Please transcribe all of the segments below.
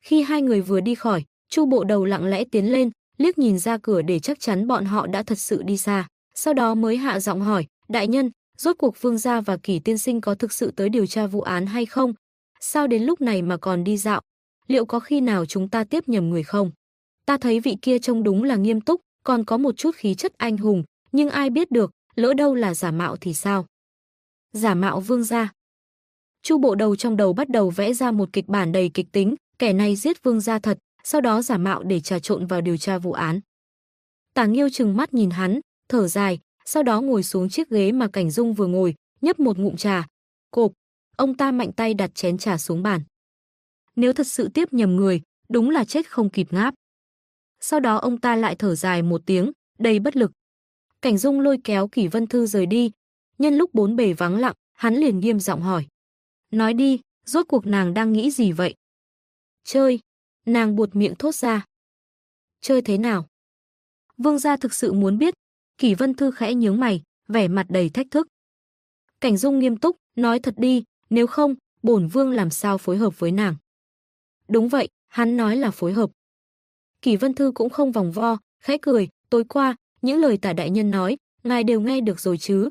Khi hai người vừa đi khỏi, Chu Bộ Đầu lặng lẽ tiến lên, liếc nhìn ra cửa để chắc chắn bọn họ đã thật sự đi xa, sau đó mới hạ giọng hỏi, đại nhân, rốt cuộc Vương gia và Kỷ tiên sinh có thực sự tới điều tra vụ án hay không? Sao đến lúc này mà còn đi dạo? Liệu có khi nào chúng ta tiếp nhầm người không? Ta thấy vị kia trông đúng là nghiêm túc, còn có một chút khí chất anh hùng, nhưng ai biết được, lỡ đâu là giả mạo thì sao? Giả mạo Vương gia. Chu Bộ Đầu trong đầu bắt đầu vẽ ra một kịch bản đầy kịch tính, kẻ này giết Vương gia thật, sau đó giả mạo để trà trộn vào điều tra vụ án. Tả Nghiêu trừng mắt nhìn hắn, thở dài, sau đó ngồi xuống chiếc ghế mà Cảnh Dung vừa ngồi, nhấp một ngụm trà. Cộp, ông ta mạnh tay đặt chén trà xuống bàn. Nếu thật sự tiếp nhầm người, đúng là chết không kịp ngáp. Sau đó ông ta lại thở dài một tiếng, đầy bất lực. Cảnh Dung lôi kéo Kỷ Vân Thư rời đi. Nhân lúc bốn bề vắng lặng, hắn liền nghiêm giọng hỏi. Nói đi, rốt cuộc nàng đang nghĩ gì vậy? Chơi. Nàng buột miệng thốt ra. Chơi thế nào? Vương gia thực sự muốn biết. Kỷ Vân Thư khẽ nhướng mày, vẻ mặt đầy thách thức. Cảnh Dung nghiêm túc, nói thật đi, nếu không, bổn vương làm sao phối hợp với nàng? Đúng vậy, hắn nói là phối hợp. Kỷ Vân Thư cũng không vòng vo, khẽ cười, tối qua, những lời Tả đại nhân nói, ngài đều nghe được rồi chứ?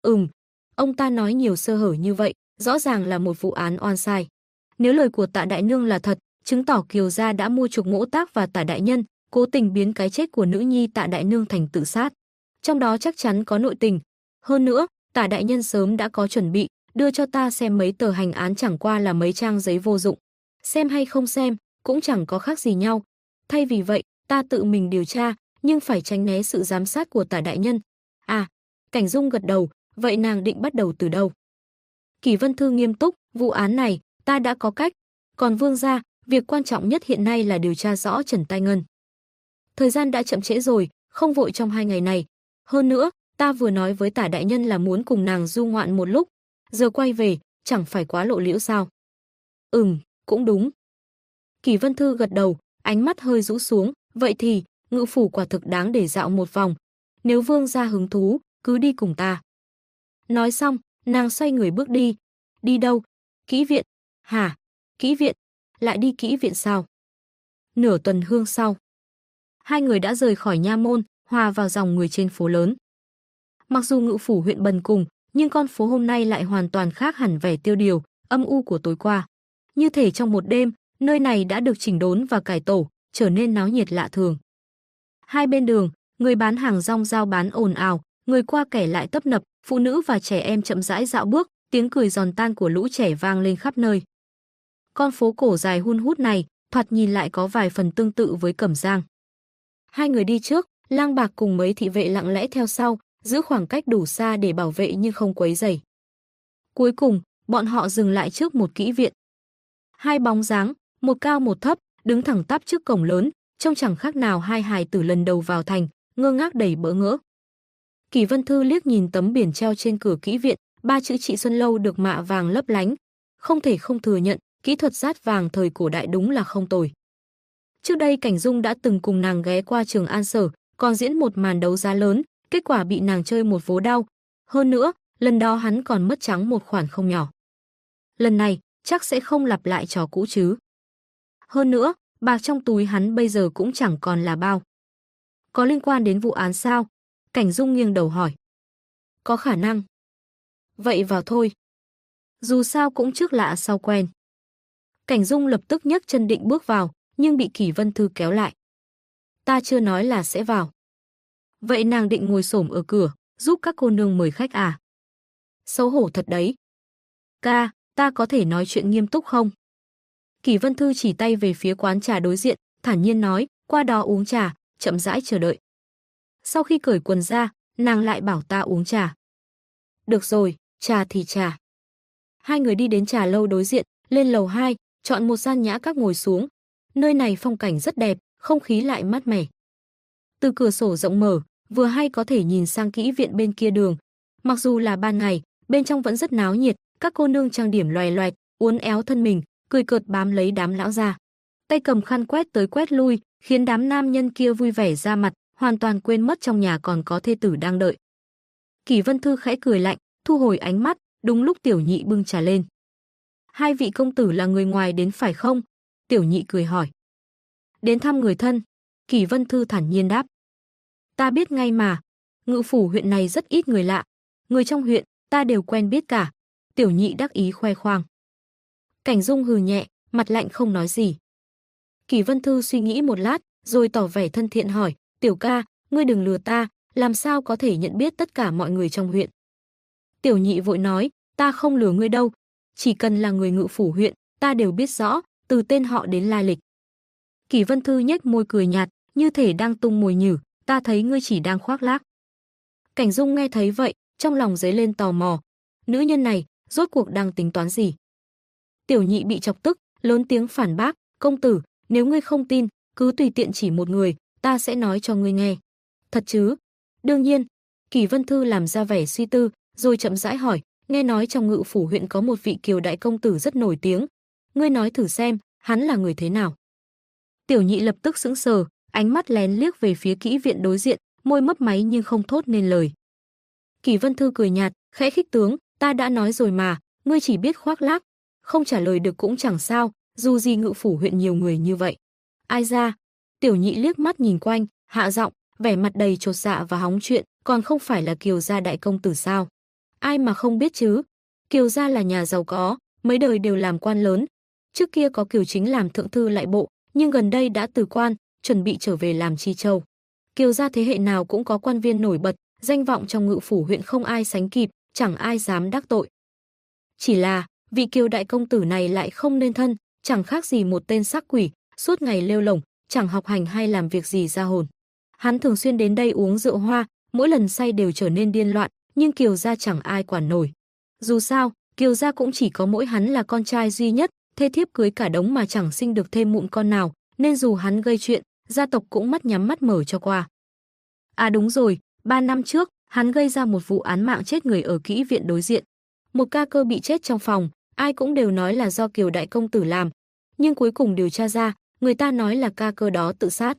Ông ta nói nhiều sơ hở như vậy, rõ ràng là một vụ án oan sai. Nếu lời của Tạ đại nương là thật, chứng tỏ Kiều gia đã mua chuộc Mỗ Tác và Tả đại nhân, cố tình biến cái chết của nữ nhi Tạ đại nương thành tự sát. Trong đó chắc chắn có nội tình. Hơn nữa, Tả đại nhân sớm đã có chuẩn bị, đưa cho ta xem mấy tờ hành án chẳng qua là mấy trang giấy vô dụng. Xem hay không xem, cũng chẳng có khác gì nhau. Thay vì vậy, ta tự mình điều tra, nhưng phải tránh né sự giám sát của Tả đại nhân. À, Cảnh Dung gật đầu, vậy nàng định bắt đầu từ đâu? Kỷ Vân Thư nghiêm túc, vụ án này, ta đã có cách. Còn Vương gia, việc quan trọng nhất hiện nay là điều tra rõ Trần Tai Ngân. Thời gian đã chậm trễ rồi, không vội trong 2 ngày này. Hơn nữa, ta vừa nói với Tả đại nhân là muốn cùng nàng du ngoạn một lúc. Giờ quay về, chẳng phải quá lộ liễu sao? Cũng đúng. Kỷ Vân Thư gật đầu, ánh mắt hơi rũ xuống. Vậy thì, ngự phủ quả thực đáng để dạo một vòng. Nếu Vương gia hứng thú, cứ đi cùng ta. Nói xong, nàng xoay người bước đi. Đi đâu? Kỹ viện. Hả? Kỹ viện? Lại đi kỹ viện sao? Nửa tuần hương sau, hai người đã rời khỏi nha môn, hòa vào dòng người trên phố lớn. Mặc dù ngự phủ huyện bần cùng, nhưng con phố hôm nay lại hoàn toàn khác hẳn vẻ tiêu điều, âm u của tối qua. Như thể trong một đêm, nơi này đã được chỉnh đốn và cải tổ, trở nên náo nhiệt lạ thường. Hai bên đường, người bán hàng rong rao bán ồn ào, người qua kẻ lại tấp nập, phụ nữ và trẻ em chậm rãi dạo bước, tiếng cười giòn tan của lũ trẻ vang lên khắp nơi. Con phố cổ dài hun hút này, thoạt nhìn lại có vài phần tương tự với Cẩm Giang. Hai người đi trước, Lang Bạc cùng mấy thị vệ lặng lẽ theo sau, giữ khoảng cách đủ xa để bảo vệ nhưng không quấy rầy. Cuối cùng, bọn họ dừng lại trước một kỹ viện. Hai bóng dáng, một cao một thấp, đứng thẳng tắp trước cổng lớn, trông chẳng khác nào hai hài tử lần đầu vào thành, ngơ ngác đầy bỡ ngỡ. Kỷ Vân Thư liếc nhìn tấm biển treo trên cửa kỹ viện, 3 chữ Trị Xuân Lâu được mạ vàng lấp lánh. Không thể không thừa nhận, kỹ thuật dát vàng thời cổ đại đúng là không tồi. Trước đây Cảnh Dung đã từng cùng nàng ghé qua Trường An Sở, còn diễn một màn đấu giá lớn, kết quả bị nàng chơi một vố đau. Hơn nữa, lần đó hắn còn mất trắng một khoản không nhỏ. Lần này, chắc sẽ không lặp lại trò cũ chứ. Hơn nữa, bạc trong túi hắn bây giờ cũng chẳng còn là bao. Có liên quan đến vụ án sao? Cảnh Dung nghiêng đầu hỏi. Có khả năng. Vậy vào thôi. Dù sao cũng trước lạ sau quen. Cảnh Dung lập tức nhấc chân định bước vào, nhưng bị Kỷ Vân Thư kéo lại. Ta chưa nói là sẽ vào. Vậy nàng định ngồi xổm ở cửa, giúp các cô nương mời khách à? Xấu hổ thật đấy. Ca, ta có thể nói chuyện nghiêm túc không? Kỷ Vân Thư chỉ tay về phía quán trà đối diện, thản nhiên nói, qua đó uống trà, chậm rãi chờ đợi. Sau khi cởi quần ra, nàng lại bảo ta uống trà. Được rồi, trà thì trà. Hai người đi đến trà lâu đối diện, lên lầu 2, chọn một gian nhã các ngồi xuống. Nơi này phong cảnh rất đẹp, không khí lại mát mẻ. Từ cửa sổ rộng mở, vừa hay có thể nhìn sang kỹ viện bên kia đường. Mặc dù là ban ngày, bên trong vẫn rất náo nhiệt, các cô nương trang điểm loè loẹt, uốn éo thân mình, cười cợt bám lấy đám lão già. Tay cầm khăn quét tới quét lui, khiến đám nam nhân kia vui vẻ ra mặt, hoàn toàn quên mất trong nhà còn có thê tử đang đợi. Kỷ Vân Thư khẽ cười lạnh, thu hồi ánh mắt, đúng lúc Tiểu Nhị bưng trà lên. Hai vị công tử là người ngoài đến phải không? Tiểu Nhị cười hỏi. Đến thăm người thân, Kỷ Vân Thư thản nhiên đáp. Ta biết ngay mà, Ngự phủ huyện này rất ít người lạ, người trong huyện ta đều quen biết cả. Tiểu Nhị đắc ý khoe khoang. Cảnh Dung hừ nhẹ, mặt lạnh không nói gì. Kỷ Vân Thư suy nghĩ một lát, rồi tỏ vẻ thân thiện hỏi, Tiểu ca, ngươi đừng lừa ta, làm sao có thể nhận biết tất cả mọi người trong huyện. Tiểu Nhị vội nói, ta không lừa ngươi đâu, chỉ cần là người Ngự phủ huyện, ta đều biết rõ, từ tên họ đến lai lịch. Kỷ Vân Thư nhếch môi cười nhạt, như thể đang tung mồi nhử, ta thấy ngươi chỉ đang khoác lác. Cảnh Dung nghe thấy vậy, trong lòng dấy lên tò mò, nữ nhân này rốt cuộc đang tính toán gì. Tiểu Nhị bị chọc tức, lớn tiếng phản bác, công tử, nếu ngươi không tin, cứ tùy tiện chỉ một người, ta sẽ nói cho ngươi nghe. Thật chứ? Đương nhiên. Kỷ Vân Thư làm ra vẻ suy tư, rồi chậm rãi hỏi, nghe nói trong Ngự phủ huyện có một vị Kiều đại công tử rất nổi tiếng, ngươi nói thử xem, hắn là người thế nào? Tiểu Nhị lập tức sững sờ, ánh mắt lén liếc về phía kỹ viện đối diện, môi mấp máy nhưng không thốt nên lời. Kỷ Vân Thư cười nhạt, khẽ khích tướng, ta đã nói rồi mà, ngươi chỉ biết khoác lác, không trả lời được cũng chẳng sao, dù gì Ngự phủ huyện nhiều người như vậy. Ai ra? Tiểu Nhị liếc mắt nhìn quanh, hạ giọng, vẻ mặt đầy chột dạ và hóng chuyện, còn không phải là Kiều gia đại công tử sao? Ai mà không biết chứ? Kiều gia là nhà giàu có, mấy đời đều làm quan lớn. Trước kia có Kiều Chính làm thượng thư lại bộ, nhưng gần đây đã từ quan, chuẩn bị trở về làm tri châu. Kiều gia thế hệ nào cũng có quan viên nổi bật, danh vọng trong Ngự phủ huyện không ai sánh kịp, chẳng ai dám đắc tội. Chỉ là, vị Kiều đại công tử này lại không nên thân, chẳng khác gì một tên sắc quỷ, suốt ngày lêu lổng, chẳng học hành hay làm việc gì ra hồn. Hắn thường xuyên đến đây uống rượu hoa, mỗi lần say đều trở nên điên loạn, nhưng Kiều gia chẳng ai quản nổi. Dù sao, Kiều gia cũng chỉ có mỗi hắn là con trai duy nhất, thê thiếp cưới cả đống mà chẳng sinh được thêm mụn con nào, nên dù hắn gây chuyện, gia tộc cũng mắt nhắm mắt mở cho qua. À đúng rồi, 3 năm trước, hắn gây ra một vụ án mạng chết người ở kỹ viện đối diện. Một ca cơ bị chết trong phòng, ai cũng đều nói là do Kiều đại công tử làm, nhưng cuối cùng điều tra ra, người ta nói là ca cơ đó tự sát.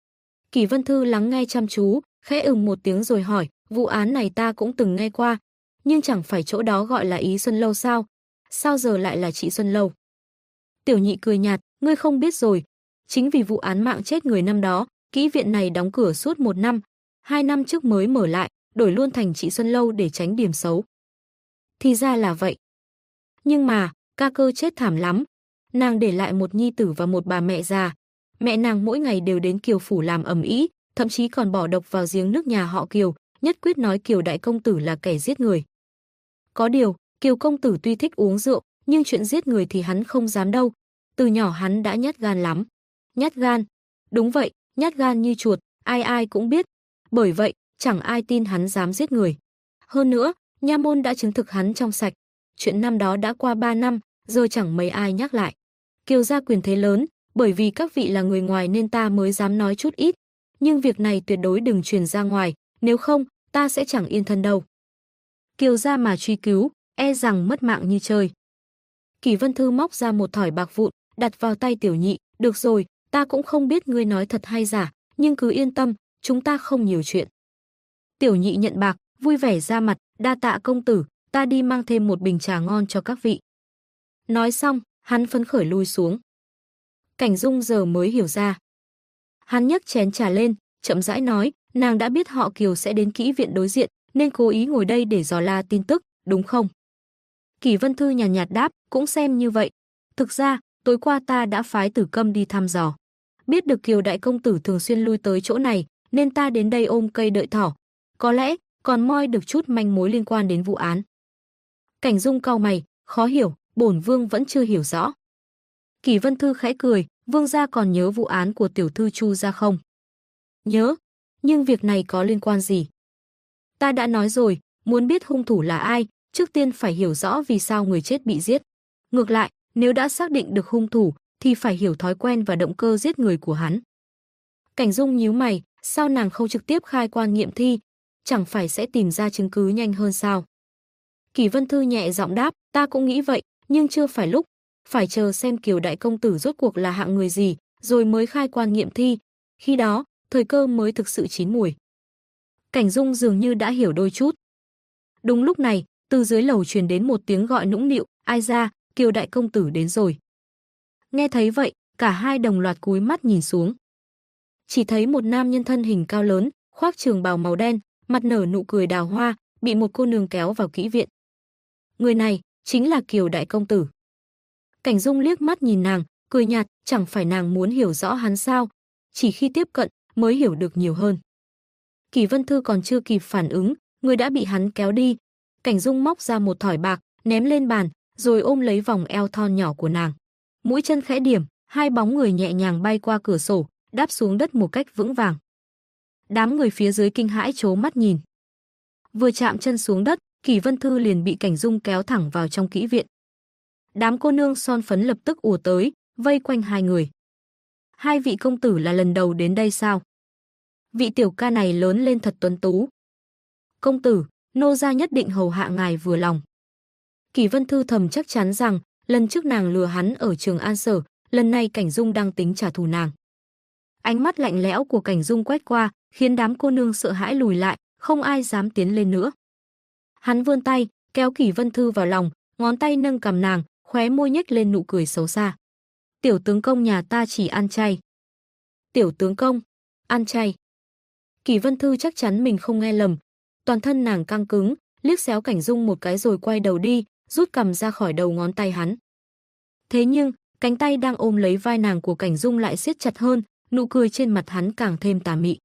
Kỷ Vân Thư lắng nghe chăm chú, khẽ một tiếng rồi hỏi, vụ án này ta cũng từng nghe qua, nhưng chẳng phải chỗ đó gọi là Ý Xuân Lâu sao? Sao giờ lại là chị Xuân Lâu? Tiểu Nhị cười nhạt, ngươi không biết rồi. Chính vì vụ án mạng chết người năm đó, kỹ viện này đóng cửa suốt 1 năm, 2 năm trước mới mở lại, đổi luôn thành chị Xuân Lâu để tránh điểm xấu. Thì ra là vậy. Nhưng mà, ca cơ chết thảm lắm. Nàng để lại một nhi tử và một bà mẹ già. Mẹ nàng mỗi ngày đều đến Kiều phủ làm ầm ĩ, thậm chí còn bỏ độc vào giếng nước nhà họ Kiều, nhất quyết nói Kiều đại công tử là kẻ giết người. Có điều, Kiều công tử tuy thích uống rượu, nhưng chuyện giết người thì hắn không dám đâu. Từ nhỏ hắn đã nhát gan lắm. Nhát gan? Đúng vậy, nhát gan như chuột, ai ai cũng biết. Bởi vậy, chẳng ai tin hắn dám giết người. Hơn nữa, nha môn đã chứng thực hắn trong sạch. Chuyện năm đó đã qua 3 năm, giờ chẳng mấy ai nhắc lại. Kiều gia quyền thế lớn, bởi vì các vị là người ngoài nên ta mới dám nói chút ít. Nhưng việc này tuyệt đối đừng truyền ra ngoài, nếu không, ta sẽ chẳng yên thân đâu. Kiều gia mà truy cứu, e rằng mất mạng như chơi. Kỷ Vân Thư móc ra một thỏi bạc vụn, đặt vào tay Tiểu Nhị, được rồi, ta cũng không biết ngươi nói thật hay giả, nhưng cứ yên tâm, chúng ta không nhiều chuyện. Tiểu Nhị nhận bạc, vui vẻ ra mặt, đa tạ công tử, ta đi mang thêm một bình trà ngon cho các vị. Nói xong, hắn phấn khởi lui xuống. Cảnh Dung giờ mới hiểu ra. Hắn nhấc chén trà lên, chậm rãi nói, nàng đã biết họ Kiều sẽ đến kỹ viện đối diện, nên cố ý ngồi đây để dò la tin tức, đúng không? Kỷ Vân Thư nhàn nhạt đáp, cũng xem như vậy. Thực ra, tối qua ta đã phái Tử Câm đi thăm dò. Biết được Kiều đại công tử thường xuyên lui tới chỗ này, nên ta đến đây ôm cây đợi thỏ. Có lẽ, còn moi được chút manh mối liên quan đến vụ án. Cảnh Dung cau mày, khó hiểu, bổn vương vẫn chưa hiểu rõ. Kỷ Vân Thư khẽ cười, vương gia còn nhớ vụ án của tiểu thư Chu gia không? Nhớ, nhưng việc này có liên quan gì? Ta đã nói rồi, muốn biết hung thủ là ai, trước tiên phải hiểu rõ vì sao người chết bị giết. Ngược lại, nếu đã xác định được hung thủ, thì phải hiểu thói quen và động cơ giết người của hắn. Cảnh Dung nhíu mày, sao nàng không trực tiếp khai quan nghiệm thi, chẳng phải sẽ tìm ra chứng cứ nhanh hơn sao? Kỷ Vân Thư nhẹ giọng đáp, ta cũng nghĩ vậy, nhưng chưa phải lúc, phải chờ xem Kiều đại công tử rốt cuộc là hạng người gì, rồi mới khai quan nghiệm thi, khi đó, thời cơ mới thực sự chín mùi. Cảnh Dung dường như đã hiểu đôi chút. Đúng lúc này, từ dưới lầu truyền đến một tiếng gọi nũng nịu, ai ra, Kiều đại công tử đến rồi. Nghe thấy vậy, cả hai đồng loạt cúi mắt nhìn xuống. Chỉ thấy một nam nhân thân hình cao lớn, khoác trường bào màu đen, mặt nở nụ cười đào hoa, bị một cô nương kéo vào kỹ viện. Người này chính là Kiều đại công tử. Cảnh Dung liếc mắt nhìn nàng, cười nhạt, chẳng phải nàng muốn hiểu rõ hắn sao? Chỉ khi tiếp cận mới hiểu được nhiều hơn. Kỷ Vân Thư còn chưa kịp phản ứng, người đã bị hắn kéo đi. Cảnh Dung móc ra một thỏi bạc, ném lên bàn, rồi ôm lấy vòng eo thon nhỏ của nàng. Mũi chân khẽ điểm, hai bóng người nhẹ nhàng bay qua cửa sổ, đáp xuống đất một cách vững vàng. Đám người phía dưới kinh hãi trố mắt nhìn. Vừa chạm chân xuống đất, Kỷ Vân Thư liền bị Cảnh Dung kéo thẳng vào trong kỹ viện. Đám cô nương son phấn lập tức ùa tới, vây quanh hai người. Hai vị công tử là lần đầu đến đây sao? Vị tiểu ca này lớn lên thật tuấn tú. Công tử, nô gia nhất định hầu hạ ngài vừa lòng. Kỷ Vân Thư thầm chắc chắn rằng lần trước nàng lừa hắn ở Trường An Sở, lần này Cảnh Dung đang tính trả thù nàng. Ánh mắt lạnh lẽo của Cảnh Dung quét qua, khiến đám cô nương sợ hãi lùi lại, không ai dám tiến lên nữa. Hắn vươn tay, kéo Kỷ Vân Thư vào lòng, ngón tay nâng cằm nàng, khóe môi nhếch lên nụ cười xấu xa. Tiểu tướng công nhà ta chỉ ăn chay. Tiểu tướng công, ăn chay. Kỷ Vân Thư chắc chắn mình không nghe lầm, toàn thân nàng căng cứng, liếc xéo Cảnh Dung một cái rồi quay đầu đi, rút cằm ra khỏi đầu ngón tay hắn. Thế nhưng, cánh tay đang ôm lấy vai nàng của Cảnh Dung lại siết chặt hơn, nụ cười trên mặt hắn càng thêm tà mị.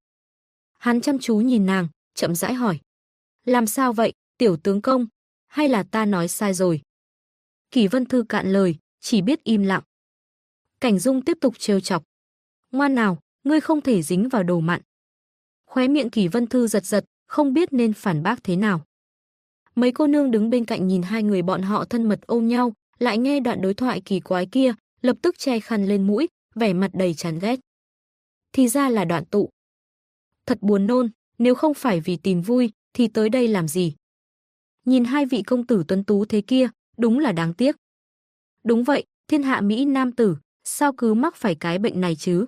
Hắn chăm chú nhìn nàng, chậm rãi hỏi: "Làm sao vậy, tiểu tướng công? Hay là ta nói sai rồi?" Kỷ Vân Thư cạn lời, chỉ biết im lặng. Cảnh Dung tiếp tục trêu chọc: "Ngoan nào, ngươi không thể dính vào đồ mặn." Khóe miệng Kỷ Vân Thư giật giật, không biết nên phản bác thế nào. Mấy cô nương đứng bên cạnh nhìn hai người bọn họ thân mật ôm nhau, lại nghe đoạn đối thoại kỳ quái kia, lập tức che khăn lên mũi, vẻ mặt đầy chán ghét. Thì ra là Đoạn Tụ. Thật buồn nôn, nếu không phải vì tìm vui, thì tới đây làm gì? Nhìn hai vị công tử tuấn tú thế kia, đúng là đáng tiếc. Đúng vậy, thiên hạ mỹ nam tử, sao cứ mắc phải cái bệnh này chứ?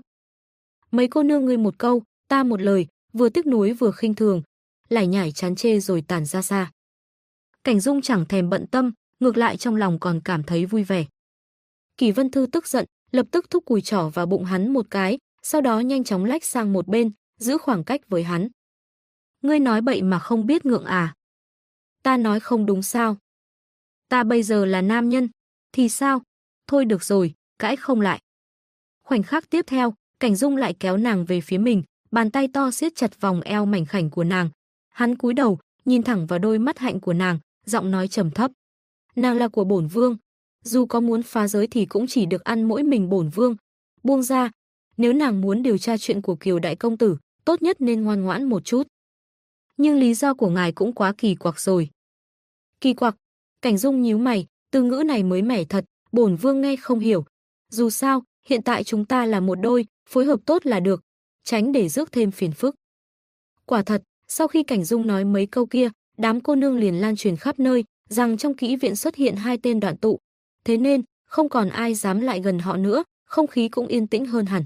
Mấy cô nương ngươi một câu, ta một lời, vừa tiếc nuối vừa khinh thường, lải nhải chán chê rồi tản ra xa. Cảnh Dung chẳng thèm bận tâm, ngược lại trong lòng còn cảm thấy vui vẻ. Kỷ Vân Thư tức giận, lập tức thúc cùi trỏ vào bụng hắn một cái, sau đó nhanh chóng lách sang một bên, giữ khoảng cách với hắn. Ngươi nói bậy mà không biết ngượng à? Ta nói không đúng sao? Ta bây giờ là nam nhân, thì sao? Thôi được rồi, cãi không lại. Khoảnh khắc tiếp theo, Cảnh Dung lại kéo nàng về phía mình, bàn tay to siết chặt vòng eo mảnh khảnh của nàng. Hắn cúi đầu, nhìn thẳng vào đôi mắt hạnh của nàng, giọng nói trầm thấp: "Nàng là của bổn vương, dù có muốn phá giới thì cũng chỉ được ăn mỗi mình bổn vương. Buông ra, nếu nàng muốn điều tra chuyện của Kiều đại công tử, tốt nhất nên ngoan ngoãn một chút." Nhưng lý do của ngài cũng quá kỳ quặc rồi. Kỳ quặc? Cảnh Dung nhíu mày, từ ngữ này mới mẻ thật, bổn vương nghe không hiểu. Dù sao, hiện tại chúng ta là một đôi, phối hợp tốt là được, tránh để rước thêm phiền phức. Quả thật, sau khi Cảnh Dung nói mấy câu kia, đám cô nương liền lan truyền khắp nơi, rằng trong kỹ viện xuất hiện hai tên Đoạn Tụ. Thế nên, không còn ai dám lại gần họ nữa, không khí cũng yên tĩnh hơn hẳn.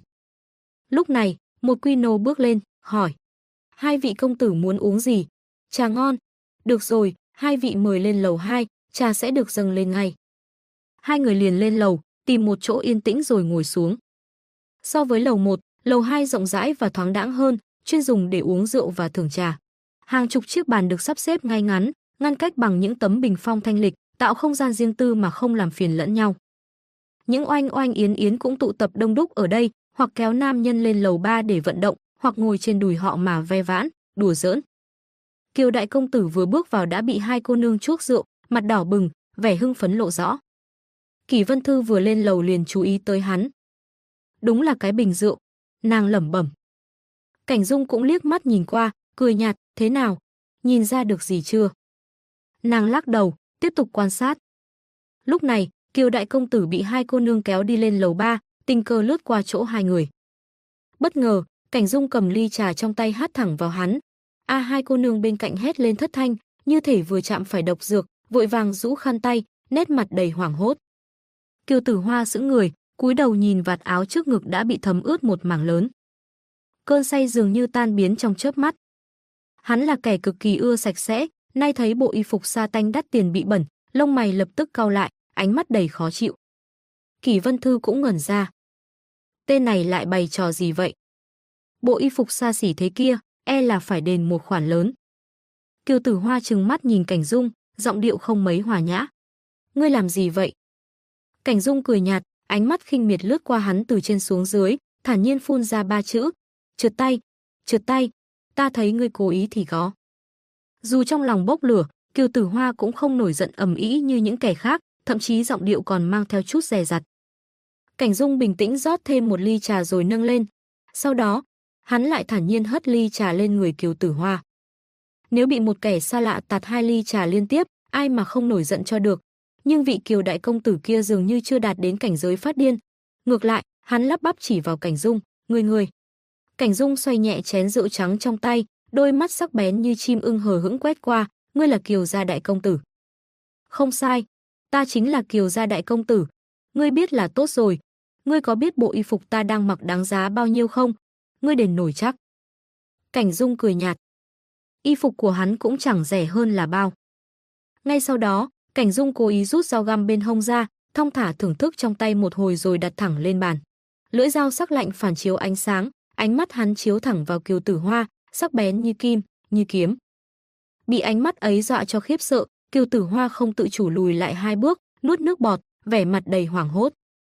Lúc này, một quy nô bước lên, hỏi: "Hai vị công tử muốn uống gì? Trà ngon. Được rồi, hai vị mời lên lầu 2, trà sẽ được dâng lên ngay." Hai người liền lên lầu, tìm một chỗ yên tĩnh rồi ngồi xuống. So với lầu 1, lầu 2 rộng rãi và thoáng đãng hơn, chuyên dùng để uống rượu và thưởng trà. Hàng chục chiếc bàn được sắp xếp ngay ngắn, ngăn cách bằng những tấm bình phong thanh lịch, tạo không gian riêng tư mà không làm phiền lẫn nhau. Những oanh oanh yến yến cũng tụ tập đông đúc ở đây, hoặc kéo nam nhân lên lầu 3 để vận động, hoặc ngồi trên đùi họ mà ve vãn, đùa giỡn. Kiều đại công tử vừa bước vào đã bị hai cô nương chuốc rượu, mặt đỏ bừng, vẻ hưng phấn lộ rõ. Kỷ Vân Thư vừa lên lầu liền chú ý tới hắn. Đúng là cái bình rượu, nàng lẩm bẩm. Cảnh Dung cũng liếc mắt nhìn qua, cười nhạt: "Thế nào, nhìn ra được gì chưa?" Nàng lắc đầu, tiếp tục quan sát. Lúc này, Kiều đại công tử bị hai cô nương kéo đi lên lầu 3, tình cờ lướt qua chỗ hai người. Bất ngờ, Cảnh Dung cầm ly trà trong tay hắt thẳng vào hắn. Hai cô nương bên cạnh hét lên thất thanh, như thể vừa chạm phải độc dược, vội vàng rũ khăn tay, nét mặt đầy hoảng hốt. Kiều Tử Hoa sững người, cúi đầu nhìn vạt áo trước ngực đã bị thấm ướt một mảng lớn. Cơn say dường như tan biến trong chớp mắt. Hắn là kẻ cực kỳ ưa sạch sẽ, nay thấy bộ y phục sa tanh đắt tiền bị bẩn, lông mày lập tức cau lại, ánh mắt đầy khó chịu. Kỷ Vân Thư cũng ngẩn ra. Tên này lại bày trò gì vậy? Bộ y phục xa xỉ thế kia, e là phải đền một khoản lớn. Kiều Tử Hoa trừng mắt nhìn Cảnh Dung, giọng điệu không mấy hòa nhã. Ngươi làm gì vậy? Cảnh Dung cười nhạt, ánh mắt khinh miệt lướt qua hắn từ trên xuống dưới, thản nhiên phun ra 3 chữ. Trượt tay, trượt tay, ta thấy ngươi cố ý thì có. Dù trong lòng bốc lửa, Kiều Tử Hoa cũng không nổi giận ầm ĩ như những kẻ khác, thậm chí giọng điệu còn mang theo chút dè dặt. Cảnh Dung bình tĩnh rót thêm một ly trà rồi nâng lên. Sau đó, hắn lại thản nhiên hất ly trà lên người Kiều Tử Hoa. Nếu bị một kẻ xa lạ tạt 2 ly trà liên tiếp, ai mà không nổi giận cho được. Nhưng vị Kiều đại công tử kia dường như chưa đạt đến cảnh giới phát điên. Ngược lại, hắn lắp bắp chỉ vào Cảnh Dung, người. Cảnh Dung xoay nhẹ chén rượu trắng trong tay, đôi mắt sắc bén như chim ưng hờ hững quét qua, ngươi là Kiều gia đại công tử. Không sai, ta chính là Kiều gia đại công tử. Ngươi biết là tốt rồi. Ngươi có biết bộ y phục ta đang mặc đáng giá bao nhiêu không? Ngươi đền nổi chắc. Cảnh Dung cười nhạt. Y phục của hắn cũng chẳng rẻ hơn là bao. Ngay sau đó, Cảnh Dung cố ý rút dao găm bên hông ra, thong thả thưởng thức trong tay một hồi rồi đặt thẳng lên bàn. Lưỡi dao sắc lạnh phản chiếu ánh sáng, ánh mắt hắn chiếu thẳng vào Kiều Tử Hoa, sắc bén như kim, như kiếm. Bị ánh mắt ấy dọa cho khiếp sợ, Kiều Tử Hoa không tự chủ lùi lại 2 bước, nuốt nước bọt, vẻ mặt đầy hoảng hốt.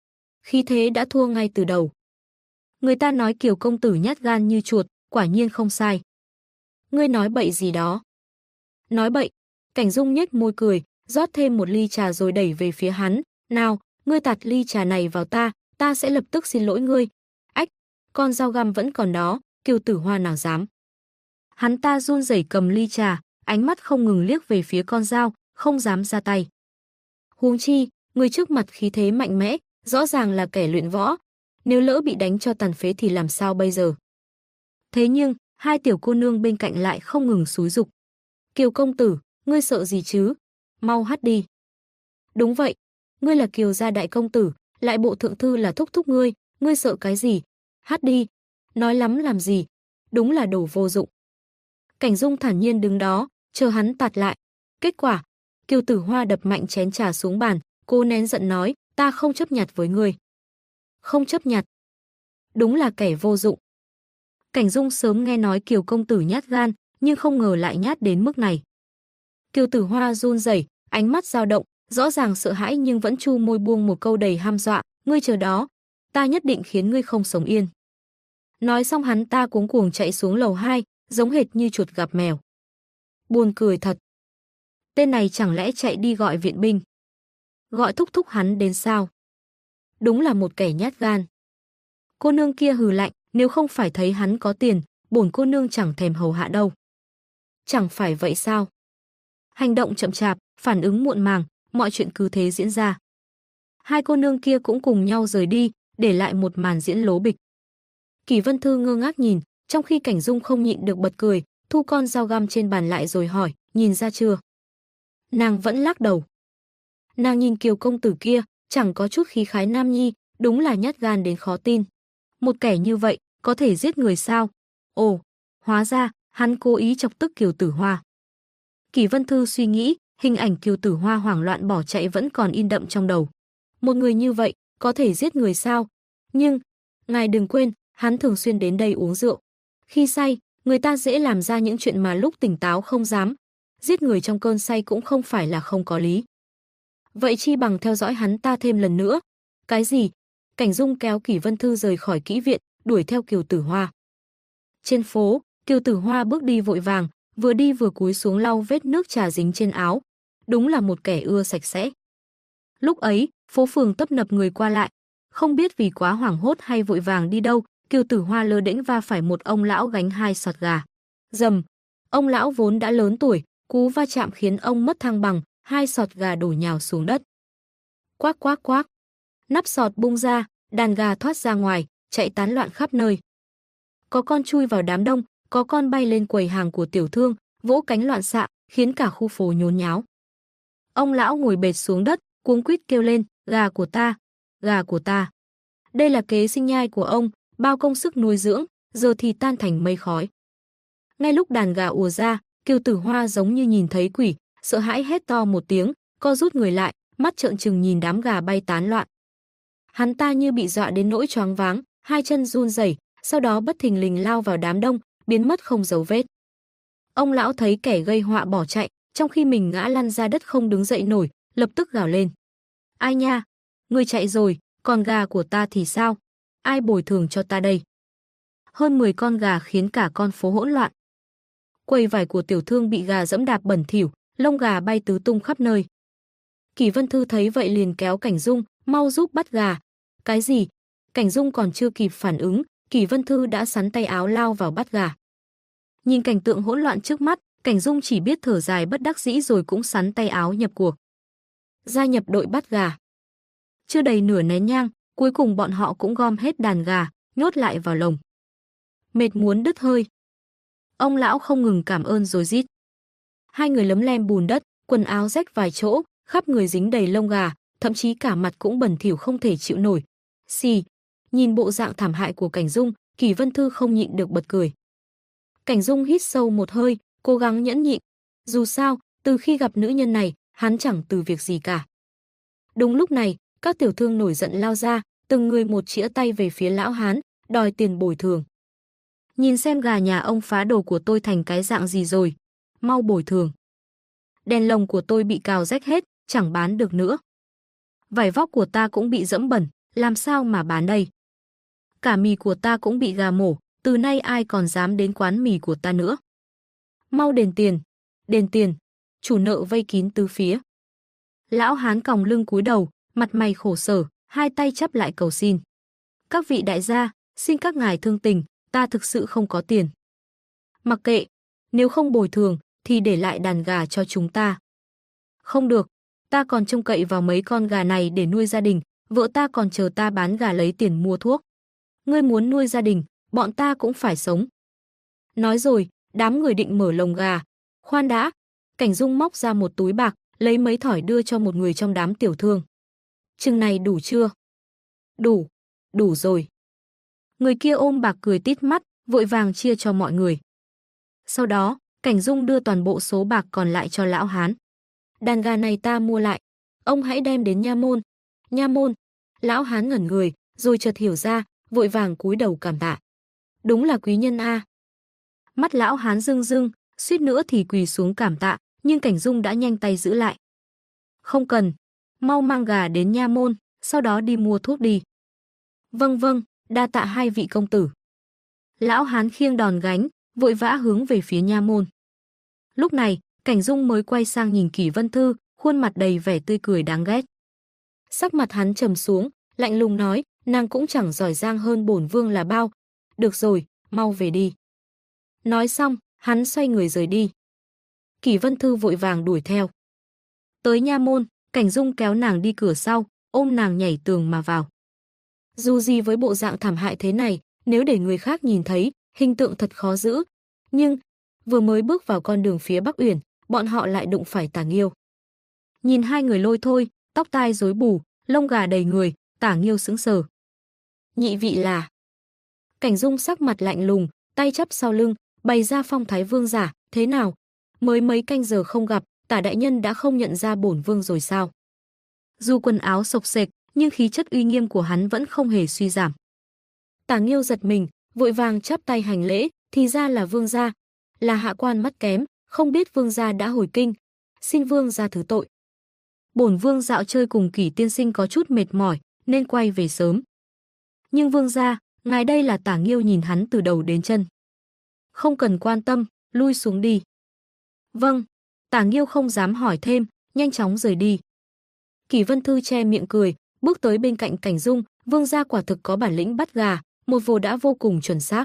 Khí thế đã thua ngay từ đầu. Người ta nói Kiều công tử nhát gan như chuột, quả nhiên không sai. Ngươi nói bậy gì đó? Nói bậy. Cảnh Dung nhếch môi cười, rót thêm một ly trà rồi đẩy về phía hắn. Nào, ngươi tạt ly trà này vào ta sẽ lập tức xin lỗi ngươi. Ách, con dao găm vẫn còn đó, Kiều Tử Hoa nào dám. Hắn ta run rẩy cầm ly trà, ánh mắt không ngừng liếc về phía con dao, không dám ra tay. Huống chi, người trước mặt khí thế mạnh mẽ, rõ ràng là kẻ luyện võ. Nếu lỡ bị đánh cho tàn phế thì làm sao bây giờ? Thế nhưng, 2 tiểu cô nương bên cạnh lại không ngừng xúi giục. Kiều công tử, ngươi sợ gì chứ? Mau hắt đi. Đúng vậy, ngươi là Kiều gia đại công tử, lại bộ thượng thư là thúc thúc ngươi sợ cái gì? Hắt đi. Nói lắm làm gì? Đúng là đồ vô dụng. Cảnh Dung thản nhiên đứng đó, chờ hắn tạt lại. Kết quả, Kiều Tử Hoa đập mạnh chén trà xuống bàn, cô nén giận nói, ta không chấp nhặt với ngươi. Không chấp nhặt. Đúng là kẻ vô dụng. Cảnh Dung sớm nghe nói Kiều công tử nhát gan, nhưng không ngờ lại nhát đến mức này. Kiều Tử Hoa run rẩy, ánh mắt dao động, rõ ràng sợ hãi nhưng vẫn chu môi buông một câu đầy hăm dọa, ngươi chờ đó, ta nhất định khiến ngươi không sống yên. Nói xong hắn ta cuống cuồng chạy xuống lầu 2, giống hệt như chuột gặp mèo. Buồn cười thật. Tên này chẳng lẽ chạy đi gọi viện binh? Gọi thúc thúc hắn đến sao? Đúng là một kẻ nhát gan. Cô nương kia hừ lạnh, nếu không phải thấy hắn có tiền, bổn cô nương chẳng thèm hầu hạ đâu. Chẳng phải vậy sao? Hành động chậm chạp, phản ứng muộn màng, mọi chuyện cứ thế diễn ra. 2 cô nương kia cũng cùng nhau rời đi, để lại một màn diễn lố bịch. Kỷ Vân Thư ngơ ngác nhìn, trong khi Cảnh Dung không nhịn được bật cười, thu con dao găm trên bàn lại rồi hỏi, nhìn ra chưa? Nàng vẫn lắc đầu. Nàng nhìn Kiều công tử kia, chẳng có chút khí khái nam nhi, đúng là nhát gan đến khó tin. Một kẻ như vậy, có thể giết người sao? Ồ, hóa ra, hắn cố ý chọc tức Kiều Tử Hoa. Kỷ Vân Thư suy nghĩ, hình ảnh Kiều Tử Hoa hoảng loạn bỏ chạy vẫn còn in đậm trong đầu. Một người như vậy, có thể giết người sao? Nhưng, ngài đừng quên, hắn thường xuyên đến đây uống rượu. Khi say, người ta dễ làm ra những chuyện mà lúc tỉnh táo không dám. Giết người trong cơn say cũng không phải là không có lý. Vậy chi bằng theo dõi hắn ta thêm lần nữa. Cái gì? Cảnh Dung kéo Kỷ Vân Thư rời khỏi kỹ viện, đuổi theo Kiều Tử Hoa. Trên phố, Kiều Tử Hoa bước đi vội vàng, vừa đi vừa cúi xuống lau vết nước trà dính trên áo. Đúng là một kẻ ưa sạch sẽ. Lúc ấy, phố phường tấp nập người qua lại. Không biết vì quá hoảng hốt hay vội vàng đi đâu, Kiều Tử Hoa lơ đễnh va phải một ông lão gánh 2 sọt gà. Rầm, ông lão vốn đã lớn tuổi, cú va chạm khiến ông mất thăng bằng, 2 sọt gà đổ nhào xuống đất. Quác quác quác, nắp sọt bung ra, đàn gà thoát ra ngoài, chạy tán loạn khắp nơi. Có con chui vào đám đông, có con bay lên quầy hàng của tiểu thương, vỗ cánh loạn xạ, khiến cả khu phố nhốn nháo. Ông lão ngồi bệt xuống đất, cuống quýt kêu lên, gà của ta, gà của ta. Đây là kế sinh nhai của ông, bao công sức nuôi dưỡng, giờ thì tan thành mây khói. Ngay lúc đàn gà ùa ra, Kiều Tử Hoa giống như nhìn thấy quỷ, sợ hãi hét to một tiếng, co rút người lại, mắt trợn trừng nhìn đám gà bay tán loạn. Hắn ta như bị dọa đến nỗi choáng váng, hai chân run rẩy, sau đó bất thình lình lao vào đám đông, biến mất không dấu vết. Ông lão thấy kẻ gây họa bỏ chạy, trong khi mình ngã lăn ra đất không đứng dậy nổi, lập tức gào lên. Ai nha, người chạy rồi, còn gà của ta thì sao? Ai bồi thường cho ta đây? Hơn 10 con gà khiến cả con phố hỗn loạn. Quầy vải của tiểu thương bị gà dẫm đạp bẩn thỉu, lông gà bay tứ tung khắp nơi. Kỷ Vân Thư thấy vậy liền kéo Cảnh Dung, mau giúp bắt gà. Cái gì? Cảnh Dung còn chưa kịp phản ứng, Kỷ Vân Thư đã sắn tay áo lao vào bắt gà. Nhìn cảnh tượng hỗn loạn trước mắt, Cảnh Dung chỉ biết thở dài bất đắc dĩ rồi cũng sắn tay áo nhập cuộc. Gia nhập đội bắt gà. Chưa đầy nửa nén nhang, cuối cùng bọn họ cũng gom hết đàn gà, nhốt lại vào lồng. Mệt muốn đứt hơi. Ông lão không ngừng cảm ơn rồi rít. Hai người lấm lem bùn đất, quần áo rách vài chỗ, khắp người dính đầy lông gà, thậm chí cả mặt cũng bẩn thỉu không thể chịu nổi. Xì, nhìn bộ dạng thảm hại của Cảnh Dung, Kỷ Vân Thư không nhịn được bật cười. Cảnh Dung hít sâu một hơi, cố gắng nhẫn nhịn. Dù sao, từ khi gặp nữ nhân này, hắn chẳng từ việc gì cả. Đúng lúc này, các tiểu thương nổi giận lao ra, từng người một chĩa tay về phía lão hán, đòi tiền bồi thường. Nhìn xem gà nhà ông phá đồ của tôi thành cái dạng gì rồi, mau bồi thường. Đèn lồng của tôi bị cào rách hết, chẳng bán được nữa. Vải vóc của ta cũng bị dẫm bẩn, làm sao mà bán đây? Cả mì của ta cũng bị gà mổ, từ nay ai còn dám đến quán mì của ta nữa. Mau đền tiền, chủ nợ vây kín tứ phía. Lão hán còng lưng cúi đầu, mặt mày khổ sở, hai tay chắp lại cầu xin. Các vị đại gia, xin các ngài thương tình, ta thực sự không có tiền. Mặc kệ, nếu không bồi thường, thì để lại đàn gà cho chúng ta. Không được, ta còn trông cậy vào mấy con gà này để nuôi gia đình, vợ ta còn chờ ta bán gà lấy tiền mua thuốc. Ngươi muốn nuôi gia đình, bọn ta cũng phải sống. Nói rồi, đám người định mở lồng gà. Khoan đã, Cảnh Dung móc ra một túi bạc, lấy mấy thỏi đưa cho một người trong đám tiểu thương. Chừng này đủ chưa? Đủ rồi. Người kia ôm bạc cười tít mắt, vội vàng chia cho mọi người. Sau đó, Cảnh Dung đưa toàn bộ số bạc còn lại cho lão hán. Đàn gà này ta mua lại, ông hãy đem đến nha môn. Nha môn? Lão hán ngẩn người, rồi chợt hiểu ra, vội vàng cúi đầu cảm tạ. Đúng là quý nhân a. Mắt lão hán rưng rưng, suýt nữa thì quỳ xuống cảm tạ, nhưng Cảnh Dung đã nhanh tay giữ lại. Không cần, mau mang gà đến nha môn, sau đó đi mua thuốc đi. Vâng, đa tạ hai vị công tử. Lão hán khiêng đòn gánh, vội vã hướng về phía nha môn. Lúc này, Cảnh Dung mới quay sang nhìn Kỷ Vân Thư, khuôn mặt đầy vẻ tươi cười đáng ghét. Sắc mặt hắn trầm xuống, lạnh lùng nói, nàng cũng chẳng giỏi giang hơn bổn vương là bao. Được rồi, mau về đi. Nói xong, hắn xoay người rời đi. Kỷ Vân Thư vội vàng đuổi theo. Tới nha môn, Cảnh Dung kéo nàng đi cửa sau, ôm nàng nhảy tường mà vào. Dù gì với bộ dạng thảm hại thế này, nếu để người khác nhìn thấy, hình tượng thật khó giữ. Nhưng, vừa mới bước vào con đường phía Bắc Uyển, bọn họ lại đụng phải Tả Nghiêu. Nhìn hai người lôi thôi, tóc tai rối bù, lông gà đầy người, Tả Nghiêu sững sờ. Nhị vị là? Cảnh Dung sắc mặt lạnh lùng, tay chắp sau lưng, bày ra phong thái vương giả, thế nào? Mới mấy canh giờ không gặp, Tả đại nhân đã không nhận ra bổn vương rồi sao? Dù quần áo xộc xệch, nhưng khí chất uy nghiêm của hắn vẫn không hề suy giảm. Tả Nghiêu giật mình, vội vàng chắp tay hành lễ, thì ra là vương gia, là hạ quan mắt kém, không biết vương gia đã hồi kinh, xin vương gia thứ tội. Bổn vương dạo chơi cùng Kỷ tiên sinh có chút mệt mỏi, nên quay về sớm. Nhưng vương gia, ngài đây là Tả Nghiêu nhìn hắn từ đầu đến chân. Không cần quan tâm, lui xuống đi. Vâng, Tả Nghiêu không dám hỏi thêm, nhanh chóng rời đi. Kỷ Vân Thư che miệng cười, bước tới bên cạnh Cảnh Dung, vương gia quả thực có bản lĩnh bắt gà, một vồ đã vô cùng chuẩn xác.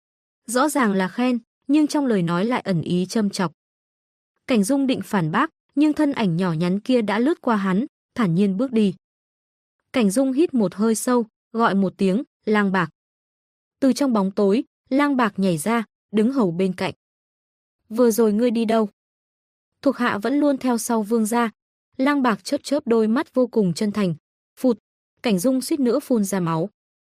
Rõ ràng là khen, nhưng trong lời nói lại ẩn ý châm chọc. Cảnh Dung định phản bác, nhưng thân ảnh nhỏ nhắn kia đã lướt qua hắn, thản nhiên bước đi. Cảnh Dung hít một hơi sâu, gọi một tiếng, Lang Bạc. Từ trong bóng tối, Lang Bạc nhảy ra, đứng hầu bên cạnh. Vừa rồi ngươi đi đâu? Thuộc hạ vẫn luôn theo sau vương gia. Lang Bạc chớp chớp đôi mắt vô cùng chân thành. Phụt, Cảnh Dung suýt nữa phun ra máu.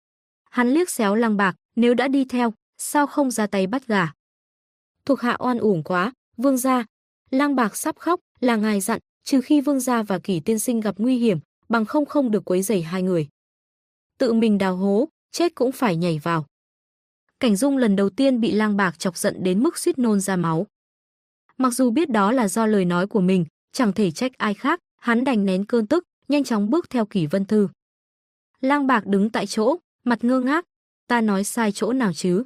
Hắn liếc xéo Lang Bạc, nếu đã đi theo, sao không ra tay bắt gà? Thuộc hạ oan uổng quá, vương gia. Lang Bạc sắp khóc, là ngài dặn, trừ khi vương gia và Kỷ tiên sinh gặp nguy hiểm, bằng không được quấy rầy hai người. Tự mình đào hố, chết cũng phải nhảy vào. Cảnh Dung lần đầu tiên bị Lang Bạc chọc giận đến mức suýt nôn ra máu. Mặc dù biết đó là do lời nói của mình, chẳng thể trách ai khác, hắn đành nén cơn tức, nhanh chóng bước theo Kỷ Vân Thư. Lang Bạc đứng tại chỗ, mặt ngơ ngác, ta nói sai chỗ nào chứ?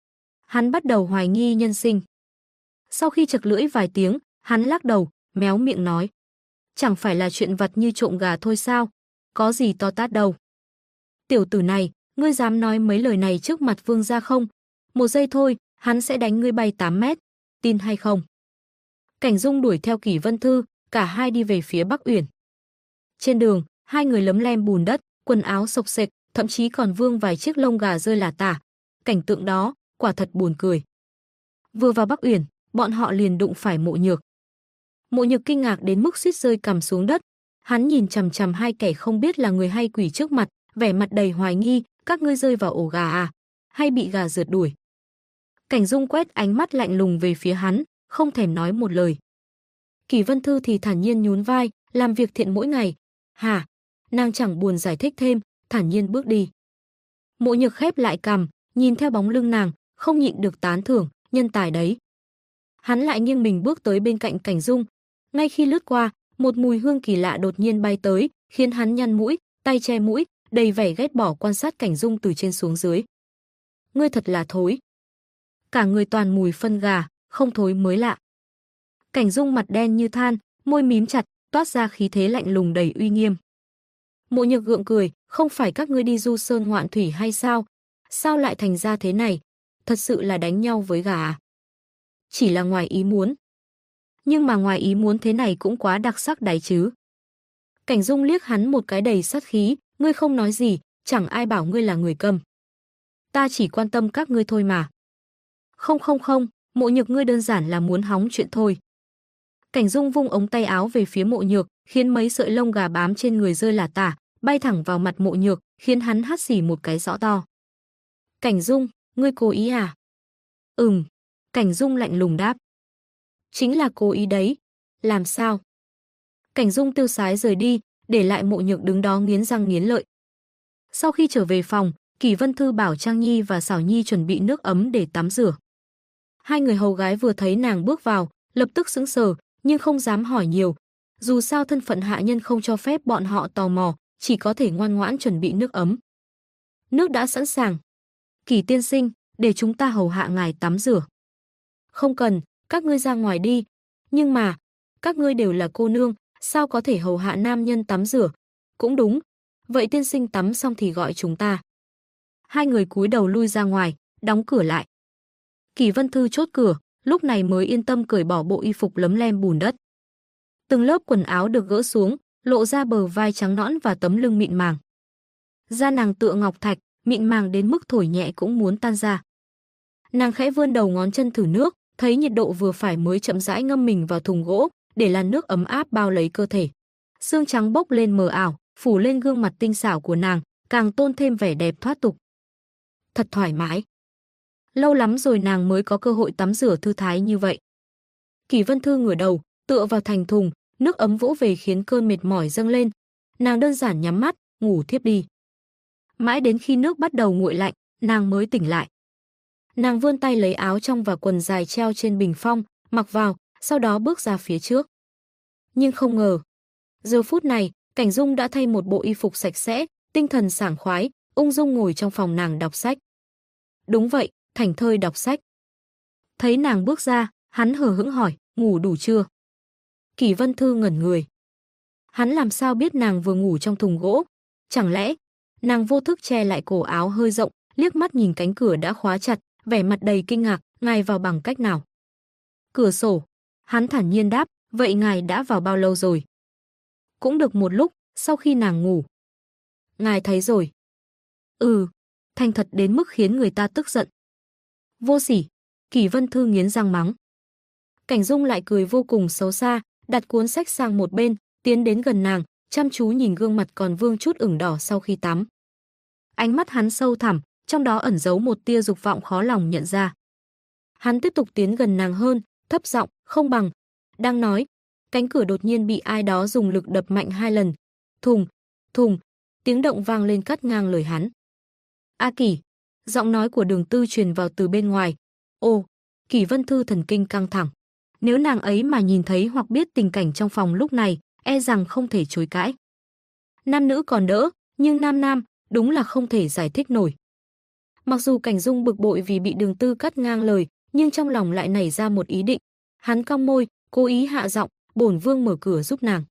Hắn bắt đầu hoài nghi nhân sinh. Sau khi chật lưỡi vài tiếng, hắn lắc đầu, méo miệng nói, chẳng phải là chuyện vặt như trộm gà thôi sao, có gì to tát đâu. Tiểu tử này, ngươi dám nói mấy lời này trước mặt vương gia không? Một giây thôi, hắn sẽ đánh ngươi bay 8 mét, tin hay không? Cảnh Dung đuổi theo Kỷ Vân Thư, cả hai đi về phía Bắc Uyển. Trên đường, hai người lấm lem bùn đất, quần áo xộc xệch, thậm chí còn vương vài chiếc lông gà rơi lả tả. Cảnh tượng đó, quả thật buồn cười. Vừa vào Bắc Uyển, bọn họ liền đụng phải Mộ Nhược. Mộ Nhược kinh ngạc đến mức suýt rơi cằm xuống đất. Hắn nhìn chằm chằm hai kẻ không biết là người hay quỷ trước mặt, vẻ mặt đầy hoài nghi, các ngươi rơi vào ổ gà à? Hay bị gà rượt đuổi? Cảnh Dung quét ánh mắt lạnh lùng về phía hắn, không thèm nói một lời. Kỷ Vân Thư thì thản nhiên nhún vai, làm việc thiện mỗi ngày. Hả? Nàng chẳng buồn giải thích thêm, thản nhiên bước đi. Mộ Nhược khép lại cằm, nhìn theo bóng lưng nàng, không nhịn được tán thưởng, nhân tài đấy. Hắn lại nghiêng mình bước tới bên cạnh Cảnh Dung. Ngay khi lướt qua, một mùi hương kỳ lạ đột nhiên bay tới, khiến hắn nhăn mũi, tay che mũi, đầy vẻ ghét bỏ quan sát Cảnh Dung từ trên xuống dưới. Ngươi thật là thối. Cả người toàn mùi phân gà, không thối mới lạ. Cảnh Dung mặt đen như than, môi mím chặt, toát ra khí thế lạnh lùng đầy uy nghiêm. Mộ Nhược gượng cười, không phải các ngươi đi du sơn ngoạn thủy hay sao? Sao lại thành ra thế này? Thật sự là đánh nhau với gà à? Chỉ là ngoài ý muốn. Nhưng mà ngoài ý muốn thế này cũng quá đặc sắc đấy chứ. Cảnh Dung liếc hắn một cái đầy sát khí, ngươi không nói gì, chẳng ai bảo ngươi là người câm. Ta chỉ quan tâm các ngươi thôi mà. Không, Mộ Nhược ngươi đơn giản là muốn hóng chuyện thôi. Cảnh Dung vung ống tay áo về phía Mộ Nhược, khiến mấy sợi lông gà bám trên người rơi lả tả, bay thẳng vào mặt Mộ Nhược, khiến hắn hắt xì một cái rõ to. Cảnh Dung, ngươi cố ý à? Cảnh Dung lạnh lùng đáp. Chính là cố ý đấy. Làm sao? Cảnh Dung tiêu sái rời đi, để lại Mộ Nhược đứng đó nghiến răng nghiến lợi. Sau khi trở về phòng, Kỷ Vân Thư bảo Trang Nhi và Xảo Nhi chuẩn bị nước ấm để tắm rửa. Hai người hầu gái vừa thấy nàng bước vào, lập tức sững sờ, nhưng không dám hỏi nhiều. Dù sao thân phận hạ nhân không cho phép bọn họ tò mò, chỉ có thể ngoan ngoãn chuẩn bị nước ấm. Nước đã sẵn sàng. Kỷ tiên sinh, để chúng ta hầu hạ ngài tắm rửa. Không cần, các ngươi ra ngoài đi. Nhưng mà, các ngươi đều là cô nương, sao có thể hầu hạ nam nhân tắm rửa? Cũng đúng, vậy tiên sinh tắm xong thì gọi chúng ta. Hai người cúi đầu lui ra ngoài, đóng cửa lại. Kỷ Vân Thư chốt cửa, lúc này mới yên tâm cởi bỏ bộ y phục lấm lem bùn đất. Từng lớp quần áo được gỡ xuống, lộ ra bờ vai trắng nõn và tấm lưng mịn màng. Da nàng tựa ngọc thạch, mịn màng đến mức thổi nhẹ cũng muốn tan ra. Nàng khẽ vươn đầu ngón chân thử nước, thấy nhiệt độ vừa phải mới chậm rãi ngâm mình vào thùng gỗ, để làn nước ấm áp bao lấy cơ thể. Sương trắng bốc lên mờ ảo, phủ lên gương mặt tinh xảo của nàng, càng tôn thêm vẻ đẹp thoát tục. Thật thoải mái. Lâu lắm rồi nàng mới có cơ hội tắm rửa thư thái như vậy. Kỷ Vân Thư ngửa đầu, tựa vào thành thùng, nước ấm vỗ về khiến cơn mệt mỏi dâng lên. Nàng đơn giản nhắm mắt, ngủ thiếp đi. Mãi đến khi nước bắt đầu nguội lạnh, nàng mới tỉnh lại. Nàng vươn tay lấy áo trong và quần dài treo trên bình phong, mặc vào, sau đó bước ra phía trước. Nhưng không ngờ, giờ phút này, Cảnh Dung đã thay một bộ y phục sạch sẽ, tinh thần sảng khoái, ung dung ngồi trong phòng nàng đọc sách. Đúng vậy, thảnh thơi đọc sách. Thấy nàng bước ra, hắn hờ hững hỏi, ngủ đủ chưa? Kỷ Vân Thư ngẩn người. Hắn làm sao biết nàng vừa ngủ trong thùng gỗ? Chẳng lẽ, nàng vô thức che lại cổ áo hơi rộng, liếc mắt nhìn cánh cửa đã khóa chặt, vẻ mặt đầy kinh ngạc, ngài vào bằng cách nào? Cửa sổ. Hắn thản nhiên đáp, vậy ngài đã vào bao lâu rồi? Cũng được một lúc, sau khi nàng ngủ. Ngài thấy rồi. Thành thật đến mức khiến người ta tức giận. Vô sỉ. Kỷ Vân Thư nghiến răng mắng. Cảnh Dung lại cười vô cùng xấu xa, đặt cuốn sách sang một bên, tiến đến gần nàng, chăm chú nhìn gương mặt còn vương chút ửng đỏ sau khi tắm. Ánh mắt hắn sâu thẳm, trong đó ẩn giấu một tia dục vọng khó lòng nhận ra. Hắn tiếp tục tiến gần nàng hơn, thấp giọng, không bằng. Đang nói, cánh cửa đột nhiên bị ai đó dùng lực đập mạnh 2 lần. Thùng, thùng, tiếng động vang lên cắt ngang lời hắn. A Kỷ, giọng nói của Đường Tư truyền vào từ bên ngoài. Ồ, Kỷ Vân Thư thần kinh căng thẳng. Nếu nàng ấy mà nhìn thấy hoặc biết tình cảnh trong phòng lúc này, e rằng không thể chối cãi. Nam nữ còn đỡ, nhưng nam nam, đúng là không thể giải thích nổi. Mặc dù Cảnh Dung bực bội vì bị Đường Tư cắt ngang lời, nhưng trong lòng lại nảy ra một ý định. Hắn cong môi, cố ý hạ giọng, bổn vương mở cửa giúp nàng.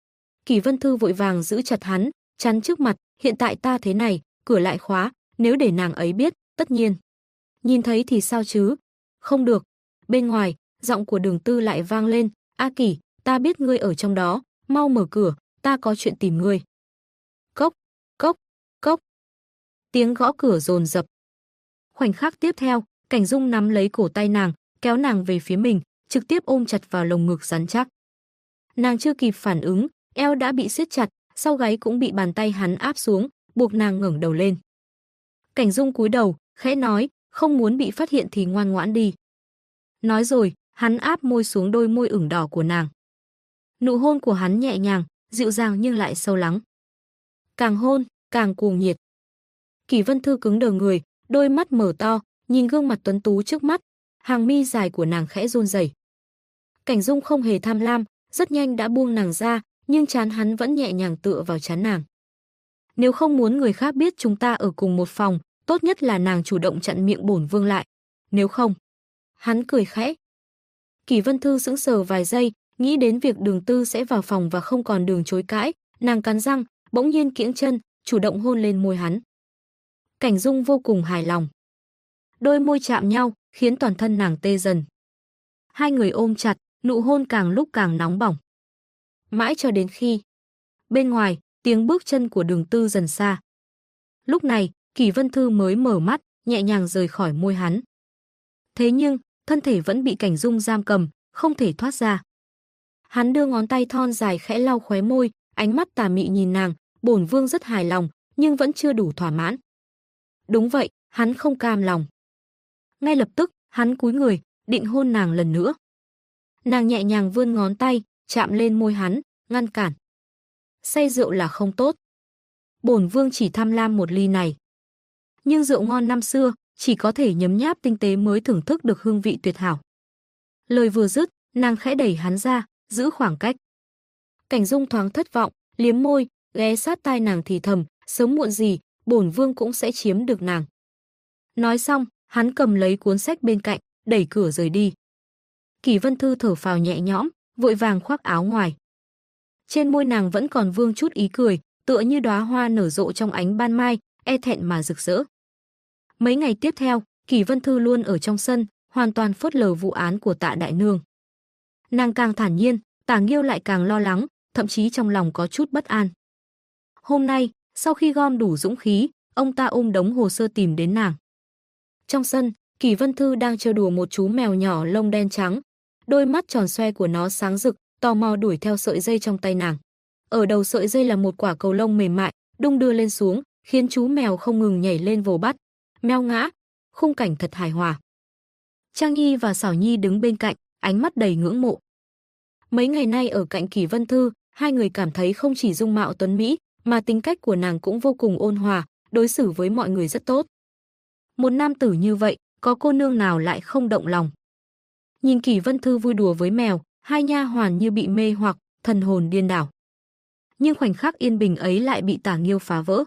Kỷ Vân Thư vội vàng giữ chặt hắn, chắn trước mặt, hiện tại ta thế này, cửa lại khóa, nếu để nàng ấy biết, tất nhiên. Nhìn thấy thì sao chứ? Không được. Bên ngoài, giọng của Đường Tư lại vang lên, A Kỷ, ta biết ngươi ở trong đó, mau mở cửa, ta có chuyện tìm ngươi. Cốc, cốc, cốc. Tiếng gõ cửa dồn dập. Khoảnh khắc tiếp theo, Cảnh Dung nắm lấy cổ tay nàng, kéo nàng về phía mình, trực tiếp ôm chặt vào lồng ngực rắn chắc. Nàng chưa kịp phản ứng, eo đã bị siết chặt, sau gáy cũng bị bàn tay hắn áp xuống, buộc nàng ngẩng đầu lên. Cảnh Dung cúi đầu, khẽ nói, không muốn bị phát hiện thì ngoan ngoãn đi. Nói rồi, hắn áp môi xuống đôi môi ửng đỏ của nàng. Nụ hôn của hắn nhẹ nhàng, dịu dàng nhưng lại sâu lắng. Càng hôn, càng cuồng nhiệt. Kỷ Vân Thư cứng đờ người, đôi mắt mở to, nhìn gương mặt tuấn tú trước mắt, hàng mi dài của nàng khẽ run rẩy. Cảnh Dung không hề tham lam, rất nhanh đã buông nàng ra, nhưng trán hắn vẫn nhẹ nhàng tựa vào trán nàng. Nếu không muốn người khác biết chúng ta ở cùng một phòng, tốt nhất là nàng chủ động chặn miệng bổn vương lại. Nếu không, hắn cười khẽ. Kỷ Vân Thư sững sờ vài giây, nghĩ đến việc Đường Tư sẽ vào phòng và không còn đường chối cãi, nàng cắn răng, bỗng nhiên kiễng chân, chủ động hôn lên môi hắn. Cảnh Dung vô cùng hài lòng. Đôi môi chạm nhau, khiến toàn thân nàng tê dần. Hai người ôm chặt, nụ hôn càng lúc càng nóng bỏng. Mãi cho đến khi bên ngoài, tiếng bước chân của Đường Tư dần xa. Lúc này, Kỷ Vân Thư mới mở mắt, nhẹ nhàng rời khỏi môi hắn. Thế nhưng, thân thể vẫn bị Cảnh Dung giam cầm, không thể thoát ra. Hắn đưa ngón tay thon dài khẽ lau khóe môi, ánh mắt tà mị nhìn nàng, bổn vương rất hài lòng, nhưng vẫn chưa đủ thỏa mãn. Đúng vậy, hắn không cam lòng. Ngay lập tức, hắn cúi người, định hôn nàng lần nữa. Nàng nhẹ nhàng vươn ngón tay, chạm lên môi hắn, ngăn cản. Say rượu là không tốt. Bổn vương chỉ tham lam một ly này. Nhưng rượu ngon năm xưa, chỉ có thể nhấm nháp tinh tế mới thưởng thức được hương vị tuyệt hảo. Lời vừa dứt, nàng khẽ đẩy hắn ra, giữ khoảng cách. Cảnh Dung thoáng thất vọng, liếm môi, ghé sát tai nàng thì thầm, sớm muộn gì, bổn vương cũng sẽ chiếm được nàng. Nói xong, hắn cầm lấy cuốn sách bên cạnh, đẩy cửa rời đi. Kỷ Vân Thư thở phào nhẹ nhõm, vội vàng khoác áo ngoài. Trên môi nàng vẫn còn vương chút ý cười, tựa như đóa hoa nở rộ trong ánh ban mai, e thẹn mà rực rỡ. Mấy ngày tiếp theo, Kỷ Vân Thư luôn ở trong sân, hoàn toàn phớt lờ vụ án của Tạ đại nương. Nàng càng thản nhiên, Tả Nghiêu lại càng lo lắng, thậm chí trong lòng có chút bất an. Hôm nay, sau khi gom đủ dũng khí, ông ta ôm đống hồ sơ tìm đến nàng. Trong sân, Kỷ Vân Thư đang chơi đùa một chú mèo nhỏ lông đen trắng. Đôi mắt tròn xoe của nó sáng rực, tò mò đuổi theo sợi dây trong tay nàng. Ở đầu sợi dây là một quả cầu lông mềm mại, đung đưa lên xuống, khiến chú mèo không ngừng nhảy lên vồ bắt. Mèo ngã, khung cảnh thật hài hòa. Trang Nhi và Xảo Nhi đứng bên cạnh, ánh mắt đầy ngưỡng mộ. Mấy ngày nay ở cạnh Kỷ Vân Thư, hai người cảm thấy không chỉ dung mạo tuấn mỹ, mà tính cách của nàng cũng vô cùng ôn hòa, đối xử với mọi người rất tốt. Một nam tử như vậy, có cô nương nào lại không động lòng. Nhìn Kỷ Vân Thư vui đùa với mèo, hai nha hoàn như bị mê hoặc, thần hồn điên đảo. Nhưng khoảnh khắc yên bình ấy lại bị Tả Nghiêu phá vỡ.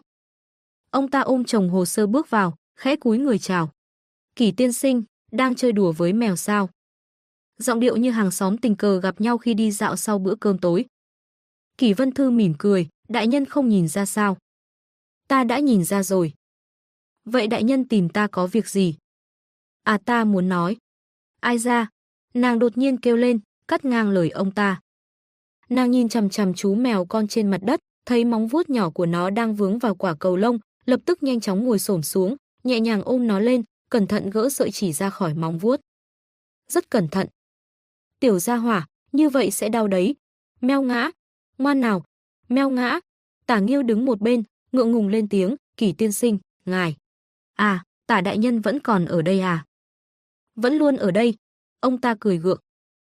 Ông ta ôm chồng hồ sơ bước vào, khẽ cúi người chào. Kỷ tiên sinh, đang chơi đùa với mèo sao? Giọng điệu như hàng xóm tình cờ gặp nhau khi đi dạo sau bữa cơm tối. Kỷ Vân Thư mỉm cười, đại nhân không nhìn ra sao? Ta đã nhìn ra rồi. Vậy đại nhân tìm ta có việc gì? À, ta muốn nói. Ai ra? Nàng đột nhiên kêu lên, cắt ngang lời ông ta. Nàng nhìn chằm chằm chú mèo con trên mặt đất, thấy móng vuốt nhỏ của nó đang vướng vào quả cầu lông, lập tức nhanh chóng ngồi xổm xuống, nhẹ nhàng ôm nó lên, cẩn thận gỡ sợi chỉ ra khỏi móng vuốt. Rất cẩn thận. Tiểu gia hỏa, như vậy sẽ đau đấy. Meo ngã. Ngoan nào. Meo ngã. Tả Nghiêu đứng một bên, ngượng ngùng lên tiếng, Kỷ tiên sinh, ngài. À, Tả đại nhân vẫn còn ở đây à? Vẫn luôn ở đây. Ông ta cười gượng.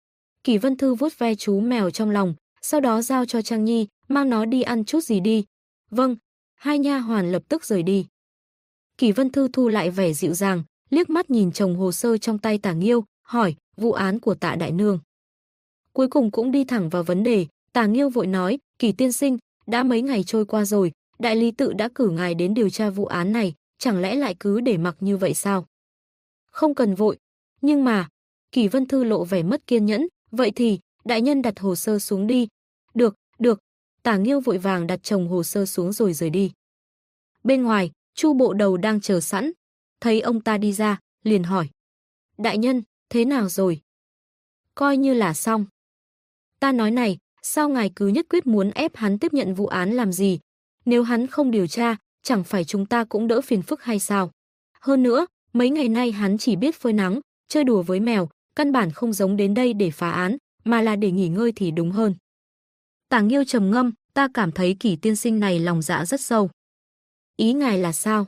Kỷ Vân Thư vuốt ve chú mèo trong lòng, sau đó giao cho Trang Nhi, mang nó đi ăn chút gì đi. Vâng. Hai nha hoàn lập tức rời đi. Kỷ Vân Thư thu lại vẻ dịu dàng, liếc mắt nhìn chồng hồ sơ trong tay Tả Nghiêu, hỏi, vụ án của Tạ đại nương. Cuối cùng cũng đi thẳng vào vấn đề, Tả Nghiêu vội nói, Kỷ tiên sinh, đã mấy ngày trôi qua rồi, đại lý tự đã cử ngài đến điều tra vụ án này, chẳng lẽ lại cứ để mặc như vậy sao? Không cần vội, nhưng mà, Kỷ Vân Thư lộ vẻ mất kiên nhẫn, vậy thì, đại nhân đặt hồ sơ xuống đi. Được, được, Tả Nghiêu vội vàng đặt chồng hồ sơ xuống rồi rời đi. Bên ngoài, Chu bộ đầu đang chờ sẵn, thấy ông ta đi ra, liền hỏi. Đại nhân, thế nào rồi? Coi như là xong. Ta nói này, sao ngài cứ nhất quyết muốn ép hắn tiếp nhận vụ án làm gì? Nếu hắn không điều tra, chẳng phải chúng ta cũng đỡ phiền phức hay sao? Hơn nữa, mấy ngày nay hắn chỉ biết phơi nắng, chơi đùa với mèo, căn bản không giống đến đây để phá án, mà là để nghỉ ngơi thì đúng hơn. Tả Nghiêu trầm ngâm, ta cảm thấy Kỷ tiên sinh này lòng dạ rất sâu. Ý ngài là sao?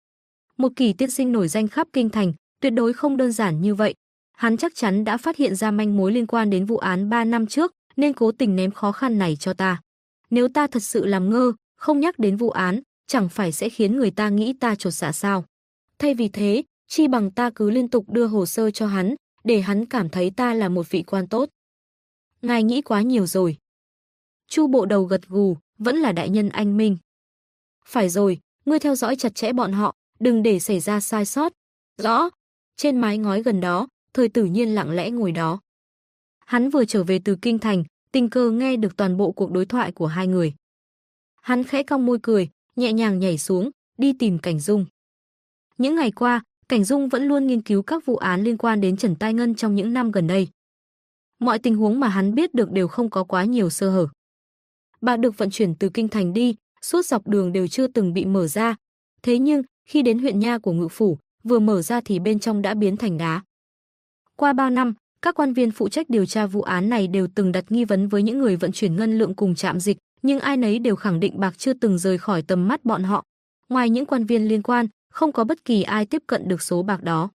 Một Kỷ tiên sinh nổi danh khắp kinh thành, tuyệt đối không đơn giản như vậy. Hắn chắc chắn đã phát hiện ra manh mối liên quan đến vụ án 3 năm trước, nên cố tình ném khó khăn này cho ta. Nếu ta thật sự làm ngơ, không nhắc đến vụ án, chẳng phải sẽ khiến người ta nghĩ ta chột dạ sao? Thay vì thế, chi bằng ta cứ liên tục đưa hồ sơ cho hắn, để hắn cảm thấy ta là một vị quan tốt. Ngài nghĩ quá nhiều rồi. Chu bộ đầu gật gù, vẫn là đại nhân anh minh. Phải rồi, ngươi theo dõi chặt chẽ bọn họ, đừng để xảy ra sai sót. Rõ. Trên mái ngói gần đó, Thời Tử Nhiên lặng lẽ ngồi đó. Hắn vừa trở về từ kinh thành, tình cờ nghe được toàn bộ cuộc đối thoại của hai người. Hắn khẽ cong môi cười, nhẹ nhàng nhảy xuống, đi tìm Cảnh Dung. Những ngày qua, Cảnh Dung vẫn luôn nghiên cứu các vụ án liên quan đến Trần Tai Ngân trong những năm gần đây. Mọi tình huống mà hắn biết được đều không có quá nhiều sơ hở. Bà được vận chuyển từ kinh thành đi, suốt dọc đường đều chưa từng bị mở ra. Thế nhưng, khi đến huyện nha của Ngự phủ, vừa mở ra thì bên trong đã biến thành đá. Qua bao năm, các quan viên phụ trách điều tra vụ án này đều từng đặt nghi vấn với những người vận chuyển ngân lượng cùng trạm dịch, nhưng ai nấy đều khẳng định bạc chưa từng rời khỏi tầm mắt bọn họ. Ngoài những quan viên liên quan, không có bất kỳ ai tiếp cận được số bạc đó.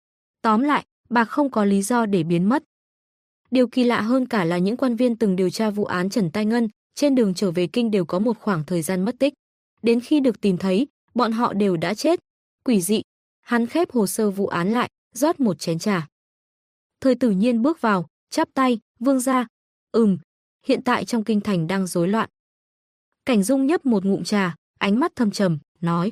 Tóm lại, bạc không có lý do để biến mất. Điều kỳ lạ hơn cả là những quan viên từng điều tra vụ án Trần Tai Ngân, trên đường trở về kinh đều có một khoảng thời gian mất tích. Đến khi được tìm thấy, bọn họ đều đã chết. Quỷ dị. Hắn khép hồ sơ vụ án lại, rót một chén trà. Thời Tử Nhiên bước vào, chắp tay, vương gia. Hiện tại trong kinh thành đang rối loạn. Cảnh Dung nhấp một ngụm trà, ánh mắt thâm trầm, nói.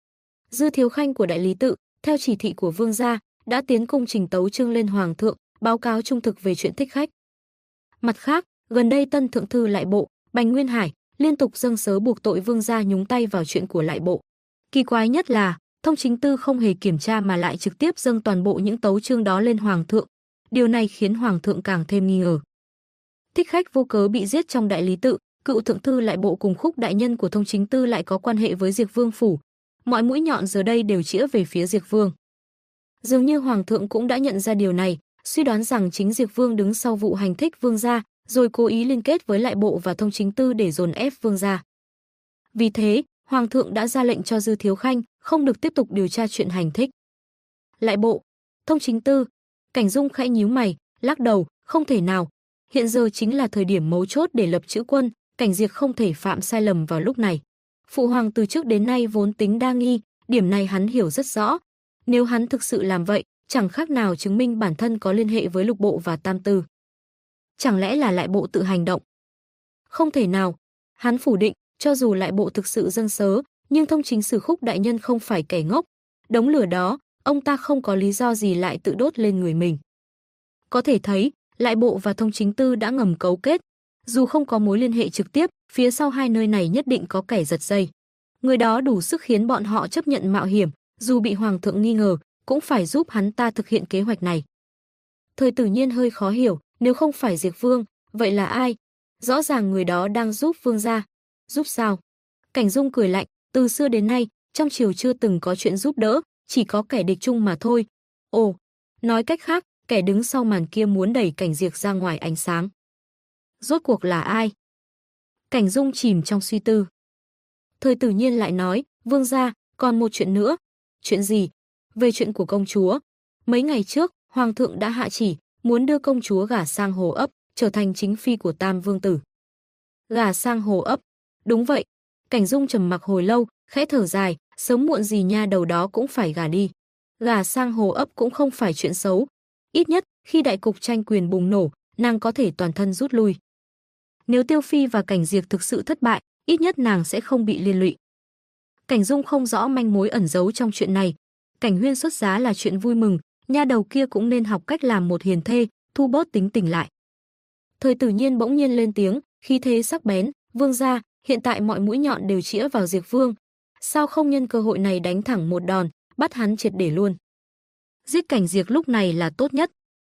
Dư Thiếu Khanh của đại lý tự, theo chỉ thị của vương gia, đã tiến cung trình tấu chương lên hoàng thượng, báo cáo trung thực về chuyện thích khách. Mặt khác, gần đây Tân thượng thư Lại bộ, Bành Nguyên Hải liên tục dâng sớ buộc tội vương gia nhúng tay vào chuyện của Lại bộ. Kỳ quái nhất là, Thông chính tư không hề kiểm tra mà lại trực tiếp dâng toàn bộ những tấu chương đó lên hoàng thượng. Điều này khiến hoàng thượng càng thêm nghi ngờ. Thích khách vô cớ bị giết trong đại lý tự, cựu thượng thư Lại bộ cùng Khúc đại nhân của Thông chính tư lại có quan hệ với Diệp Vương phủ. Mọi mũi nhọn giờ đây đều chĩa về phía Diệp Vương. Dường như hoàng thượng cũng đã nhận ra điều này, suy đoán rằng chính Diệp Vương đứng sau vụ hành thích vương gia, rồi cố ý liên kết với Lại bộ và Thông chính tư để dồn ép vương gia. Vì thế, hoàng thượng đã ra lệnh cho Dư Thiếu Khanh không được tiếp tục điều tra chuyện hành thích. Lại bộ, Thông chính tư, Cảnh Dung khẽ nhíu mày, lắc đầu, không thể nào. Hiện giờ chính là thời điểm mấu chốt để lập chữ quân, Cảnh Diệp không thể phạm sai lầm vào lúc này. Phụ hoàng từ trước đến nay vốn tính đa nghi, điểm này hắn hiểu rất rõ. Nếu hắn thực sự làm vậy, chẳng khác nào chứng minh bản thân có liên hệ với Lục bộ và Tam tư. Chẳng lẽ là Lại bộ tự hành động? Không thể nào. Hắn phủ định, cho dù Lại bộ thực sự dâng sớ, nhưng Thông chính sử Khúc đại nhân không phải kẻ ngốc. Đống lửa đó, ông ta không có lý do gì lại tự đốt lên người mình. Có thể thấy, Lại bộ và Thông chính tư đã ngầm cấu kết. Dù không có mối liên hệ trực tiếp, phía sau hai nơi này nhất định có kẻ giật dây. Người đó đủ sức khiến bọn họ chấp nhận mạo hiểm, dù bị hoàng thượng nghi ngờ, cũng phải giúp hắn ta thực hiện kế hoạch này. Thời Tử Nhiên hơi khó hiểu, nếu không phải Diệp Vương, vậy là ai? Rõ ràng người đó đang giúp vương gia. Giúp sao? Cảnh Dung cười lạnh, từ xưa đến nay, trong triều chưa từng có chuyện giúp đỡ, chỉ có kẻ địch chung mà thôi. Ồ, nói cách khác, kẻ đứng sau màn kia muốn đẩy Cảnh Diệp ra ngoài ánh sáng. Rốt cuộc là ai? Cảnh Dung chìm trong suy tư. Thời Tử Nhiên lại nói, vương gia, còn một chuyện nữa. Chuyện gì? Về chuyện của công chúa. Mấy ngày trước, hoàng thượng đã hạ chỉ, muốn đưa công chúa gả sang Hồ Ấp, trở thành chính phi của Tam vương tử. Gả sang Hồ Ấp? Đúng vậy. Cảnh Dung trầm mặc hồi lâu, khẽ thở dài, sớm muộn gì nha đầu đó cũng phải gả đi. Gả sang Hồ Ấp cũng không phải chuyện xấu. Ít nhất, khi đại cục tranh quyền bùng nổ, nàng có thể toàn thân rút lui. Nếu Tiêu Phi và Cảnh Diệp thực sự thất bại, ít nhất nàng sẽ không bị liên lụy. Cảnh Dung không rõ manh mối ẩn giấu trong chuyện này. Cảnh Huyên xuất giá là chuyện vui mừng, nha đầu kia cũng nên học cách làm một hiền thê, thu bớt tính tình lại. Thời Tử Nhiên bỗng nhiên lên tiếng, khí thế sắc bén, "Vương gia, hiện tại mọi mũi nhọn đều chĩa vào Diệp Vương, sao không nhân cơ hội này đánh thẳng một đòn, bắt hắn triệt để luôn?" Giết Cảnh Diệp lúc này là tốt nhất.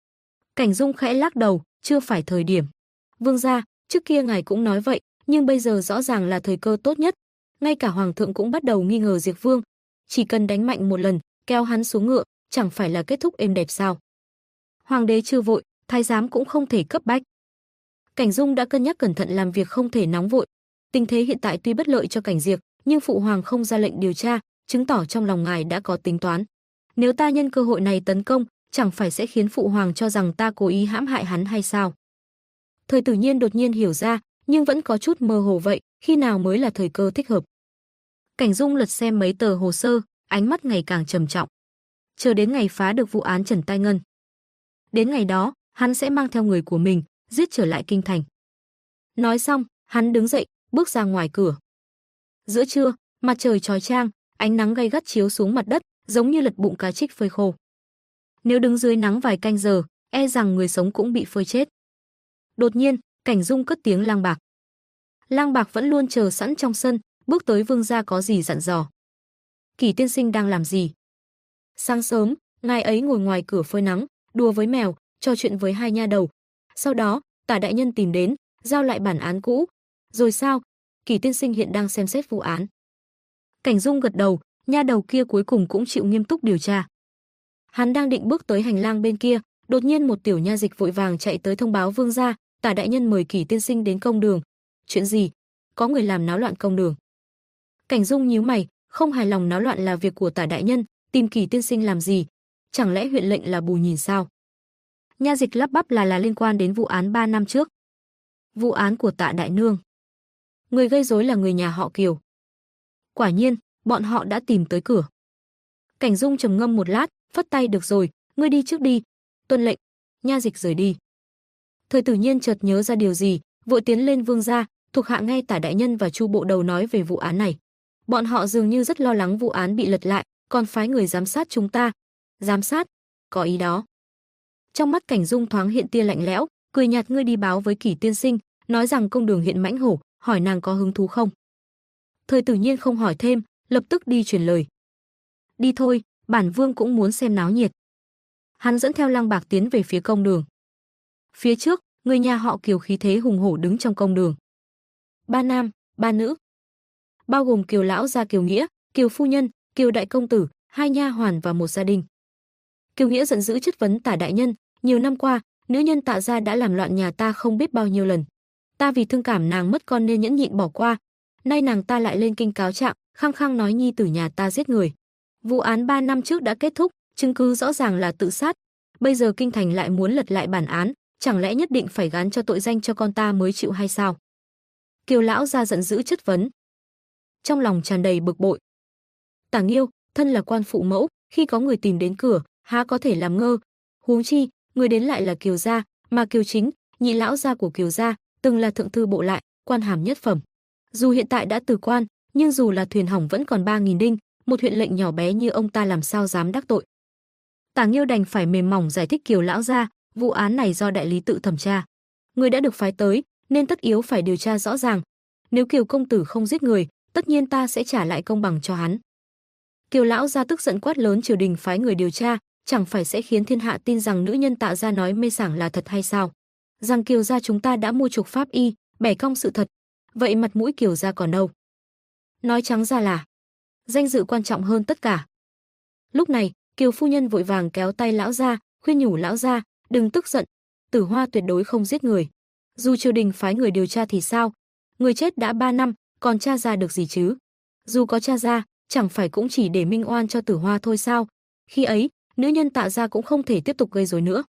Cảnh Dung khẽ lắc đầu, chưa phải thời điểm. "Vương gia, trước kia ngài cũng nói vậy, nhưng bây giờ rõ ràng là thời cơ tốt nhất. Ngay cả hoàng thượng cũng bắt đầu nghi ngờ Diệp Vương, chỉ cần đánh mạnh một lần, kéo hắn xuống ngựa, chẳng phải là kết thúc êm đẹp sao?" Hoàng đế chưa vội, thái giám cũng không thể cấp bách. Cảnh Dung đã cân nhắc cẩn thận, làm việc không thể nóng vội. Tình thế hiện tại tuy bất lợi cho Cảnh Diệp, nhưng phụ hoàng không ra lệnh điều tra, chứng tỏ trong lòng ngài đã có tính toán. Nếu ta nhân cơ hội này tấn công, chẳng phải sẽ khiến phụ hoàng cho rằng ta cố ý hãm hại hắn hay sao? Thời Tử Nhiên đột nhiên hiểu ra, nhưng vẫn có chút mơ hồ vậy, khi nào mới là thời cơ thích hợp? Cảnh Dung lật xem mấy tờ hồ sơ, ánh mắt ngày càng trầm trọng. Chờ đến ngày phá được vụ án Trần Tai Ngân. Đến ngày đó, hắn sẽ mang theo người của mình, giết trở lại kinh thành. Nói xong, hắn đứng dậy, bước ra ngoài cửa. Giữa trưa, mặt trời chói chang, ánh nắng gay gắt chiếu xuống mặt đất, giống như lật bụng cá trích phơi khô. Nếu đứng dưới nắng vài canh giờ, e rằng người sống cũng bị phơi chết. Đột nhiên, Cảnh Dung cất tiếng Lang Bạc. Lang Bạc vẫn luôn chờ sẵn trong sân, bước tới. "Vương gia có gì dặn dò?" "Kỷ tiên sinh đang làm gì?" "Sáng sớm, ngài ấy ngồi ngoài cửa phơi nắng, đùa với mèo, trò chuyện với hai nha đầu. Sau đó, Tả đại nhân tìm đến, giao lại bản án cũ." "Rồi sao?" "Kỷ tiên sinh hiện đang xem xét vụ án." Cảnh Dung gật đầu, nha đầu kia cuối cùng cũng chịu nghiêm túc điều tra. Hắn đang định bước tới hành lang bên kia, đột nhiên một tiểu nha dịch vội vàng chạy tới thông báo: "Vương gia, Tả đại nhân mời Kỷ tiên sinh đến công đường." "Chuyện gì?" "Có người làm náo loạn công đường." Cảnh Dung nhíu mày, không hài lòng. Náo loạn là việc của Tả đại nhân, tìm Kỷ tiên sinh làm gì? Chẳng lẽ huyện lệnh là bù nhìn sao? Nha dịch lắp bắp: là liên quan đến vụ án 3 năm trước. Vụ án của Tạ đại nương. Người gây rối là người nhà họ Kiều. Quả nhiên, bọn họ đã tìm tới cửa. Cảnh Dung trầm ngâm một lát, phất tay: "Được rồi, ngươi đi trước đi." "Tuân lệnh." Nha dịch rời đi. Thời Tử Nhiên chợt nhớ ra điều gì, vội tiến lên: "Vương gia, thuộc hạ nghe Tả đại nhân và Chu bộ đầu nói về vụ án này. Bọn họ dường như rất lo lắng vụ án bị lật lại, còn phái người giám sát chúng ta." "Giám sát? Có ý đó?" Trong mắt Cảnh Dung thoáng hiện tia lạnh lẽo, cười nhạt: "Ngươi đi báo với Kỷ tiên sinh, nói rằng công đường hiện mãnh hổ, hỏi nàng có hứng thú không?" Thời Tử Nhiên không hỏi thêm, lập tức đi truyền lời. "Đi thôi, bản vương cũng muốn xem náo nhiệt." Hắn dẫn theo Lang Bạc tiến về phía công đường. Phía trước, người nhà họ Kiều khí thế hùng hổ đứng trong công đường. 3 nam, 3 nữ, bao gồm Kiều lão gia Kiều Nghĩa, Kiều phu nhân, Kiều đại công tử, 2 nha hoàn và một gia đình. Kiều Nghĩa giận dữ chất vấn Tả đại nhân: "Nhiều năm qua, nữ nhân Tạ gia đã làm loạn nhà ta không biết bao nhiêu lần. Ta vì thương cảm nàng mất con nên nhẫn nhịn bỏ qua. Nay nàng ta lại lên kinh cáo trạng, khăng khăng nói nhi tử nhà ta giết người. Vụ án 3 năm trước đã kết thúc, chứng cứ rõ ràng là tự sát. Bây giờ kinh thành lại muốn lật lại bản án, chẳng lẽ nhất định phải gán cho tội danh cho con ta mới chịu hay sao?" Kiều lão gia giận dữ chất vấn, trong lòng tràn đầy bực bội. Tả Nghiêu, thân là quan phụ mẫu, khi có người tìm đến cửa, há có thể làm ngơ? Huống chi, người đến lại là Kiều gia, mà Kiều Chính, nhị lão gia của Kiều gia, từng là thượng thư bộ lại, quan hàm nhất phẩm. Dù hiện tại đã từ quan, nhưng dù là thuyền hỏng vẫn còn 3.000 đinh, một huyện lệnh nhỏ bé như ông ta làm sao dám đắc tội. Tả Nghiêu đành phải mềm mỏng giải thích: Kiều lão gia, vụ án này do đại lý tự thẩm tra. Người đã được phái tới, nên tất yếu phải điều tra rõ ràng. Nếu Kiều công tử không giết người, tất nhiên ta sẽ trả lại công bằng cho hắn. Kiều lão gia tức giận quát lớn: triều đình phái người điều tra, chẳng phải sẽ khiến thiên hạ tin rằng nữ nhân Tạ gia nói mê sảng là thật hay sao? Rằng Kiều gia chúng ta đã mua chuộc pháp y, bẻ cong sự thật. Vậy mặt mũi Kiều gia còn đâu? Nói trắng ra là danh dự quan trọng hơn tất cả. Lúc này, Kiều phu nhân vội vàng kéo tay lão gia, khuyên nhủ lão gia, đừng tức giận, Tử Hoa tuyệt đối không giết người. Dù triều đình phái người điều tra thì sao? Người chết đã 3 năm, còn tra ra được gì chứ? Dù có tra ra, chẳng phải cũng chỉ để minh oan cho Tử Hoa thôi sao? Khi ấy, nữ nhân Tạ gia cũng không thể tiếp tục gây rối nữa.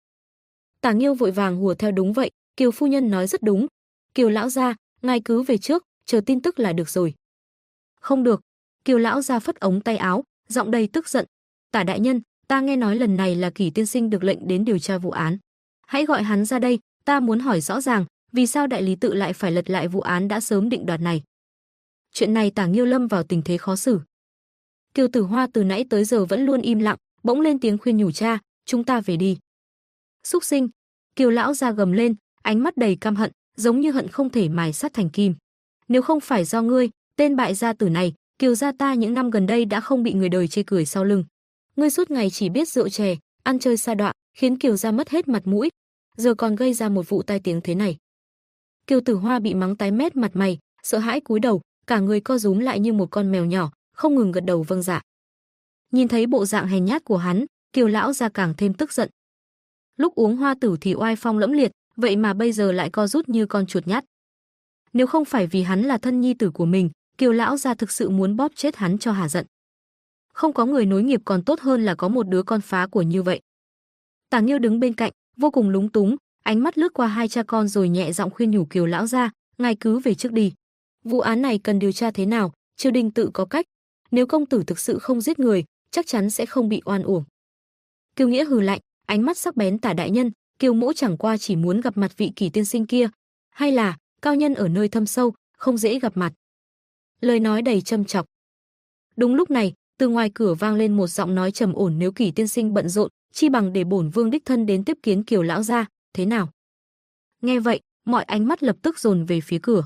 Tả Nghiêu vội vàng hùa theo: đúng vậy, Kiều phu nhân nói rất đúng. Kiều lão gia, ngài cứ về trước, chờ tin tức là được rồi. Không được, Kiều lão ra phất ống tay áo, giọng đầy tức giận. Tả đại nhân, ta nghe nói lần này là Kỷ tiên sinh được lệnh đến điều tra vụ án. Hãy gọi hắn ra đây, ta muốn hỏi rõ ràng, vì sao đại lý tự lại phải lật lại vụ án đã sớm định đoạt này. Chuyện này Tả Nghiêu lâm vào tình thế khó xử. Kiều Tử Hoa từ nãy tới giờ vẫn luôn im lặng, bỗng lên tiếng khuyên nhủ cha, chúng ta về đi. Súc sinh, Kiều lão ra gầm lên, ánh mắt đầy căm hận, giống như hận không thể mài sắt thành kim. Nếu không phải do ngươi, tên bại gia tử này, Kiều gia ta những năm gần đây đã không bị người đời chê cười sau lưng. Ngươi suốt ngày chỉ biết rượu chè, ăn chơi sa đọa, khiến Kiều gia mất hết mặt mũi, giờ còn gây ra một vụ tai tiếng thế này. Kiều Tử Hoa bị mắng tái mét mặt mày, sợ hãi cúi đầu, cả người co rúm lại như một con mèo nhỏ, không ngừng gật đầu vâng dạ. Nhìn thấy bộ dạng hèn nhát của hắn, Kiều lão gia càng thêm tức giận. Lúc uống hoa tử thì oai phong lẫm liệt, vậy mà bây giờ lại co rút như con chuột nhát. Nếu không phải vì hắn là thân nhi tử của mình, Kiều lão gia thực sự muốn bóp chết hắn cho hả giận. Không có người nối nghiệp còn tốt hơn là có một đứa con phá của như vậy. Tả Nghiêu đứng bên cạnh, vô cùng lúng túng, ánh mắt lướt qua hai cha con rồi nhẹ giọng khuyên nhủ Kiều lão gia, ngài cứ về trước đi. Vụ án này cần điều tra thế nào, triều đình tự có cách. Nếu công tử thực sự không giết người, chắc chắn sẽ không bị oan uổng. Kiều Nghĩa hừ lạnh, ánh mắt sắc bén. Tả đại nhân, Kiều mỗ chẳng qua chỉ muốn gặp mặt vị Kỷ tiên sinh kia, hay là cao nhân ở nơi thâm sâu, không dễ gặp mặt. Lời nói đầy châm chọc. Đúng lúc này, từ ngoài cửa vang lên một giọng nói trầm ổn, nếu Kỷ tiên sinh bận rộn, chi bằng để bổn vương đích thân đến tiếp kiến Kiều lão gia, thế nào? Nghe vậy, mọi ánh mắt lập tức dồn về phía cửa.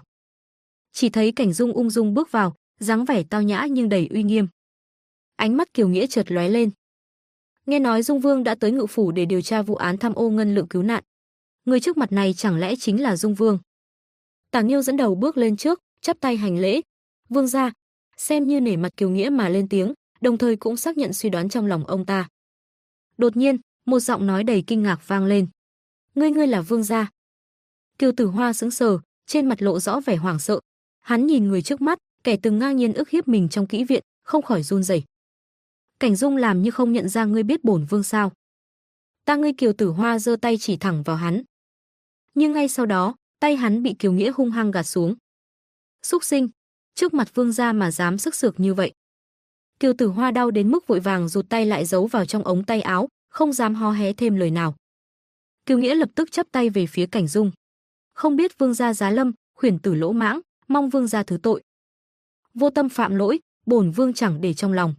Chỉ thấy Cảnh Dung ung dung bước vào, dáng vẻ tao nhã nhưng đầy uy nghiêm. Ánh mắt Kiều Nghĩa chợt lóe lên. Nghe nói Dung Vương đã tới Ngự phủ để điều tra vụ án tham ô ngân lượng cứu nạn. Người trước mặt này chẳng lẽ chính là Dung Vương? Tả Nghiêu dẫn đầu bước lên trước, chắp tay hành lễ. Vương gia, xem như nể mặt Kiều Nghĩa mà lên tiếng, đồng thời cũng xác nhận suy đoán trong lòng ông ta. Đột nhiên, một giọng nói đầy kinh ngạc vang lên. Ngươi là Vương gia? Kiều Tử Hoa sững sờ, trên mặt lộ rõ vẻ hoảng sợ. Hắn nhìn người trước mắt, kẻ từng ngang nhiên ức hiếp mình trong kỹ viện, không khỏi run rẩy. Cảnh Dung làm như không nhận ra, ngươi biết bổn vương sao? Ta ngươi. Kiều Tử Hoa giơ tay chỉ thẳng vào hắn. Nhưng ngay sau đó, tay hắn bị Kiều Nghĩa hung hăng gạt xuống. Súc sinh, trước mặt vương gia mà dám sức sược như vậy. Kiều Tử Hoa đau đến mức vội vàng rụt tay lại giấu vào trong ống tay áo, không dám hó hé thêm lời nào. Kiều Nghĩa lập tức chắp tay về phía Cảnh Dung. Không biết vương gia giá lâm, khuyển tử lỗ mãng, mong vương gia thứ tội. Vô tâm phạm lỗi, bổn vương chẳng để trong lòng.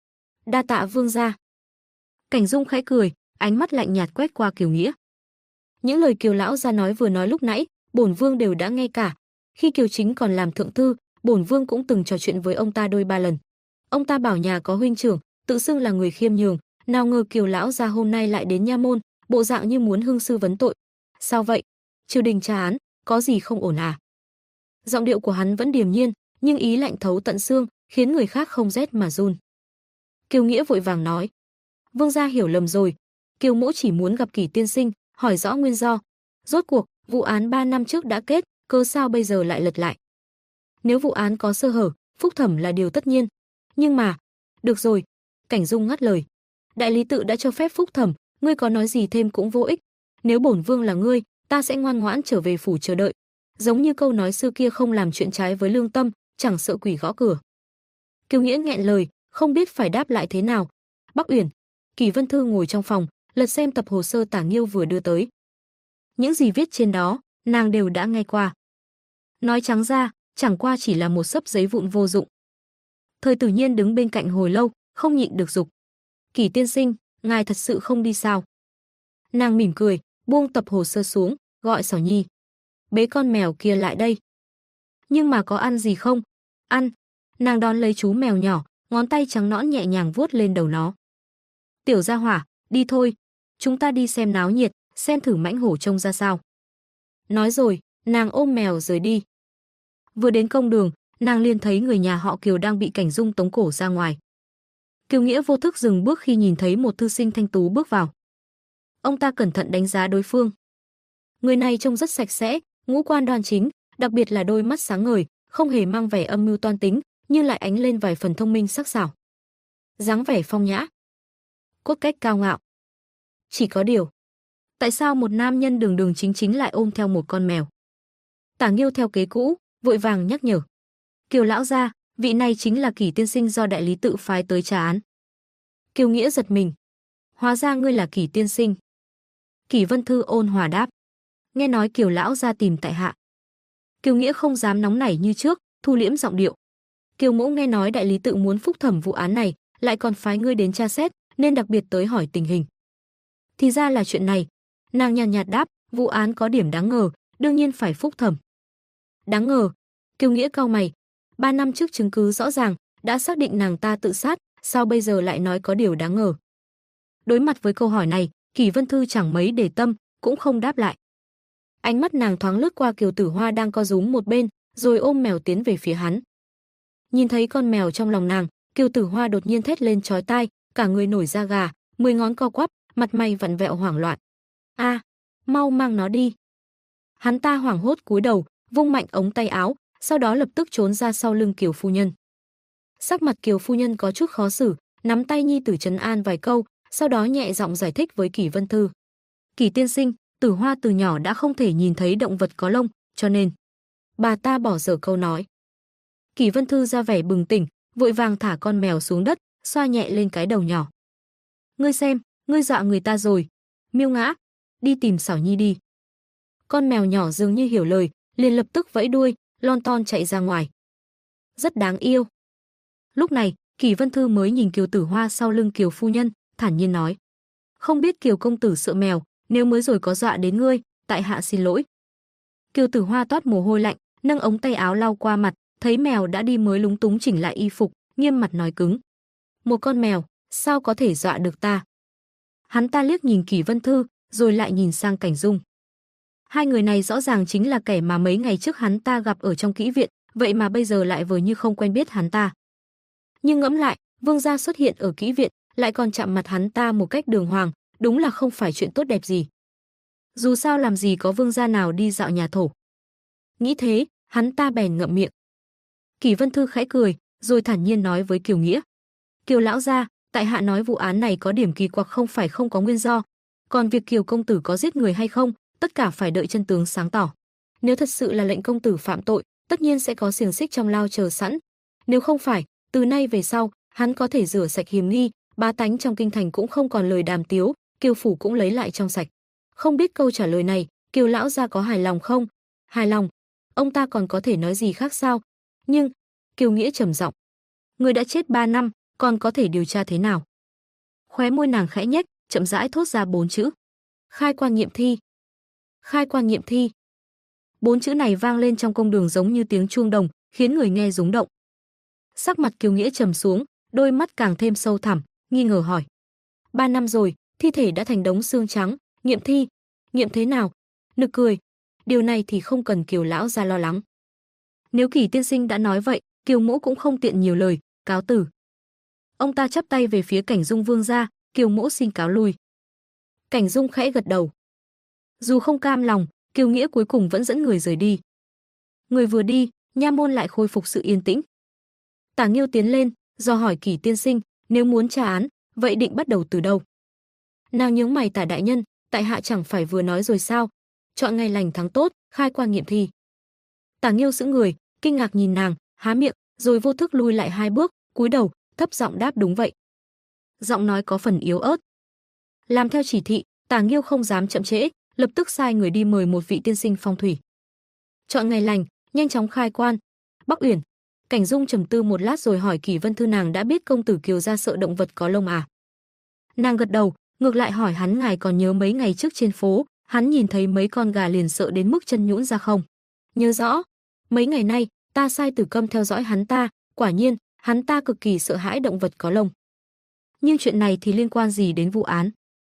Đa tạ vương gia. Cảnh Dung khẽ cười, ánh mắt lạnh nhạt quét qua Kiều Nghĩa. Những lời Kiều lão gia nói vừa nói lúc nãy, bổn vương đều đã nghe cả. Khi Kiều Chính còn làm thượng thư, bổn vương cũng từng trò chuyện với ông ta đôi ba lần. Ông ta bảo nhà có huynh trưởng, tự xưng là người khiêm nhường, nào ngờ Kiều lão gia hôm nay lại đến nha môn, bộ dạng như muốn hưng sư vấn tội. Sao vậy? Triều đình tra án, có gì không ổn à? Giọng điệu của hắn vẫn điềm nhiên, nhưng ý lạnh thấu tận xương, khiến người khác không rét mà run. Kiều Nghĩa vội vàng nói, vương gia hiểu lầm rồi, Kiều mỗ chỉ muốn gặp Kỷ tiên sinh, hỏi rõ nguyên do. Rốt cuộc, vụ án 3 năm trước đã kết, cớ sao bây giờ lại lật lại? Nếu vụ án có sơ hở, phúc thẩm là điều tất nhiên. Nhưng mà, được rồi, Cảnh Dung ngắt lời. Đại lý tự đã cho phép phúc thẩm, ngươi có nói gì thêm cũng vô ích. Nếu bổn vương là ngươi, ta sẽ ngoan ngoãn trở về phủ chờ đợi. Giống như câu nói xưa kia, không làm chuyện trái với lương tâm, chẳng sợ quỷ gõ cửa. Kiều Nghĩa nghẹn lời, không biết phải đáp lại thế nào. Bắc Uyển, Kỷ Vân Thư ngồi trong phòng, lật xem tập hồ sơ Tả Nghiêu vừa đưa tới. Những gì viết trên đó, nàng đều đã nghe qua. Nói trắng ra, chẳng qua chỉ là một xấp giấy vụn vô dụng. Thời Tử Nhiên đứng bên cạnh hồi lâu, không nhịn được giục. Kỷ tiên sinh, ngài thật sự không đi sao? Nàng mỉm cười, buông tập hồ sơ xuống, gọi Sảo Nhi. Bế con mèo kia lại đây. Nhưng mà có ăn gì không? Ăn. Nàng đón lấy chú mèo nhỏ, ngón tay trắng nõn nhẹ nhàng vuốt lên đầu nó. Tiểu gia hỏa, đi thôi. Chúng ta đi xem náo nhiệt, xem thử mãnh hổ trông ra sao. Nói rồi, nàng ôm mèo rời đi. Vừa đến công đường, nàng liền thấy người nhà họ Kiều đang bị Cảnh Dung tống cổ ra ngoài. Kiều Nghĩa vô thức dừng bước khi nhìn thấy một thư sinh thanh tú bước vào. Ông ta cẩn thận đánh giá đối phương. Người này trông rất sạch sẽ, ngũ quan đoan chính, đặc biệt là đôi mắt sáng ngời, không hề mang vẻ âm mưu toan tính, nhưng lại ánh lên vài phần thông minh sắc sảo. Dáng vẻ phong nhã, cốt cách cao ngạo. Chỉ có điều, tại sao một nam nhân đường đường chính chính lại ôm theo một con mèo? Tả Nghiêu theo kế cũ, vội vàng nhắc nhở. Kiều lão gia, vị này chính là Kỷ tiên sinh do đại lý tự phái tới tra án. Kiều Nghĩa giật mình. Hóa ra ngươi là Kỷ tiên sinh. Kỷ Vân Thư ôn hòa đáp. Nghe nói Kiều lão ra tìm tại hạ. Kiều Nghĩa không dám nóng nảy như trước, thu liễm giọng điệu. Kiều mẫu nghe nói đại lý tự muốn phúc thẩm vụ án này, lại còn phái ngươi đến tra xét, nên đặc biệt tới hỏi tình hình. Thì ra là chuyện này. Nàng nhàn nhạt đáp, vụ án có điểm đáng ngờ, đương nhiên phải phúc thẩm. Đáng ngờ? Kiều Nghĩa cau mày. 3 năm trước chứng cứ rõ ràng, đã xác định nàng ta tự sát, sao bây giờ lại nói có điều đáng ngờ? Đối mặt với câu hỏi này, Kỷ Vân Thư chẳng mấy để tâm, cũng không đáp lại. Ánh mắt nàng thoáng lướt qua Kiều Tử Hoa đang co rúm một bên, rồi ôm mèo tiến về phía hắn. Nhìn thấy con mèo trong lòng nàng, Kiều Tử Hoa đột nhiên thét lên chói tai, cả người nổi da gà, 10 ngón co quắp, mặt mày vặn vẹo hoảng loạn. A, mau mang nó đi. Hắn ta hoảng hốt cúi đầu, vung mạnh ống tay áo, sau đó lập tức trốn ra sau lưng Kiều phu nhân. Sắc mặt Kiều phu nhân có chút khó xử, nắm tay nhi tử trấn an vài câu, sau đó nhẹ giọng giải thích với Kỷ Vân Thư. Kỷ tiên sinh, Tử Hoa từ nhỏ đã không thể nhìn thấy động vật có lông, cho nên bà ta bỏ dở câu nói. Kỷ Vân Thư ra vẻ bừng tỉnh, vội vàng thả con mèo xuống đất, xoa nhẹ lên cái đầu nhỏ. Ngươi xem, ngươi dọa người ta rồi. Miêu Ngã, đi tìm Xảo Nhi đi. Con mèo nhỏ dường như hiểu lời, liền lập tức vẫy đuôi, lon ton chạy ra ngoài. Rất đáng yêu. Lúc này, Kỷ Vân Thư mới nhìn Kiều Tử Hoa sau lưng Kiều phu nhân, thản nhiên nói: Không biết Kiều công tử sợ mèo, nếu mới rồi có dọa đến ngươi, tại hạ xin lỗi. Kiều Tử Hoa toát mồ hôi lạnh, nâng ống tay áo lau qua mặt, thấy mèo đã đi mới lúng túng chỉnh lại y phục, nghiêm mặt nói cứng: Một con mèo, sao có thể dọa được ta? Hắn ta liếc nhìn Kỷ Vân Thư, rồi lại nhìn sang Cảnh Dung. Hai người này rõ ràng chính là kẻ mà mấy ngày trước hắn ta gặp ở trong kỹ viện, vậy mà bây giờ lại vờ như không quen biết hắn ta. Nhưng ngẫm lại, vương gia xuất hiện ở kỹ viện, lại còn chạm mặt hắn ta một cách đường hoàng, đúng là không phải chuyện tốt đẹp gì. Dù sao làm gì có vương gia nào đi dạo nhà thổ. Nghĩ thế, hắn ta bèn ngậm miệng. Kỷ Vân Thư khẽ cười, rồi thản nhiên nói với Kiều Nghĩa: Kiều lão gia, tại hạ nói vụ án này có điểm kỳ quặc không phải không có nguyên do, còn việc Kiều công tử có giết người hay không, tất cả phải đợi chân tướng sáng tỏ. Nếu thật sự là lệnh công tử phạm tội, tất nhiên sẽ có xiềng xích trong lao chờ sẵn. Nếu không phải, từ nay về sau, hắn có thể rửa sạch hiềm nghi, bá tánh trong kinh thành cũng không còn lời đàm tiếu, Kiều phủ cũng lấy lại trong sạch. Không biết câu trả lời này, Kiều lão gia có hài lòng không? Hài lòng. Ông ta còn có thể nói gì khác sao? Nhưng, Kiều Nghĩa trầm giọng: Người đã chết 3 năm, còn có thể điều tra thế nào? Khóe môi nàng khẽ nhếch, chậm rãi thốt ra 4 chữ: Khai quan nghiệm thi. Khai quan nghiệm thi. 4 chữ này vang lên trong công đường giống như tiếng chuông đồng, khiến người nghe rúng động. Sắc mặt Kiều Nghĩa trầm xuống, đôi mắt càng thêm sâu thẳm, nghi ngờ hỏi: 3 năm rồi, thi thể đã thành đống xương trắng, nghiệm thi, nghiệm thế nào? Nực cười, điều này thì không cần Kiều lão gia lo lắng. Nếu Kỷ tiên sinh đã nói vậy, Kiều mỗ cũng không tiện nhiều lời, cáo từ. Ông ta chắp tay về phía Cảnh Dung vương gia, Kiều mỗ xin cáo lui. Cảnh Dung khẽ gật đầu. Dù không cam lòng, Kiều Nghĩa cuối cùng vẫn dẫn người rời đi. Người vừa đi, nha môn lại khôi phục sự yên tĩnh. Tả Nghiêu tiến lên, dò hỏi Kỷ tiên sinh, nếu muốn tra án, vậy định bắt đầu từ đâu? Nàng nhướng mày: Tả đại nhân, tại hạ chẳng phải vừa nói rồi sao? Chọn ngày lành tháng tốt, khai quan nghiệm thi. Tả Nghiêu sững người, kinh ngạc nhìn nàng, há miệng, rồi vô thức lui lại 2 bước, cúi đầu, thấp giọng đáp đúng vậy. Giọng nói có phần yếu ớt. Làm theo chỉ thị, Tả Nghiêu không dám chậm trễ, lập tức sai người đi mời một vị tiên sinh phong thủy. Chọn ngày lành, nhanh chóng khai quan. Bắc Uyển. Cảnh Dung trầm tư một lát rồi hỏi Kỷ Vân Thư nàng đã biết công tử Kiều gia sợ động vật có lông à? Nàng gật đầu, ngược lại hỏi hắn: ngài còn nhớ mấy ngày trước trên phố, hắn nhìn thấy mấy con gà liền sợ đến mức chân nhũn ra không? Nhớ rõ. Mấy ngày nay, ta sai Tử Câm theo dõi hắn ta, quả nhiên, hắn ta cực kỳ sợ hãi động vật có lông. Nhưng chuyện này thì liên quan gì đến vụ án?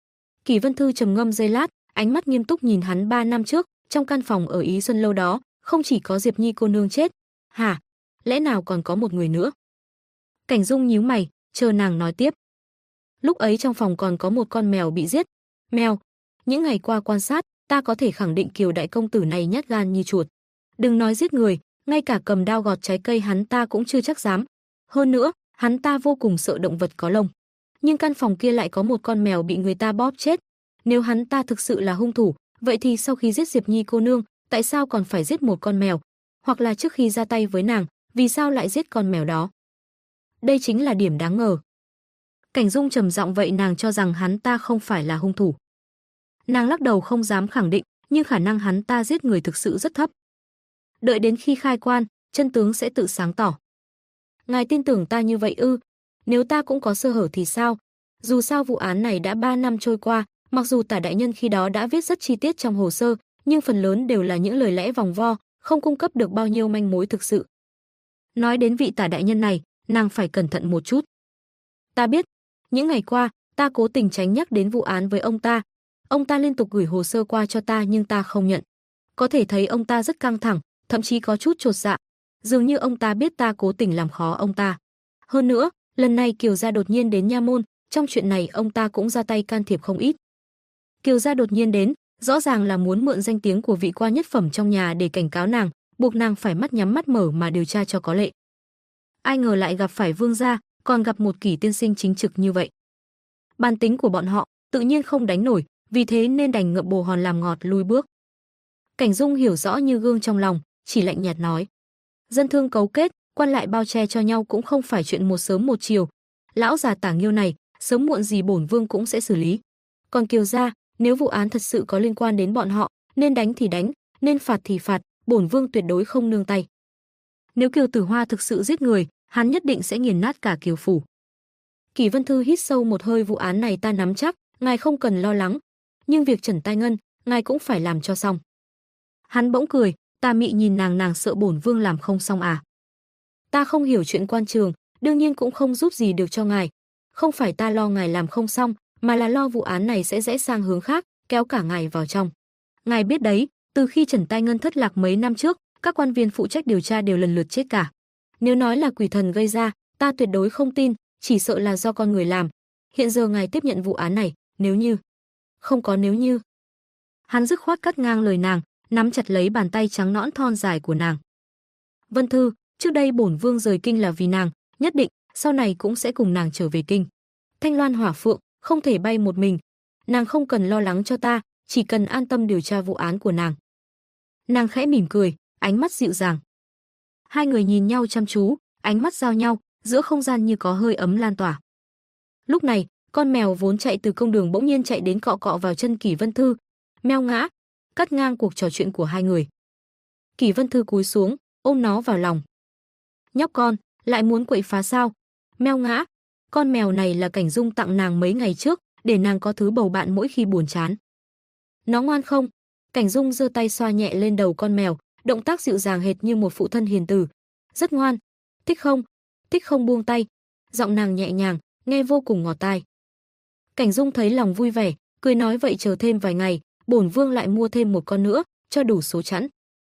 Kỷ Vân Thư trầm ngâm giây lát, ánh mắt nghiêm túc nhìn hắn. 3 năm trước, trong căn phòng ở Ý Xuân lâu đó, không chỉ có Diệp Nhi cô nương chết. Hả? Lẽ nào còn có một người nữa? Cảnh Dung nhíu mày, chờ nàng nói tiếp. Lúc ấy trong phòng còn có một con mèo bị giết. Mèo? Những ngày qua quan sát, ta có thể khẳng định Kiều đại công tử này nhát gan như chuột. Đừng nói giết người, ngay cả cầm đao gọt trái cây hắn ta cũng chưa chắc dám. Hơn nữa, hắn ta vô cùng sợ động vật có lông. Nhưng căn phòng kia lại có một con mèo bị người ta bóp chết. Nếu hắn ta thực sự là hung thủ, vậy thì sau khi giết Diệp Nhi cô nương, tại sao còn phải giết một con mèo? Hoặc là trước khi ra tay với nàng, vì sao lại giết con mèo đó? Đây chính là điểm đáng ngờ. Cảnh Dung trầm giọng, vậy nàng cho rằng hắn ta không phải là hung thủ? Nàng lắc đầu không dám khẳng định, nhưng khả năng hắn ta giết người thực sự rất thấp. Đợi đến khi khai quan, chân tướng sẽ tự sáng tỏ. Ngài tin tưởng ta như vậy ư? Nếu ta cũng có sơ hở thì sao? Dù sao vụ án này đã 3 năm trôi qua, mặc dù Tả đại nhân khi đó đã viết rất chi tiết trong hồ sơ, nhưng phần lớn đều là những lời lẽ vòng vo, không cung cấp được bao nhiêu manh mối thực sự. Nói đến vị Tả đại nhân này, nàng phải cẩn thận một chút. Ta biết, những ngày qua, ta cố tình tránh nhắc đến vụ án với ông ta. Ông ta liên tục gửi hồ sơ qua cho ta nhưng ta không nhận. Có thể thấy ông ta rất căng thẳng, thậm chí có chút chột dạ. Dường như ông ta biết ta cố tình làm khó ông ta. Hơn nữa, lần này Kiều gia đột nhiên đến nha môn, trong chuyện này ông ta cũng ra tay can thiệp không ít. Kiều gia đột nhiên đến, rõ ràng là muốn mượn danh tiếng của vị quan nhất phẩm trong nhà để cảnh cáo nàng, buộc nàng phải mắt nhắm mắt mở mà điều tra cho có lệ. Ai ngờ lại gặp phải Vương gia, còn gặp một Kỷ tiên sinh chính trực như vậy. Bản tính của bọn họ tự nhiên không đánh nổi, vì thế nên đành ngậm bồ hòn làm ngọt lui bước. Cảnh Dung hiểu rõ như gương trong lòng, chỉ lạnh nhạt nói: dân thương cấu kết, quan lại bao che cho nhau cũng không phải chuyện một sớm một chiều. Lão già Tả Nghiêu này, sớm muộn gì bổn vương cũng sẽ xử lý. Còn Kiều gia, nếu vụ án thật sự có liên quan đến bọn họ, nên đánh thì đánh, nên phạt thì phạt, bổn vương tuyệt đối không nương tay. Nếu Kiều Tử Hoa thực sự giết người, hắn nhất định sẽ nghiền nát cả Kiều phủ. Kỷ Vân Thư hít sâu một hơi, vụ án này ta nắm chắc, ngài không cần lo lắng, nhưng việc Trần Tai Ngân, ngài cũng phải làm cho xong. Hắn bỗng cười, tà mị nhìn nàng, nàng sợ bổn vương làm không xong à? Ta không hiểu chuyện quan trường, đương nhiên cũng không giúp gì được cho ngài. Không phải ta lo ngài làm không xong, mà là lo vụ án này sẽ rẽ sang hướng khác, kéo cả ngài vào trong. Ngài biết đấy, từ khi Trần Tai Ngân thất lạc mấy năm trước, các quan viên phụ trách điều tra đều lần lượt chết cả. Nếu nói là quỷ thần gây ra, ta tuyệt đối không tin, chỉ sợ là do con người làm. Hiện giờ ngài tiếp nhận vụ án này, nếu như... Không có nếu như. Hắn dứt khoát cắt ngang lời nàng, nắm chặt lấy bàn tay trắng nõn thon dài của nàng. Vân Thư, trước đây bổn vương rời kinh là vì nàng, nhất định sau này cũng sẽ cùng nàng trở về kinh. Thanh Loan Hỏa Phượng không thể bay một mình, nàng không cần lo lắng cho ta, chỉ cần an tâm điều tra vụ án của nàng. Nàng khẽ mỉm cười, ánh mắt dịu dàng. Hai người nhìn nhau chăm chú, ánh mắt giao nhau, giữa không gian như có hơi ấm lan tỏa. Lúc này, con mèo vốn chạy từ công đường bỗng nhiên chạy đến cọ cọ vào chân Kỷ Vân Thư, meo ngã, cắt ngang cuộc trò chuyện của hai người. Kỷ Vân Thư cúi xuống, ôm nó vào lòng. Nhóc con, lại muốn quậy phá sao? Meo ngã, con mèo này là Cảnh Dung tặng nàng mấy ngày trước, để nàng có thứ bầu bạn mỗi khi buồn chán. Nó ngoan không? Cảnh Dung giơ tay xoa nhẹ lên đầu con mèo, động tác dịu dàng hệt như một phụ thân hiền từ. Rất ngoan. Thích không? Thích không buông tay. Giọng nàng nhẹ nhàng, nghe vô cùng ngọt tai. Cảnh Dung thấy lòng vui vẻ, cười nói vậy chờ thêm vài ngày, bổn vương lại mua thêm một con nữa, cho đủ số chẵn.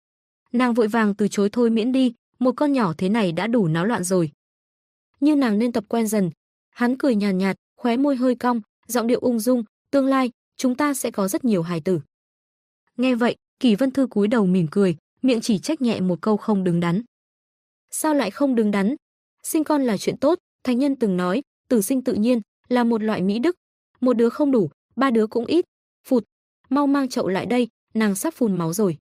Nàng vội vàng từ chối, thôi miễn đi, một con nhỏ thế này đã đủ náo loạn rồi. Nhưng nàng nên tập quen dần. Hắn cười nhàn nhạt, khóe môi hơi cong, giọng điệu ung dung, tương lai chúng ta sẽ có rất nhiều hài tử. Nghe vậy, Kỷ Vân Thư cúi đầu mỉm cười, miệng chỉ trách nhẹ một câu không đứng đắn. Sao lại không đứng đắn? Sinh con là chuyện tốt, thánh nhân từng nói, tử sinh tự nhiên, là một loại mỹ đức. Một đứa không đủ, ba đứa cũng ít. Phụt, mau mang chậu lại đây, nàng sắp phun máu rồi.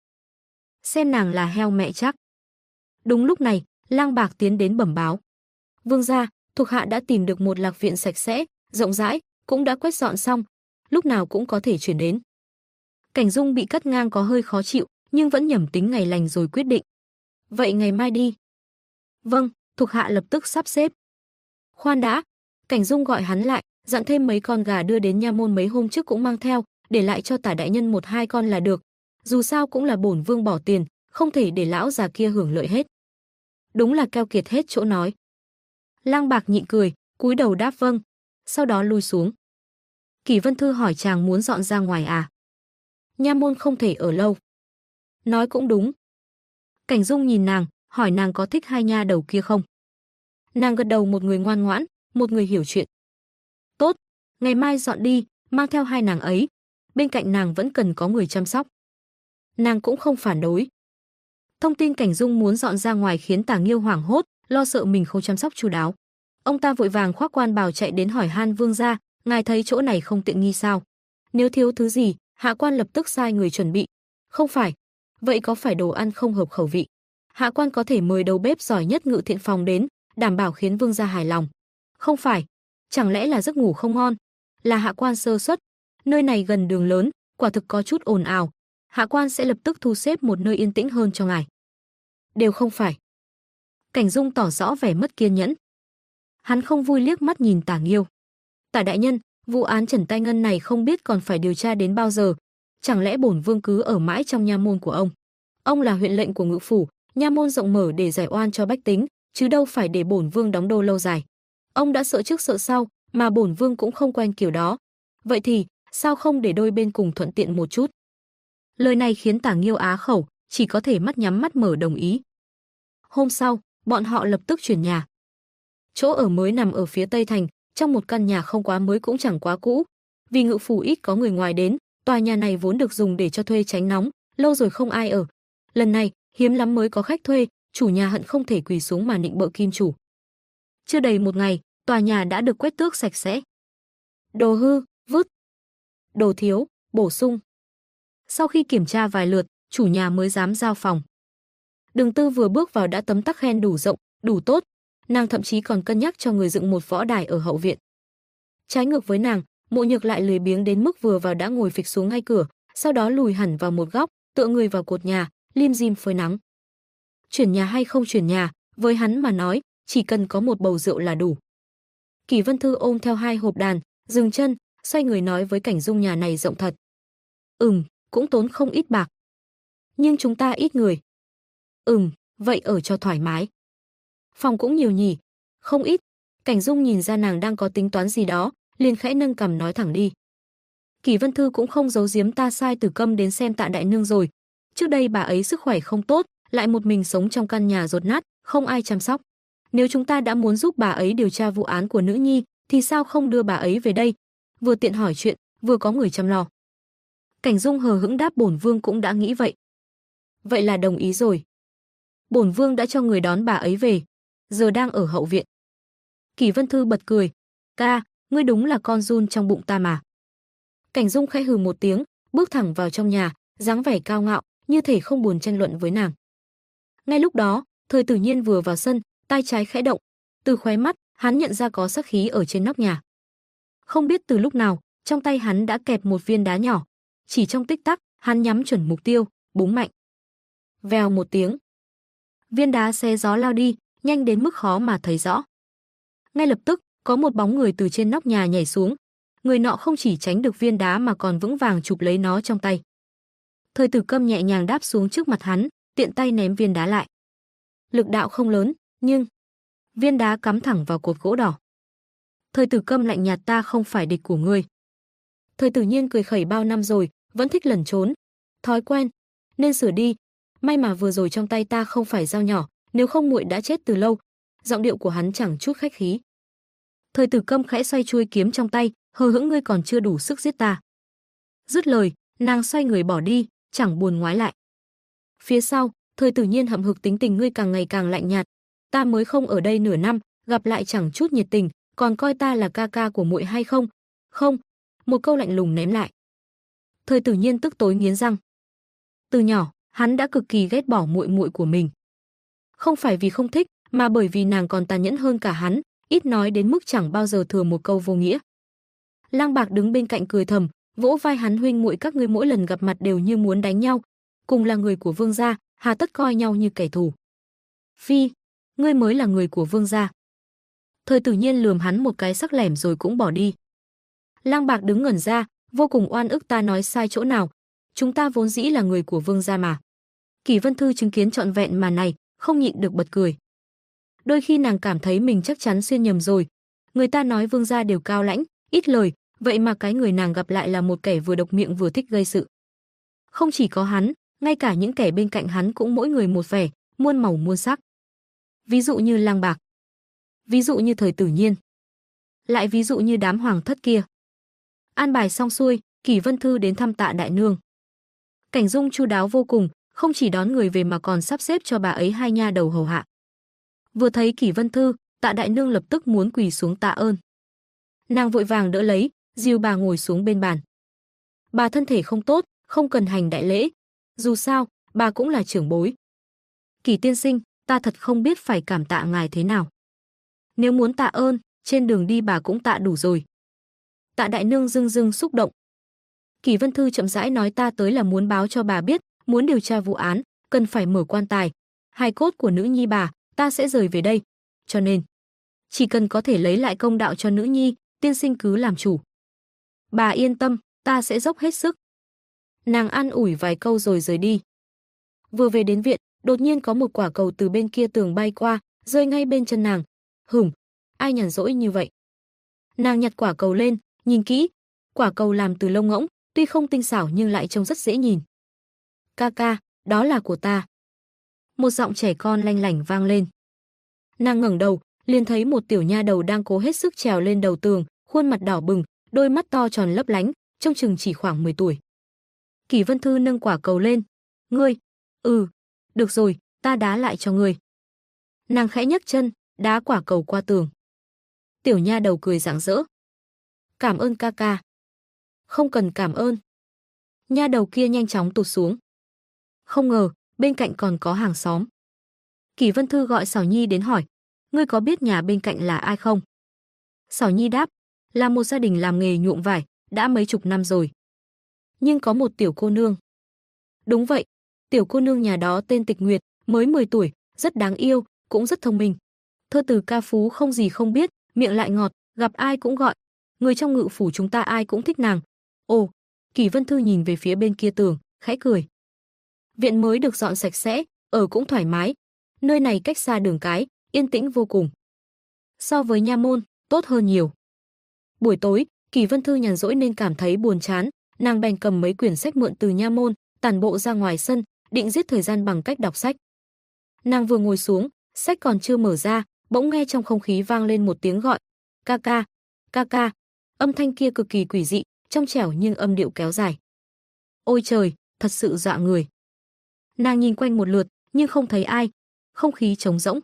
Xem nàng là heo mẹ chắc. Đúng lúc này, Lang Bạc tiến đến bẩm báo. Vương gia, thuộc hạ đã tìm được một lạc viện sạch sẽ, rộng rãi, cũng đã quét dọn xong, lúc nào cũng có thể chuyển đến. Cảnh Dung bị cắt ngang có hơi khó chịu, nhưng vẫn nhẩm tính ngày lành rồi quyết định. Vậy ngày mai đi. Vâng, thuộc hạ lập tức sắp xếp. Khoan đã, Cảnh Dung gọi hắn lại, dặn thêm mấy con gà đưa đến nha môn mấy hôm trước cũng mang theo, để lại cho Tả đại nhân 1-2 con là được. Dù sao cũng là bổn vương bỏ tiền, không thể để lão già kia hưởng lợi hết. Đúng là keo kiệt hết chỗ nói. Lang Bạc nhịn cười, cúi đầu đáp vâng, sau đó lui xuống. Kỷ Vân Thư hỏi chàng muốn dọn ra ngoài à? Nha môn không thể ở lâu. Nói cũng đúng. Cảnh Dung nhìn nàng, hỏi nàng có thích hai nha đầu kia không? Nàng gật đầu, một người ngoan ngoãn, một người hiểu chuyện. Tốt, ngày mai dọn đi, mang theo hai nàng ấy. Bên cạnh nàng vẫn cần có người chăm sóc. Nàng cũng không phản đối. Thông tin Cảnh Dung muốn dọn ra ngoài khiến Tả Nghiêu hoảng hốt, lo sợ mình không chăm sóc chu đáo. Ông ta vội vàng khoác quan bào chạy đến hỏi han vương gia, ngài thấy chỗ này không tiện nghi sao? Nếu thiếu thứ gì, hạ quan lập tức sai người chuẩn bị. Không phải, vậy có phải đồ ăn không hợp khẩu vị? hạ quan có thể mời đầu bếp giỏi nhất Ngự Thiện phòng đến, đảm bảo khiến vương gia hài lòng. Không phải, chẳng lẽ là giấc ngủ không ngon? Là hạ quan sơ suất. Nơi này gần đường lớn, quả thực có chút ồn ào. Hạ quan sẽ lập tức thu xếp một nơi yên tĩnh hơn cho ngài. Đều không phải. Cảnh Dung tỏ rõ vẻ mất kiên nhẫn. Hắn không vui liếc mắt nhìn Tả Nghiêu. Tả đại nhân, vụ án Trần Tai Ngân này không biết còn phải điều tra đến bao giờ? Chẳng lẽ bổn vương cứ ở mãi trong nha môn của ông? Ông là huyện lệnh của ngự phủ, nha môn rộng mở để giải oan cho bách tính, chứ đâu phải để bổn vương đóng đô lâu dài. Ông đã sợ trước sợ sau, mà bổn vương cũng không quen kiểu đó. Vậy thì, sao không để đôi bên cùng thuận tiện một chút? Lời này khiến Tả Nghiêu á khẩu, chỉ có thể mắt nhắm mắt mở đồng ý. Hôm sau, bọn họ lập tức chuyển nhà. Chỗ ở mới nằm ở phía tây thành, trong một căn nhà không quá mới cũng chẳng quá cũ. Vì ngự phủ ít có người ngoài đến, tòa nhà này vốn được dùng để cho thuê tránh nóng, lâu rồi không ai ở. Lần này, hiếm lắm mới có khách thuê, chủ nhà hận không thể quỳ xuống mà nịnh bợ kim chủ. Chưa đầy một ngày, tòa nhà đã được quét tước sạch sẽ. Đồ hư, vứt. Đồ thiếu, bổ sung. Sau khi kiểm tra vài lượt, chủ nhà mới dám giao phòng. Đường Tư vừa bước vào đã tấm tắc khen đủ rộng, đủ tốt. Nàng thậm chí còn cân nhắc cho người dựng một võ đài ở hậu viện. Trái ngược với nàng, Mộ Nhược lại lười biếng đến mức vừa vào đã ngồi phịch xuống ngay cửa, sau đó lùi hẳn vào một góc, tựa người vào cột nhà, lim dim phơi nắng. Chuyển nhà hay không chuyển nhà, với hắn mà nói, chỉ cần có một bầu rượu là đủ. Kỷ Vân Thư ôm theo 2 hộp đàn, dừng chân, xoay người nói với Cảnh Dung nhà này rộng thật. Cũng tốn không ít bạc. Nhưng chúng ta ít người. Vậy ở cho thoải mái. Phòng cũng nhiều nhỉ? Không ít. Cảnh Dung nhìn ra nàng đang có tính toán gì đó, liền khẽ nâng cằm nói thẳng đi. Kỷ Vân Thư cũng không giấu giếm, ta sai Tử Câm đến xem Tạ đại nương rồi. Trước đây bà ấy sức khỏe không tốt, lại một mình sống trong căn nhà dột nát, không ai chăm sóc. Nếu chúng ta đã muốn giúp bà ấy điều tra vụ án của nữ nhi, thì sao không đưa bà ấy về đây? Vừa tiện hỏi chuyện, vừa có người chăm lo. Cảnh Dung hờ hững đáp, bổn vương cũng đã nghĩ vậy. Vậy là đồng ý rồi. Bổn vương đã cho người đón bà ấy về, giờ đang ở hậu viện. Kỷ Vân Thư bật cười. Ca, ngươi đúng là con giun trong bụng ta mà. Cảnh Dung khẽ hừ một tiếng, bước thẳng vào trong nhà, dáng vẻ cao ngạo, như thể không buồn tranh luận với nàng. Ngay lúc đó, Thời Tử Nhiên vừa vào sân, tay trái khẽ động, từ khóe mắt, hắn nhận ra có sắc khí ở trên nóc nhà. Không biết từ lúc nào, trong tay hắn đã kẹp một viên đá nhỏ, chỉ trong tích tắc, hắn nhắm chuẩn mục tiêu, búng mạnh. Vèo một tiếng, viên đá xé gió lao đi, nhanh đến mức khó mà thấy rõ. Ngay lập tức, có một bóng người từ trên nóc nhà nhảy xuống. Người nọ không chỉ tránh được viên đá mà còn vững vàng chụp lấy nó trong tay. Thời Tử Câm nhẹ nhàng đáp xuống trước mặt hắn, tiện tay ném viên đá lại. Lực đạo không lớn, nhưng viên đá cắm thẳng vào cột gỗ đỏ. Thời Tử Câm lạnh nhạt, ta không phải địch của ngươi. Thời Tử Nhiên cười khẩy, bao năm rồi, vẫn thích lẩn trốn. Thói quen, nên sửa đi. May mà vừa rồi trong tay ta không phải dao nhỏ, nếu không muội đã chết từ lâu. Giọng điệu của hắn chẳng chút khách khí. Thời Tử Câm khẽ xoay chuôi kiếm trong tay, hờ hững, ngươi còn chưa đủ sức giết ta. Dứt lời, nàng xoay người bỏ đi, chẳng buồn ngoái lại. Phía sau, Thời Tử Nhiên hậm hực, tính tình ngươi càng ngày càng lạnh nhạt. Ta mới không ở đây nửa năm, gặp lại chẳng chút nhiệt tình, còn coi ta là ca ca của muội hay không? Không, một câu lạnh lùng ném lại. Thời Tử Nhiên tức tối nghiến răng. Từ nhỏ, hắn đã cực kỳ ghét bỏ muội muội của mình. Không phải vì không thích, mà bởi vì nàng còn tàn nhẫn hơn cả hắn, ít nói đến mức chẳng bao giờ thừa một câu vô nghĩa. Lang Bạc đứng bên cạnh cười thầm, vỗ vai hắn, huynh muội các ngươi mỗi lần gặp mặt đều như muốn đánh nhau, cùng là người của Vương gia, hà tất coi nhau như kẻ thù. Phi, ngươi mới là người của Vương gia. Thời Tử Nhiên lườm hắn một cái sắc lẻm rồi cũng bỏ đi. Lang Bạc đứng ngẩn ra, vô cùng oan ức, ta nói sai chỗ nào? Chúng ta vốn dĩ là người của Vương gia mà. Kỷ Vân Thư chứng kiến trọn vẹn màn này, không nhịn được bật cười. Đôi khi nàng cảm thấy mình chắc chắn xuyên nhầm rồi. Người ta nói Vương gia đều cao lãnh, ít lời, vậy mà cái người nàng gặp lại là một kẻ vừa độc miệng vừa thích gây sự. Không chỉ có hắn, ngay cả những kẻ bên cạnh hắn cũng mỗi người một vẻ, muôn màu muôn sắc. Ví dụ như Lang Bạc, ví dụ như Thời Tử Nhiên, lại ví dụ như đám hoàng thất kia. An bài xong xuôi, Kỷ Vân Thư đến thăm Tạ đại nương. Cảnh Dung chu đáo vô cùng, không chỉ đón người về mà còn sắp xếp cho bà ấy 2 nha đầu hầu hạ. Vừa thấy Kỷ Vân Thư, Tạ đại nương lập tức muốn quỳ xuống tạ ơn. Nàng vội vàng đỡ lấy, dìu bà ngồi xuống bên bàn. Bà thân thể không tốt, không cần hành đại lễ, dù sao, bà cũng là trưởng bối. Kỳ tiên sinh, ta thật không biết phải cảm tạ ngài thế nào. Nếu muốn tạ ơn, trên đường đi bà cũng tạ đủ rồi. Tạ đại nương dưng dưng xúc động. Kỳ Vân Thư chậm rãi nói, ta tới là muốn báo cho bà biết, muốn điều tra vụ án, cần phải mở quan tài. Hài cốt của nữ nhi bà, ta sẽ rời về đây. Cho nên, chỉ cần có thể lấy lại công đạo cho nữ nhi, tiên sinh cứ làm chủ. Bà yên tâm, ta sẽ dốc hết sức. Nàng an ủi vài câu rồi rời đi. Vừa về đến viện, đột nhiên có một quả cầu từ bên kia tường bay qua, rơi ngay bên chân nàng. Hửng, ai nhàn rỗi như vậy? Nàng nhặt quả cầu lên, nhìn kỹ. Quả cầu làm từ lông ngỗng, tuy không tinh xảo nhưng lại trông rất dễ nhìn. Ca ca, đó là của ta. Một giọng trẻ con lanh lảnh vang lên. Nàng ngẩng đầu, liền thấy một tiểu nha đầu đang cố hết sức trèo lên đầu tường, khuôn mặt đỏ bừng, đôi mắt to tròn lấp lánh, trông chừng chỉ khoảng 10 tuổi. Kỳ Vân Thư nâng quả cầu lên. Ngươi? Được rồi, ta đá lại cho ngươi. Nàng khẽ nhấc chân, đá quả cầu qua tường. Tiểu nha đầu cười rạng rỡ. Cảm ơn ca ca. Không cần cảm ơn. Nha đầu kia nhanh chóng tụt xuống. Không ngờ, bên cạnh còn có hàng xóm. Kỳ Vân Thư gọi Sảo Nhi đến hỏi, ngươi có biết nhà bên cạnh là ai không? Sảo Nhi đáp, là một gia đình làm nghề nhuộm vải, đã mấy chục năm rồi. Nhưng có một tiểu cô nương. Đúng vậy, tiểu cô nương nhà đó tên Tịch Nguyệt, mới 10 tuổi, rất đáng yêu, cũng rất thông minh. Thơ từ ca phú không gì không biết, miệng lại ngọt, gặp ai cũng gọi. Người trong ngự phủ chúng ta ai cũng thích nàng. Ồ, Kỳ Vân Thư nhìn về phía bên kia tường, khẽ cười. Viện mới được dọn sạch sẽ, ở cũng thoải mái. Nơi này cách xa đường cái, yên tĩnh vô cùng. So với nha môn, tốt hơn nhiều. Buổi tối, Kỳ Vân Thư nhàn rỗi nên cảm thấy buồn chán, nàng bèn cầm mấy quyển sách mượn từ nha môn, tản bộ ra ngoài sân, định giết thời gian bằng cách đọc sách. Nàng vừa ngồi xuống, sách còn chưa mở ra, bỗng nghe trong không khí vang lên một tiếng gọi. Ca ca, ca ca. Âm thanh kia cực kỳ quỷ dị, trong trẻo nhưng âm điệu kéo dài. Ôi trời, thật sự dọa người. Nàng nhìn quanh một lượt, nhưng không thấy ai. Không khí trống rỗng.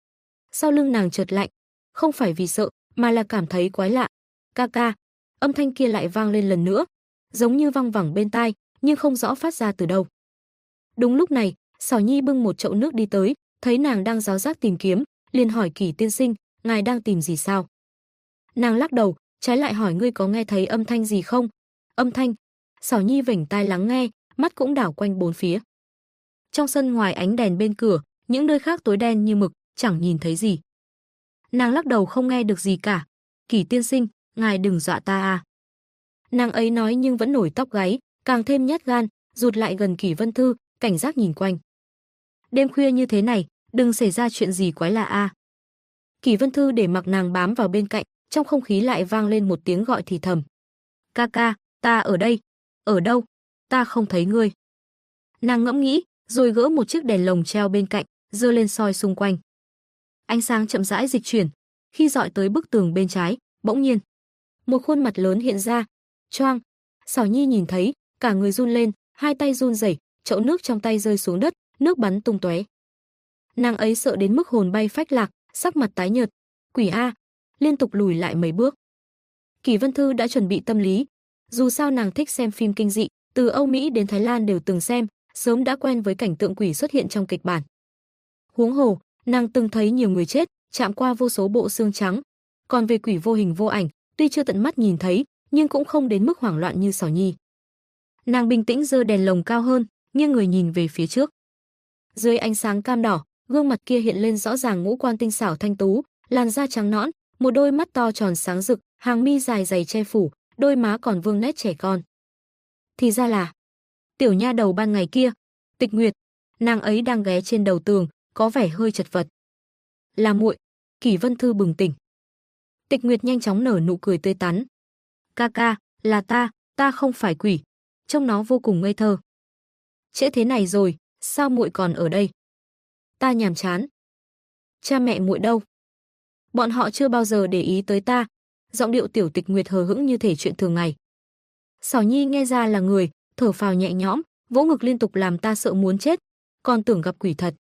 Sau lưng nàng chợt lạnh, không phải vì sợ, mà là cảm thấy quái lạ. Ca ca. Âm thanh kia lại vang lên lần nữa, giống như văng vẳng bên tai, nhưng không rõ phát ra từ đâu. Đúng lúc này, Sảo Nhi bưng một chậu nước đi tới, thấy nàng đang ráo rác tìm kiếm, liền hỏi Kỳ tiên sinh, ngài đang tìm gì sao? Nàng lắc đầu, trái lại hỏi, ngươi có nghe thấy âm thanh gì không? Âm thanh? Sảo Nhi vểnh tai lắng nghe, mắt cũng đảo quanh bốn phía. Trong sân ngoài ánh đèn bên cửa, những nơi khác tối đen như mực, chẳng nhìn thấy gì. Nàng lắc đầu, không nghe được gì cả. Kỳ tiên sinh, ngài đừng dọa ta à. Nàng ấy nói nhưng vẫn nổi tóc gáy, càng thêm nhát gan, rụt lại gần Kỳ Vân Thư, cảnh giác nhìn quanh. Đêm khuya như thế này, đừng xảy ra chuyện gì quái lạ a. Kỳ Vân Thư để mặc nàng bám vào bên cạnh, trong không khí lại vang lên một tiếng gọi thì thầm. Ca ca, ta ở đây. Ở đâu? Ta không thấy ngươi. Nàng ngẫm nghĩ, rồi gỡ một chiếc đèn lồng treo bên cạnh, giơ lên soi xung quanh. Ánh sáng chậm rãi dịch chuyển, khi dọi tới bức tường bên trái, bỗng nhiên một khuôn mặt lớn hiện ra. Choang! Sảo Nhi nhìn thấy, cả người run lên, hai tay run rẩy, chậu nước trong tay rơi xuống đất, nước bắn tung tóe. Nàng ấy sợ đến mức hồn bay phách lạc, sắc mặt tái nhợt. Quỷ a! Liên tục lùi lại mấy bước. Kỳ Vân Thư đã chuẩn bị tâm lý, dù sao nàng thích xem phim kinh dị, từ Âu Mỹ đến Thái Lan đều từng xem, sớm đã quen với cảnh tượng quỷ xuất hiện trong kịch bản. Huống hồ, nàng từng thấy nhiều người chết, chạm qua vô số bộ xương trắng. Còn về quỷ vô hình vô ảnh, tuy chưa tận mắt nhìn thấy, nhưng cũng không đến mức hoảng loạn như Sảo Nhi. Nàng bình tĩnh giơ đèn lồng cao hơn, nghiêng người nhìn về phía trước. Dưới ánh sáng cam đỏ, gương mặt kia hiện lên rõ ràng ngũ quan tinh xảo thanh tú, làn da trắng nõn, một đôi mắt to tròn sáng rực, hàng mi dài dày che phủ, đôi má còn vương nét trẻ con. Thì ra là tiểu nha đầu ban ngày kia, Tịch Nguyệt. Nàng ấy đang ghé trên đầu tường, có vẻ hơi chật vật. Là muội. Kỳ Vân Thư bừng tỉnh. Tịch Nguyệt nhanh chóng nở nụ cười tươi tắn. Ca ca, là ta không phải quỷ. Trông nó vô cùng ngây thơ. Trễ thế này rồi, sao muội còn ở đây? Ta nhàm chán. Cha mẹ muội đâu? Bọn họ chưa bao giờ để ý tới ta. Giọng điệu tiểu Tịch Nguyệt hờ hững như thể chuyện thường ngày. Sảo Nhi nghe ra là người, thở phào nhẹ nhõm, vỗ ngực liên tục, làm ta sợ muốn chết, còn tưởng gặp quỷ thật.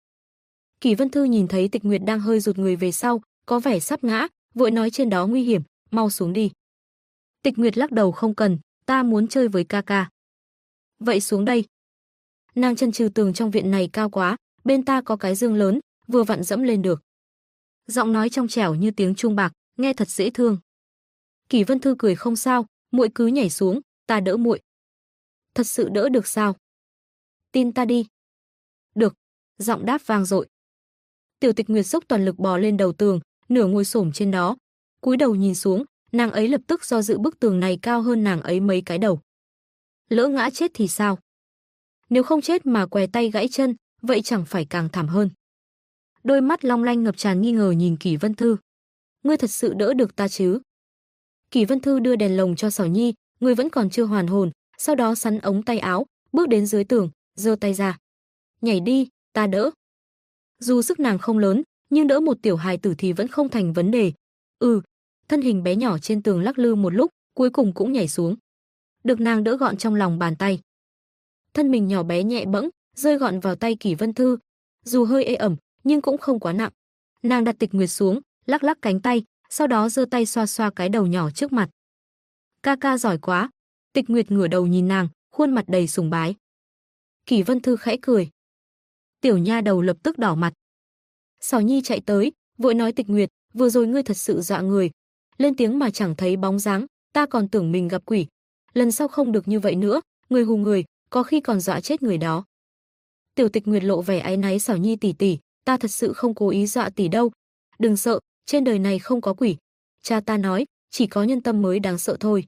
Kỳ Vân Thư nhìn thấy Tịch Nguyệt đang hơi rụt người về sau, có vẻ sắp ngã, vội nói trên đó nguy hiểm, mau xuống đi. Tịch Nguyệt lắc đầu, không cần, ta muốn chơi với ca ca. Vậy xuống đây. Nàng chần chừ, tường trong viện này cao quá, bên ta có cái giường lớn, vừa vặn dẫm lên được. Giọng nói trong trẻo như tiếng chuông bạc, nghe thật dễ thương. Kỷ Vân Thư cười, không sao, muội cứ nhảy xuống, ta đỡ muội. Thật sự đỡ được sao? Tin ta đi. Được, giọng đáp vang dội. Tiểu Tịch Nguyệt dốc toàn lực bò lên đầu tường, nửa ngồi xổm trên đó, cúi đầu nhìn xuống, nàng ấy lập tức do dự, bức tường này cao hơn nàng ấy mấy cái đầu. Lỡ ngã chết thì sao? Nếu không chết mà què tay gãy chân, vậy chẳng phải càng thảm hơn. Đôi mắt long lanh ngập tràn nghi ngờ nhìn Kỷ Vân Thư. Ngươi thật sự đỡ được ta chứ? Kỷ Vân Thư đưa đèn lồng cho Sảo Nhi, người vẫn còn chưa hoàn hồn, sau đó sắn ống tay áo, bước đến dưới tường, giơ tay ra. Nhảy đi, ta đỡ. Dù sức nàng không lớn, nhưng đỡ một tiểu hài tử thì vẫn không thành vấn đề. Thân hình bé nhỏ trên tường lắc lư một lúc, cuối cùng cũng nhảy xuống. Được nàng đỡ gọn trong lòng bàn tay. Thân mình nhỏ bé nhẹ bẫng, rơi gọn vào tay Kỷ Vân Thư. Dù hơi ê ẩm, nhưng cũng không quá nặng. Nàng đặt Tịch Nguyệt xuống, lắc lắc cánh tay, sau đó giơ tay xoa xoa cái đầu nhỏ trước mặt. Ca ca giỏi quá. Tịch Nguyệt ngửa đầu nhìn nàng, khuôn mặt đầy sùng bái. Kỷ Vân Thư khẽ cười. Tiểu nha đầu lập tức đỏ mặt. Sảo Nhi chạy tới, vội nói Tịch Nguyệt, vừa rồi ngươi thật sự dọa người. Lên tiếng mà chẳng thấy bóng dáng, ta còn tưởng mình gặp quỷ. Lần sau không được như vậy nữa, người hù người, có khi còn dọa chết người đó. Tiểu Tịch Nguyệt lộ vẻ áy náy, Sảo Nhi tỷ tỷ, ta thật sự không cố ý dọa tỷ đâu. Đừng sợ, trên đời này không có quỷ. Cha ta nói, chỉ có nhân tâm mới đáng sợ thôi.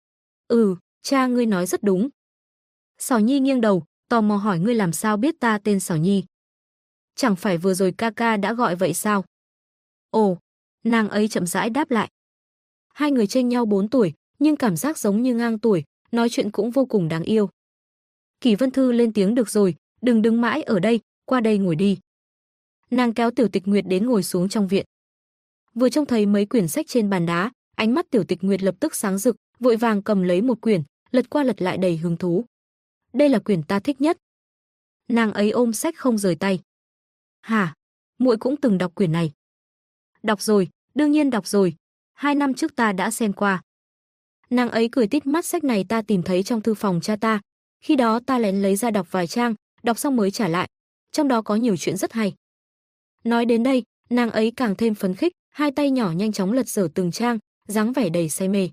Cha ngươi nói rất đúng. Sảo Nhi nghiêng đầu, tò mò hỏi, ngươi làm sao biết ta tên Sảo Nhi? Chẳng phải vừa rồi ca ca đã gọi vậy sao? Ồ, nàng ấy chậm rãi đáp lại. Hai người chênh nhau 4 tuổi, nhưng cảm giác giống như ngang tuổi, nói chuyện cũng vô cùng đáng yêu. Kỷ Vân Thư lên tiếng, được rồi, đừng đứng mãi ở đây, qua đây ngồi đi. Nàng kéo Tiểu Tịch Nguyệt đến ngồi xuống trong viện. Vừa trông thấy mấy quyển sách trên bàn đá, ánh mắt Tiểu Tịch Nguyệt lập tức sáng rực, vội vàng cầm lấy một quyển, lật qua lật lại đầy hứng thú. Đây là quyển ta thích nhất. Nàng ấy ôm sách không rời tay. Hả? Muội cũng từng đọc quyển này. Đọc rồi, đương nhiên đọc rồi. 2 năm trước ta đã xem qua. Nàng ấy cười tít mắt, sách này ta tìm thấy trong thư phòng cha ta. Khi đó ta lén lấy ra đọc vài trang, đọc xong mới trả lại. Trong đó có nhiều chuyện rất hay. Nói đến đây, nàng ấy càng thêm phấn khích, hai tay nhỏ nhanh chóng lật dở từng trang, dáng vẻ đầy say mê.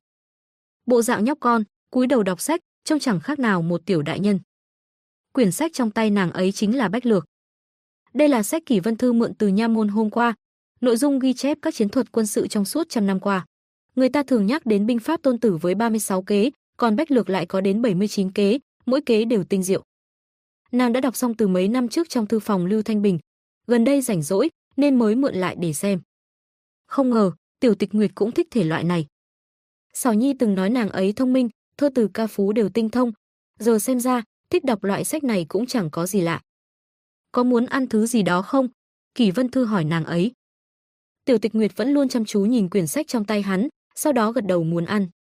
Bộ dạng nhóc con, cúi đầu đọc sách, trông chẳng khác nào một tiểu đại nhân. Quyển sách trong tay nàng ấy chính là Bách Lược. Đây là sách Kỷ Vân Thư mượn từ nha môn hôm qua, nội dung ghi chép các chiến thuật quân sự trong suốt 100 năm qua. Người ta thường nhắc đến binh pháp Tôn Tử với 36 kế, còn Bách Lược lại có đến 79 kế, mỗi kế đều tinh diệu. Nàng đã đọc xong từ mấy năm trước trong thư phòng Lưu Thanh Bình, gần đây rảnh rỗi nên mới mượn lại để xem. Không ngờ, Tiểu Tịch Nguyệt cũng thích thể loại này. Sảo Nhi từng nói nàng ấy thông minh, thơ từ ca phú đều tinh thông, giờ xem ra, thích đọc loại sách này cũng chẳng có gì lạ. Có muốn ăn thứ gì đó không? Kỷ Vân Thư hỏi nàng ấy. Tiểu Tịch Nguyệt vẫn luôn chăm chú nhìn quyển sách trong tay hắn, sau đó gật đầu muốn ăn.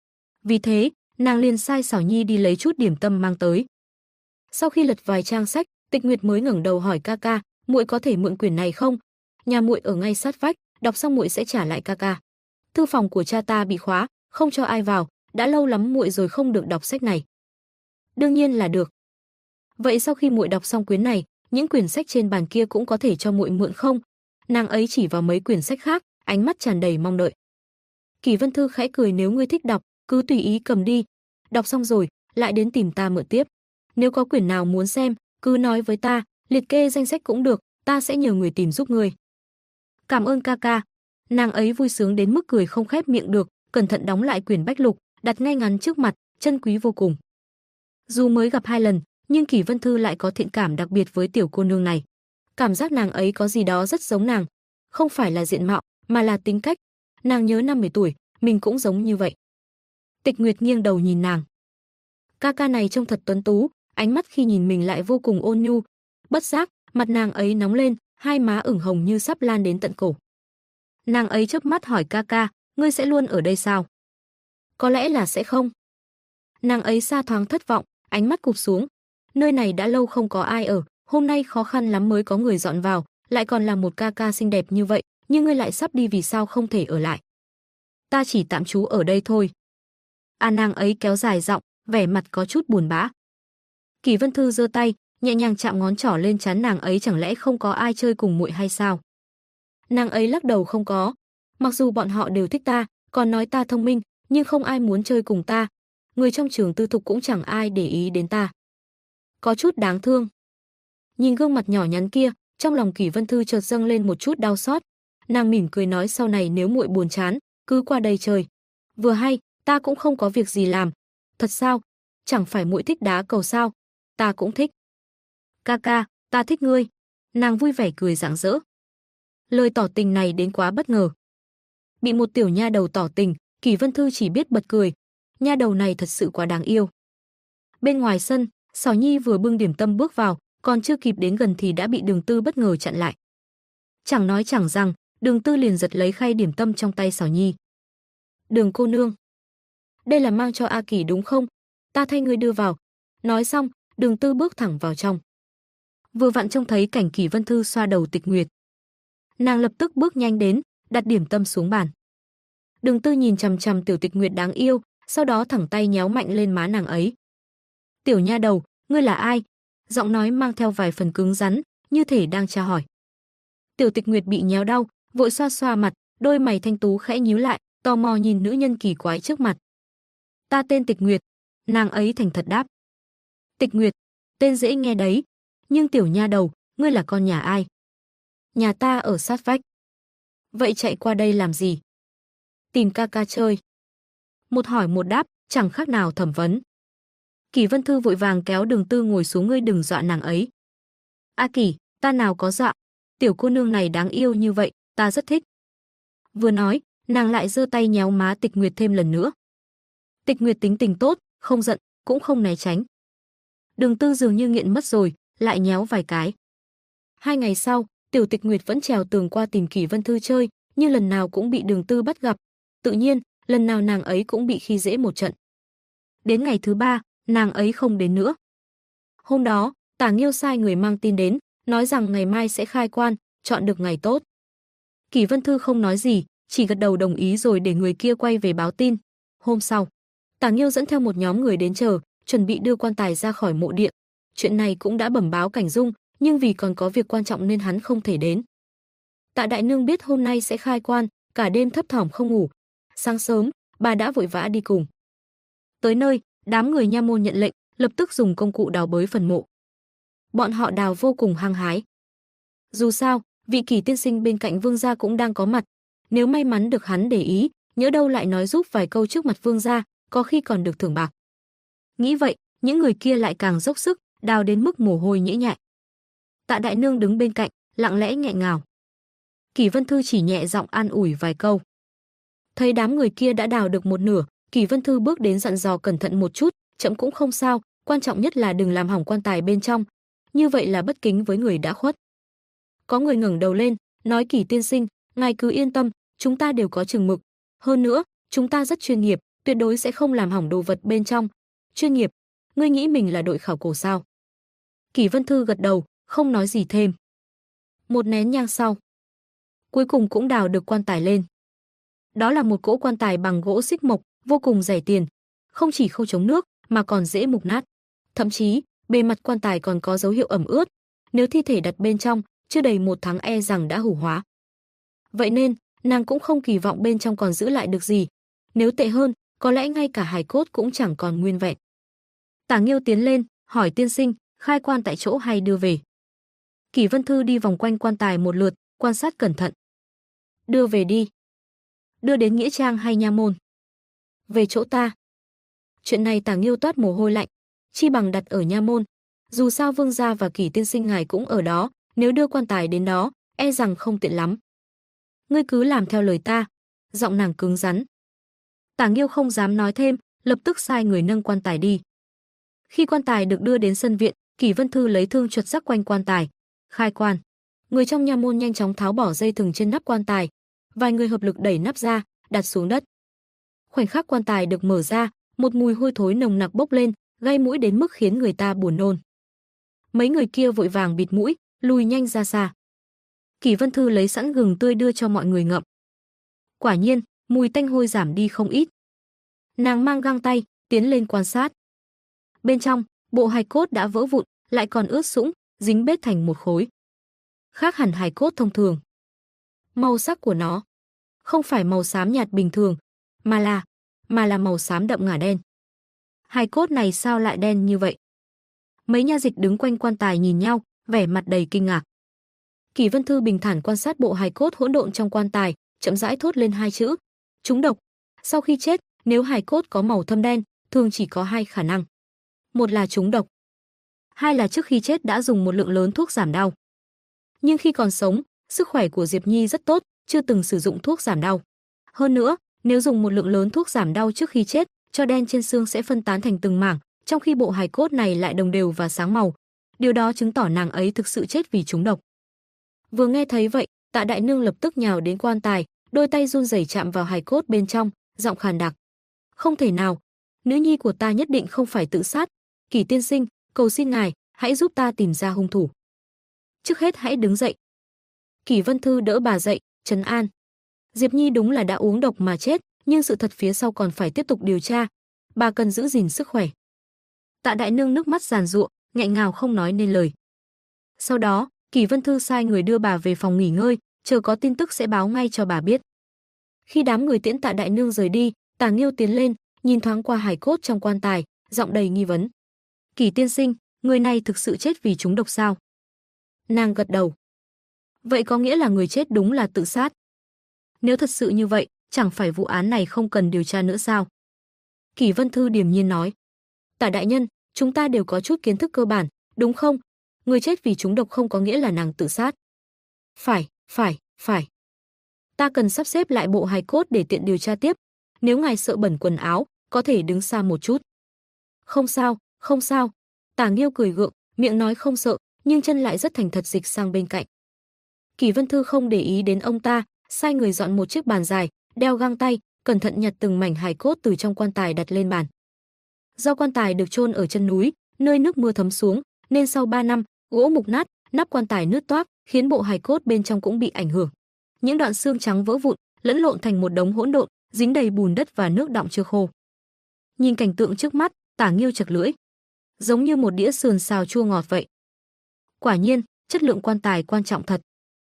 Vì thế, nàng liền sai Sảo Nhi đi lấy chút điểm tâm mang tới. Sau khi lật vài trang sách, Tịch Nguyệt mới ngẩng đầu hỏi ca ca, muội có thể mượn quyển này không? Nhà muội ở ngay sát vách, đọc xong muội sẽ trả lại ca ca. Thư phòng của cha ta bị khóa, không cho ai vào, đã lâu lắm muội rồi không được đọc sách này. Đương nhiên là được. Vậy sau khi muội đọc xong quyển này, những quyển sách trên bàn kia cũng có thể cho muội mượn không? Nàng ấy chỉ vào mấy quyển sách khác, ánh mắt tràn đầy mong đợi. Kỷ Vân Thư khẽ cười, nếu ngươi thích đọc, cứ tùy ý cầm đi. Đọc xong rồi, lại đến tìm ta mượn tiếp. Nếu có quyển nào muốn xem, cứ nói với ta, liệt kê danh sách cũng được, ta sẽ nhờ người tìm giúp ngươi. Cảm ơn ca ca. Nàng ấy vui sướng đến mức cười không khép miệng được, cẩn thận đóng lại quyển Bách Lục, đặt ngay ngắn trước mặt, chân quý vô cùng. Dù mới gặp 2 lần, nhưng Kỷ Vân Thư lại có thiện cảm đặc biệt với tiểu cô nương này. Cảm giác nàng ấy có gì đó rất giống nàng, không phải là diện mạo, mà là tính cách. Nàng nhớ năm 10 tuổi, mình cũng giống như vậy. Tịch Nguyệt nghiêng đầu nhìn nàng. Ca ca này trông thật tuấn tú, ánh mắt khi nhìn mình lại vô cùng ôn nhu. Bất giác, mặt nàng ấy nóng lên, hai má ửng hồng như sắp lan đến tận cổ. Nàng ấy chớp mắt hỏi ca ca, ngươi sẽ luôn ở đây sao? Có lẽ là sẽ không. Nàng ấy sa thoáng thất vọng, ánh mắt cụp xuống. Nơi này đã lâu không có ai ở, hôm nay khó khăn lắm mới có người dọn vào, lại còn là một ca ca xinh đẹp như vậy, nhưng ngươi lại sắp đi, vì sao không thể ở lại? Ta chỉ tạm trú ở đây thôi. Nàng ấy kéo dài giọng, vẻ mặt có chút buồn bã. Kỷ Vân Thư giơ tay, nhẹ nhàng chạm ngón trỏ lên trán nàng ấy, chẳng lẽ không có ai chơi cùng muội hay sao? Nàng ấy lắc đầu, không có. Mặc dù bọn họ đều thích ta, còn nói ta thông minh, nhưng không ai muốn chơi cùng ta. Người trong trường tư thục cũng chẳng ai để ý đến ta. Có chút đáng thương. Nhìn gương mặt nhỏ nhắn kia, trong lòng Kỷ Vân Thư chợt dâng lên một chút đau xót. Nàng mỉm cười nói, sau này nếu muội buồn chán, cứ qua đây chơi. Vừa hay, ta cũng không có việc gì làm. Thật sao? Chẳng phải muội thích đá cầu sao? Ta cũng thích. Ca ca, ta thích ngươi. Nàng vui vẻ cười rạng rỡ. Lời tỏ tình này đến quá bất ngờ. Bị một tiểu nha đầu tỏ tình, Kỷ Vân Thư chỉ biết bật cười. Nha đầu này thật sự quá đáng yêu. Bên ngoài sân, Sảo Nhi vừa bưng điểm tâm bước vào, còn chưa kịp đến gần thì đã bị Đường Tư bất ngờ chặn lại. Chẳng nói chẳng rằng, Đường Tư liền giật lấy khay điểm tâm trong tay Sảo Nhi. Đường cô nương, đây là mang cho A Kỷ đúng không? Ta thay ngươi đưa vào. Nói xong, Đường Tư bước thẳng vào trong. Vừa vặn trông thấy cảnh Kỷ Vân Thư xoa đầu Tịch Nguyệt. Nàng lập tức bước nhanh đến, đặt điểm tâm xuống bàn. Đường Tư nhìn chằm chằm tiểu Tịch Nguyệt đáng yêu, sau đó thẳng tay nhéo mạnh lên má nàng ấy. Tiểu nha đầu, ngươi là ai? Giọng nói mang theo vài phần cứng rắn, như thể đang tra hỏi. Tiểu Tịch Nguyệt bị nhéo đau, vội xoa xoa mặt, đôi mày thanh tú khẽ nhíu lại, tò mò nhìn nữ nhân kỳ quái trước mặt. Ta tên Tịch Nguyệt, nàng ấy thành thật đáp. Tịch Nguyệt, tên dễ nghe đấy, nhưng tiểu nha đầu, ngươi là con nhà ai? Nhà ta ở sát vách. Vậy chạy qua đây làm gì? Tìm ca ca chơi. Một hỏi một đáp, chẳng khác nào thẩm vấn. Kỷ Vân Thư vội vàng kéo Đường Tư ngồi xuống, ngươi đừng dọa nàng ấy. A Kỷ, ta nào có dọa, tiểu cô nương này đáng yêu như vậy, ta rất thích. Vừa nói, nàng lại giơ tay nhéo má Tịch Nguyệt thêm lần nữa. Tịch Nguyệt tính tình tốt, không giận, cũng không né tránh. Đường Tư dường như nghiện mất rồi, lại nhéo vài cái. 2 ngày sau, tiểu Tịch Nguyệt vẫn trèo tường qua tìm Kỷ Vân Thư chơi, nhưng lần nào cũng bị Đường Tư bắt gặp. Tự nhiên, lần nào nàng ấy cũng bị khi dễ một trận. Đến ngày thứ 3, nàng ấy không đến nữa. Hôm đó, Tả Nghiêu sai người mang tin đến, nói rằng ngày mai sẽ khai quan, chọn được ngày tốt. Kỷ Vân Thư không nói gì, chỉ gật đầu đồng ý rồi để người kia quay về báo tin. Hôm sau, Tả Nghiêu dẫn theo một nhóm người đến chờ, chuẩn bị đưa quan tài ra khỏi mộ địa. Chuyện này cũng đã bẩm báo Cảnh Dung, nhưng vì còn có việc quan trọng nên hắn không thể đến. Tạ đại nương biết hôm nay sẽ khai quan, cả đêm thấp thỏm không ngủ. Sáng sớm, bà đã vội vã đi cùng. Tới nơi, đám người nha môn nhận lệnh, lập tức dùng công cụ đào bới phần mộ. Bọn họ đào vô cùng hăng hái. Dù sao, vị Kỷ tiên sinh bên cạnh vương gia cũng đang có mặt. Nếu may mắn được hắn để ý, nhỡ đâu lại nói giúp vài câu trước mặt vương gia, có khi còn được thưởng bạc. Nghĩ vậy, những người kia lại càng dốc sức, đào đến mức mồ hôi nhễ nhại. Tạ đại nương đứng bên cạnh, lặng lẽ nghẹn ngào. Kỷ Vân Thư chỉ nhẹ giọng an ủi vài câu. Thấy đám người kia đã đào được một nửa, Kỷ Vân Thư bước đến dặn dò cẩn thận một chút, chậm cũng không sao, quan trọng nhất là đừng làm hỏng quan tài bên trong, như vậy là bất kính với người đã khuất. Có người ngẩng đầu lên, nói Kỷ tiên sinh, ngài cứ yên tâm, chúng ta đều có chừng mực. Hơn nữa, chúng ta rất chuyên nghiệp, tuyệt đối sẽ không làm hỏng đồ vật bên trong. Chuyên nghiệp? Ngươi nghĩ mình là đội khảo cổ sao? Kỷ Vân Thư gật đầu, không nói gì thêm. Một nén nhang sau, cuối cùng cũng đào được quan tài lên. Đó là một cỗ quan tài bằng gỗ xích mộc, vô cùng rẻ tiền, không chỉ không chống nước mà còn dễ mục nát. Thậm chí, bề mặt quan tài còn có dấu hiệu ẩm ướt, nếu thi thể đặt bên trong, chưa đầy 1 tháng e rằng đã hủ hóa. Vậy nên, nàng cũng không kỳ vọng bên trong còn giữ lại được gì. Nếu tệ hơn, có lẽ ngay cả hài cốt cũng chẳng còn nguyên vẹn. Tả Nghiêu tiến lên, hỏi tiên sinh, khai quan tại chỗ hay đưa về? Kỷ Vân Thư đi vòng quanh quan tài một lượt, quan sát cẩn thận. Đưa về đi. Đưa đến nghĩa trang hay nha môn? Về chỗ ta. Chuyện này Tả Nghiêu toát mồ hôi lạnh, chi bằng đặt ở nha môn. Dù sao vương gia và Kỷ tiên sinh ngài cũng ở đó, nếu đưa quan tài đến đó, e rằng không tiện lắm. Ngươi cứ làm theo lời ta. Giọng nàng cứng rắn. Tả Nghiêu không dám nói thêm, lập tức sai người nâng quan tài đi. Khi quan tài được đưa đến sân viện, Kỷ Vân Thư lấy thương chuột rắc quanh quan tài. Khai quan. Người trong nha môn nhanh chóng tháo bỏ dây thừng trên nắp quan tài. Vài người hợp lực đẩy nắp ra, đặt xuống đất. Khoảnh khắc quan tài được mở ra, một mùi hôi thối nồng nặc bốc lên, gây mũi đến mức khiến người ta buồn nôn. Mấy người kia vội vàng bịt mũi, lùi nhanh ra xa. Kỷ Vân Thư lấy sẵn gừng tươi đưa cho mọi người ngậm. Quả nhiên, mùi tanh hôi giảm đi không ít. Nàng mang găng tay, tiến lên quan sát. Bên trong, bộ hài cốt đã vỡ vụn, lại còn ướt sũng, dính bết thành một khối. Khác hẳn hài cốt thông thường. Màu sắc của nó không phải màu xám nhạt bình thường, mà là màu xám đậm ngả đen. Hài cốt này sao lại đen như vậy? Mấy nha dịch đứng quanh quan tài nhìn nhau, vẻ mặt đầy kinh ngạc. Kỷ Vân Thư bình thản quan sát bộ hài cốt hỗn độn trong quan tài, chậm rãi thốt lên hai chữ: trúng độc. Sau khi chết, nếu hài cốt có màu thâm đen, thường chỉ có hai khả năng. Một là trúng độc, hai là trước khi chết đã dùng một lượng lớn thuốc giảm đau. Nhưng khi còn sống, sức khỏe của Diệp Nhi rất tốt, chưa từng sử dụng thuốc giảm đau. Hơn nữa, nếu dùng một lượng lớn thuốc giảm đau trước khi chết, cho đen trên xương sẽ phân tán thành từng mảng, trong khi bộ hài cốt này lại đồng đều và sáng màu. Điều đó chứng tỏ nàng ấy thực sự chết vì trúng độc. Vừa nghe thấy vậy, Tạ Đại Nương lập tức nhào đến quan tài, đôi tay run rẩy chạm vào hài cốt bên trong, giọng khàn đặc: "Không thể nào, nữ nhi của ta nhất định không phải tự sát. Kỷ tiên sinh, cầu xin ngài, hãy giúp ta tìm ra hung thủ. Trước hết hãy đứng dậy." Kỷ Vân Thư đỡ bà dậy, trấn an: "Diệp Nhi đúng là đã uống độc mà chết, nhưng sự thật phía sau còn phải tiếp tục điều tra. Bà cần giữ gìn sức khỏe." Tạ Đại Nương nước mắt giàn giụa, nghẹn ngào không nói nên lời. Sau đó, Kỷ Vân Thư sai người đưa bà về phòng nghỉ ngơi, chờ có tin tức sẽ báo ngay cho bà biết. Khi đám người tiễn Tạ Đại Nương rời đi, Tả Nghiêu tiến lên, nhìn thoáng qua hài cốt trong quan tài, giọng đầy nghi vấn: "Kỷ tiên sinh, người này thực sự chết vì trúng độc sao?" Nàng gật đầu. "Vậy có nghĩa là người chết đúng là tự sát. Nếu thật sự như vậy, chẳng phải vụ án này không cần điều tra nữa sao?" Kỷ Vân Thư điềm nhiên nói: "Tả đại nhân, chúng ta đều có chút kiến thức cơ bản, đúng không? Người chết vì trúng độc không có nghĩa là nàng tự sát." Phải. Ta cần sắp xếp lại bộ hài cốt để tiện điều tra tiếp. Nếu ngài sợ bẩn quần áo, có thể đứng xa một chút." Không sao. Tả Nghiêu cười gượng, miệng nói không sợ, nhưng chân lại rất thành thật dịch sang bên cạnh. Kỷ Vân Thư không để ý đến ông ta, sai người dọn một chiếc bàn dài, đeo găng tay, cẩn thận nhặt từng mảnh hài cốt từ trong quan tài đặt lên bàn. Do quan tài được chôn ở chân núi, nơi nước mưa thấm xuống, nên sau 3 năm, gỗ mục nát, nắp quan tài nứt toác, khiến bộ hài cốt bên trong cũng bị ảnh hưởng. Những đoạn xương trắng vỡ vụn, lẫn lộn thành một đống hỗn độn, dính đầy bùn đất và nước đọng chưa khô. Nhìn cảnh tượng trước mắt, Tả Nghiêu chật lưỡi, giống như một đĩa sườn xào chua ngọt vậy. Quả nhiên, chất lượng quan tài quan trọng thật.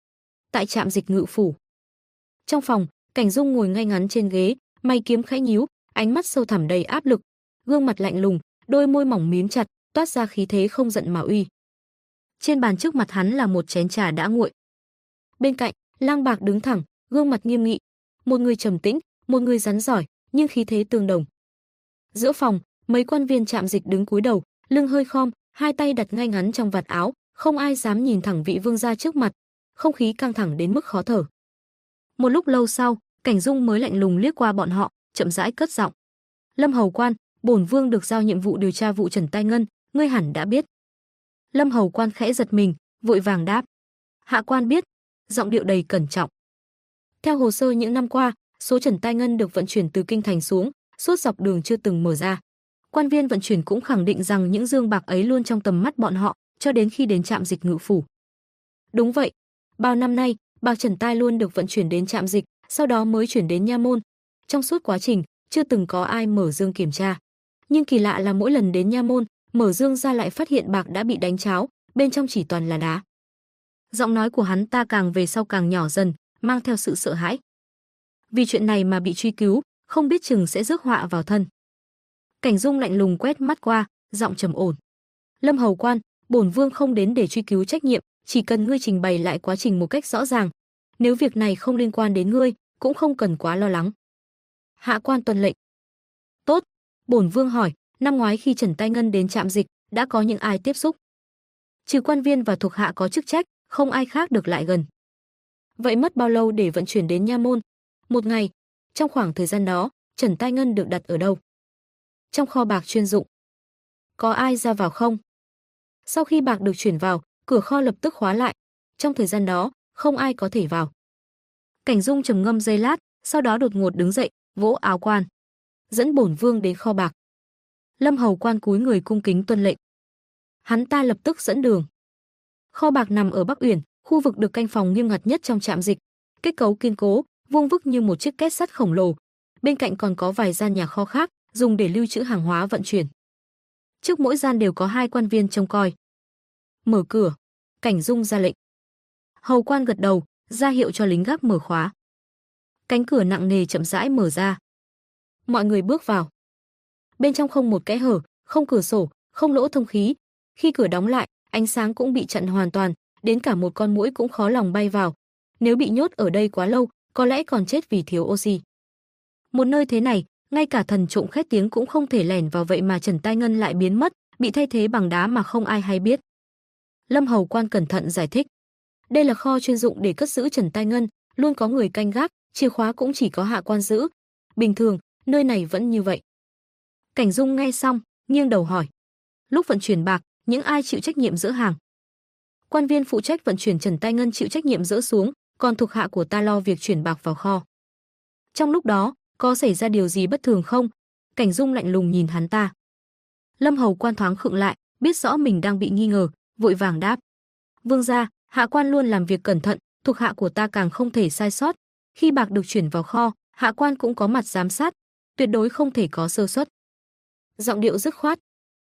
Tại trạm dịch ngự phủ, trong phòng, Cảnh Dung ngồi ngay ngắn trên ghế, mày kiếm khẽ nhíu, ánh mắt sâu thẳm đầy áp lực, gương mặt lạnh lùng, đôi môi mỏng mím chặt, toát ra khí thế không giận mà uy. Trên bàn trước mặt hắn là một chén trà đã nguội. Bên cạnh, Lang Bạc đứng thẳng, gương mặt nghiêm nghị, một người trầm tĩnh, một người rắn giỏi, nhưng khí thế tương đồng. Giữa phòng, mấy quan viên trạm dịch đứng cúi đầu, lưng hơi khom, hai tay đặt ngay ngắn trong vạt áo, không ai dám nhìn thẳng vị vương gia trước mặt, không khí căng thẳng đến mức khó thở. Một lúc lâu sau, Cảnh Dung mới lạnh lùng liếc qua bọn họ, chậm rãi cất giọng: "Lâm Hầu Quan, bổn vương được giao nhiệm vụ điều tra vụ Trần Tai Ngân, ngươi hẳn đã biết." Lâm Hầu Quan khẽ giật mình, vội vàng đáp: "Hạ quan biết." Giọng điệu đầy cẩn trọng. Theo hồ sơ những năm qua, số Trần Tai Ngân được vận chuyển từ kinh thành xuống, suốt dọc đường chưa từng mở ra. Quan viên vận chuyển cũng khẳng định rằng những dương bạc ấy luôn trong tầm mắt bọn họ, cho đến khi đến trạm dịch ngự phủ. Đúng vậy, bao năm nay, bạc Trần Tai luôn được vận chuyển đến trạm dịch, sau đó mới chuyển đến nha môn. Trong suốt quá trình, chưa từng có ai mở dương kiểm tra. Nhưng kỳ lạ là mỗi lần đến nha môn, mở dương ra lại phát hiện bạc đã bị đánh cháo, bên trong chỉ toàn là đá. Giọng nói của hắn ta càng về sau càng nhỏ dần, mang theo sự sợ hãi. Vì chuyện này mà bị truy cứu, không biết chừng sẽ rước họa vào thân. Cảnh Dung lạnh lùng quét mắt qua, giọng trầm ổn: "Lâm Hầu Quan, bổn vương không đến để truy cứu trách nhiệm, chỉ cần ngươi trình bày lại quá trình một cách rõ ràng. Nếu việc này không liên quan đến ngươi, cũng không cần quá lo lắng." Hạ quan tuân lệnh. "Tốt, bổn vương hỏi, năm ngoái khi Trần Tai Ngân đến trạm dịch, đã có những ai tiếp xúc?" "Trừ quan viên và thuộc hạ có chức trách, không ai khác được lại gần." "Vậy mất bao lâu để vận chuyển đến nha môn?" "1 ngày. Trong khoảng thời gian đó, Trần Tai Ngân được đặt ở đâu?" "Trong kho bạc chuyên dụng." "Có ai ra vào không?" "Sau khi bạc được chuyển vào, cửa kho lập tức khóa lại. Trong thời gian đó, không ai có thể vào." Cảnh Dung trầm ngâm giây lát, sau đó đột ngột đứng dậy, vỗ áo quan: "Dẫn bổn vương đến kho bạc." Lâm Hầu Quan cúi người cung kính tuân lệnh. Hắn ta lập tức dẫn đường. Kho bạc nằm ở Bắc Uyển, khu vực được canh phòng nghiêm ngặt nhất trong trạm dịch, kết cấu kiên cố, vuông vức như một chiếc két sắt khổng lồ. Bên cạnh còn có vài gian nhà kho khác, dùng để lưu trữ hàng hóa vận chuyển. Trước mỗi gian đều có 2 quan viên trông coi. Mở cửa. Cảnh Dung ra lệnh. Hầu quan gật đầu, ra hiệu cho lính gác mở khóa. Cánh cửa nặng nề chậm rãi mở ra. Mọi người bước vào. Bên trong không một kẽ hở, không cửa sổ, không lỗ thông khí. Khi cửa đóng lại, ánh sáng cũng bị chặn hoàn toàn, đến cả một con muỗi cũng khó lòng bay vào. Nếu bị nhốt ở đây quá lâu, có lẽ còn chết vì thiếu oxy. Một nơi thế này, ngay cả thần trộm khét tiếng cũng không thể lẻn vào, vậy mà Trần Tai Ngân lại biến mất, bị thay thế bằng đá mà không ai hay biết. Lâm Hầu Quan cẩn thận giải thích. Đây là kho chuyên dụng để cất giữ Trần Tai Ngân, luôn có người canh gác, chìa khóa cũng chỉ có hạ quan giữ. Bình thường, nơi này vẫn như vậy. Cảnh Dung nghe xong, nghiêng đầu hỏi. Lúc vận chuyển bạc, những ai chịu trách nhiệm dỡ hàng? Quan viên phụ trách vận chuyển Trần Tai Ngân chịu trách nhiệm dỡ xuống, còn thuộc hạ của ta lo việc chuyển bạc vào kho. Trong lúc đó, có xảy ra điều gì bất thường không? Cảnh Dung lạnh lùng nhìn hắn ta. Lâm Hầu Quan thoáng khựng lại, biết rõ mình đang bị nghi ngờ, vội vàng đáp. Vương gia, hạ quan luôn làm việc cẩn thận, thuộc hạ của ta càng không thể sai sót. Khi bạc được chuyển vào kho, hạ quan cũng có mặt giám sát, tuyệt đối không thể có sơ suất. Giọng điệu dứt khoát.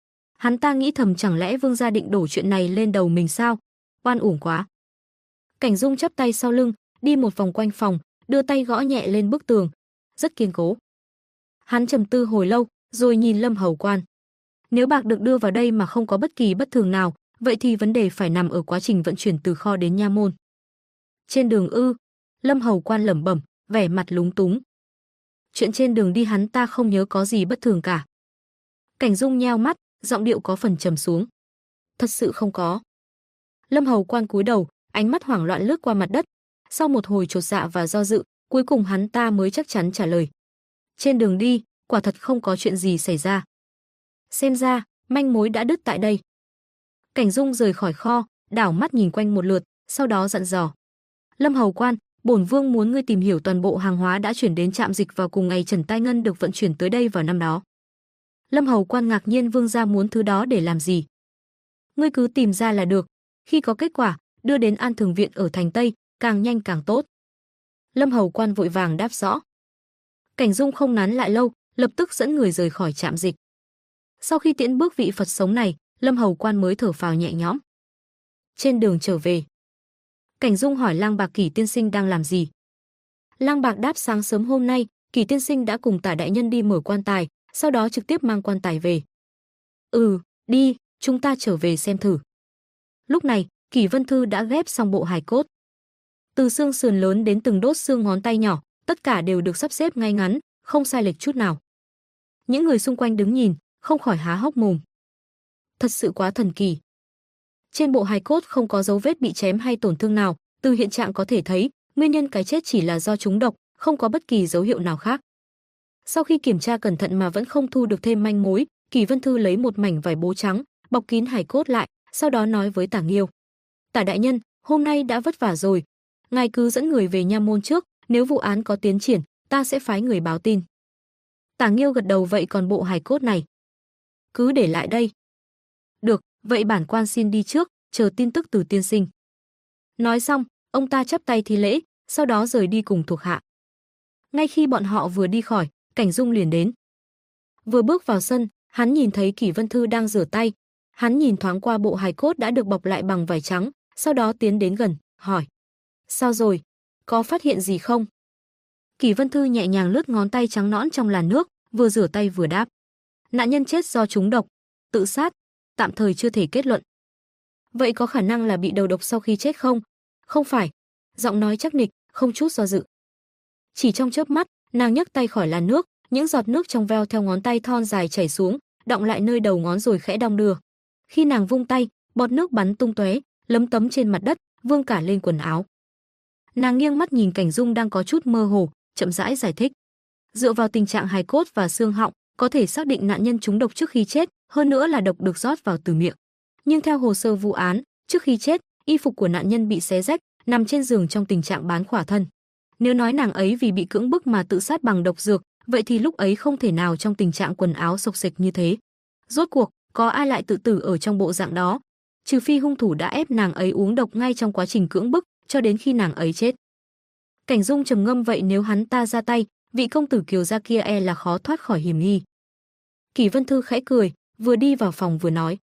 Hắn ta nghĩ thầm, chẳng lẽ vương gia định đổ chuyện này lên đầu mình sao? Oan uổng quá. Cảnh Dung chắp tay sau lưng, đi một vòng quanh phòng, đưa tay gõ nhẹ lên bức tường, rất kiên cố. Hắn trầm tư hồi lâu, rồi nhìn Lâm Hầu Quan. Nếu bạc được đưa vào đây mà không có bất kỳ bất thường nào, vậy thì vấn đề phải nằm ở quá trình vận chuyển từ kho đến nha môn. Trên đường ư? Lâm Hầu Quan lẩm bẩm, vẻ mặt lúng túng. Chuyện trên đường đi hắn ta không nhớ có gì bất thường cả. Cảnh Dung nheo mắt, giọng điệu có phần trầm xuống. Thật sự không có. Lâm Hầu Quan cúi đầu, ánh mắt hoảng loạn lướt qua mặt đất. Sau một hồi chột dạ và do dự, cuối cùng hắn ta mới chắc chắn trả lời. Trên đường đi, quả thật không có chuyện gì xảy ra. Xem ra, manh mối đã đứt tại đây. Cảnh Dung rời khỏi kho, đảo mắt nhìn quanh một lượt, sau đó dặn dò. Lâm Hầu Quan, bổn vương muốn ngươi tìm hiểu toàn bộ hàng hóa đã chuyển đến trạm dịch vào cùng ngày Trần Tai Ngân được vận chuyển tới đây vào năm đó. Lâm Hầu Quan ngạc nhiên, vương gia muốn thứ đó để làm gì? Ngươi cứ tìm ra là được, khi có kết quả, đưa đến An Thường viện ở thành Tây, càng nhanh càng tốt. Lâm Hầu Quan vội vàng đáp rõ. Cảnh Dung không nán lại lâu, lập tức dẫn người rời khỏi trạm dịch. Sau khi tiễn bước vị Phật sống này, Lâm Hầu Quan mới thở phào nhẹ nhõm. Trên đường trở về, Cảnh Dung hỏi Lang Bạc Kỷ tiên sinh đang làm gì. Lang Bạc đáp sáng sớm hôm nay, Kỷ tiên sinh đã cùng Tả đại nhân đi mở quan tài, sau đó trực tiếp mang quan tài về. Đi, chúng ta trở về xem thử. Lúc này, Kỷ Vân Thư đã ghép xong bộ hài cốt. Từ xương sườn lớn đến từng đốt xương ngón tay nhỏ, tất cả đều được sắp xếp ngay ngắn, không sai lệch chút nào. Những người xung quanh đứng nhìn, không khỏi há hốc mồm. Thật sự quá thần kỳ. Trên bộ hài cốt không có dấu vết bị chém hay tổn thương nào, từ hiện trạng có thể thấy, nguyên nhân cái chết chỉ là do trúng độc, không có bất kỳ dấu hiệu nào khác. Sau khi kiểm tra cẩn thận mà vẫn không thu được thêm manh mối, Kỷ Vân Thư lấy một mảnh vải bố trắng, bọc kín hài cốt lại, sau đó nói với Tả Nghiêu. Tả đại nhân, hôm nay đã vất vả rồi. Ngài cứ dẫn người về nha môn trước, nếu vụ án có tiến triển, ta sẽ phái người báo tin. Tả Nghiêu gật đầu, vậy còn bộ hài cốt này? Cứ để lại đây. Được, vậy bản quan xin đi trước, chờ tin tức từ tiên sinh. Nói xong, ông ta chắp tay thi lễ, sau đó rời đi cùng thuộc hạ. Ngay khi bọn họ vừa đi khỏi, Cảnh Dung liền đến. Vừa bước vào sân, hắn nhìn thấy Kỷ Vân Thư đang rửa tay. Hắn nhìn thoáng qua bộ hài cốt đã được bọc lại bằng vải trắng, sau đó tiến đến gần, hỏi. Sao rồi? Có phát hiện gì không? Kỷ Vân Thư nhẹ nhàng lướt ngón tay trắng nõn trong làn nước, vừa rửa tay vừa đáp. Nạn nhân chết do trúng độc, tự sát, tạm thời chưa thể kết luận. Vậy có khả năng là bị đầu độc sau khi chết không? Không phải. Giọng nói chắc nịch, không chút do dự. Chỉ trong chớp mắt, nàng nhấc tay khỏi làn nước, những giọt nước trong veo theo ngón tay thon dài chảy xuống, đọng lại nơi đầu ngón rồi khẽ đong đưa. Khi nàng vung tay, bọt nước bắn tung tóe, lấm tấm trên mặt đất, vương cả lên quần áo. Nàng nghiêng mắt nhìn Cảnh Dung đang có chút mơ hồ, chậm rãi giải thích. Dựa vào tình trạng hài cốt và xương họng, có thể xác định nạn nhân trúng độc trước khi chết, hơn nữa là độc được rót vào từ miệng. Nhưng theo hồ sơ vụ án, trước khi chết, y phục của nạn nhân bị xé rách, nằm trên giường trong tình trạng bán khỏa thân. Nếu nói nàng ấy vì bị cưỡng bức mà tự sát bằng độc dược, vậy thì lúc ấy không thể nào trong tình trạng quần áo xộc xệch như thế. Rốt cuộc, có ai lại tự tử ở trong bộ dạng đó? Trừ phi hung thủ đã ép nàng ấy uống độc ngay trong quá trình cưỡng bức, cho đến khi nàng ấy chết. Cảnh Dung trầm ngâm, vậy nếu hắn ta ra tay, vị công tử Kiều gia kia là khó thoát khỏi hiểm nghi. Kỷ Vân Thư khẽ cười, vừa đi vào phòng vừa nói.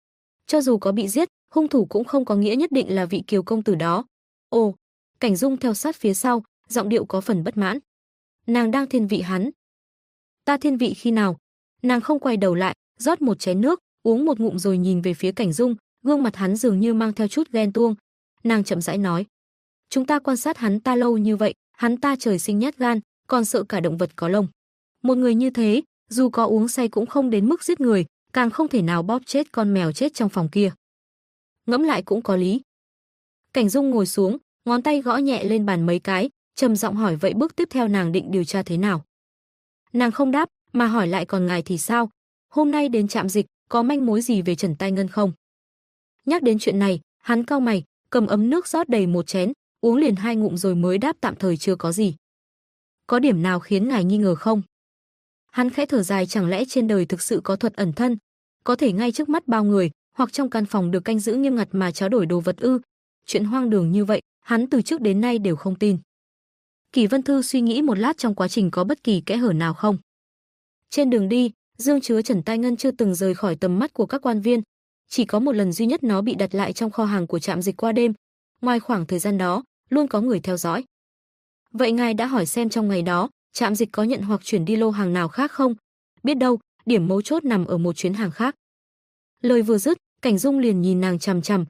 Cho dù có bị giết, hung thủ cũng không có nghĩa nhất định là vị Kiều công tử đó. Ồ, Cảnh Dung theo sát phía sau, giọng điệu có phần bất mãn. Nàng đang thiên vị hắn. Ta thiên vị khi nào? Nàng không quay đầu lại, rót một chén nước, uống một ngụm rồi nhìn về phía Cảnh Dung, gương mặt hắn dường như mang theo chút ghen tuông. Nàng chậm rãi nói: chúng ta quan sát hắn ta lâu như vậy, hắn ta trời sinh nhát gan, còn sợ cả động vật có lông. Một người như thế, dù có uống say cũng không đến mức giết người, càng không thể nào bóp chết con mèo chết trong phòng kia. Ngẫm lại cũng có lý. Cảnh Dung ngồi xuống, ngón tay gõ nhẹ lên bàn mấy cái, trầm giọng hỏi vậy bước tiếp theo nàng định điều tra thế nào. Nàng không đáp, mà hỏi lại còn ngài thì sao? Hôm nay đến trạm dịch, có manh mối gì về Trần Tai Ngân không? Nhắc đến chuyện này, hắn cau mày, cầm ấm nước rót đầy một chén, uống liền 2 ngụm rồi mới đáp tạm thời chưa có gì. Có điểm nào khiến ngài nghi ngờ không? Hắn khẽ thở dài, chẳng lẽ trên đời thực sự có thuật ẩn thân, có thể ngay trước mắt bao người, hoặc trong căn phòng được canh giữ nghiêm ngặt mà tráo đổi đồ vật ư? Chuyện hoang đường như vậy, hắn từ trước đến nay đều không tin. Kỷ Vân Thư suy nghĩ một lát, trong quá trình có bất kỳ kẽ hở nào không? Trên đường đi, dương chứa Trần Tai Ngân chưa từng rời khỏi tầm mắt của các quan viên, chỉ có một lần duy nhất nó bị đặt lại trong kho hàng của trạm dịch qua đêm. Ngoài khoảng thời gian đó, luôn có người theo dõi. Vậy ngài đã hỏi xem trong ngày đó, trạm dịch có nhận hoặc chuyển đi lô hàng nào khác không? Biết đâu, điểm mấu chốt nằm ở một chuyến hàng khác. Lời vừa dứt, Cảnh Dung liền nhìn nàng chằm chằm.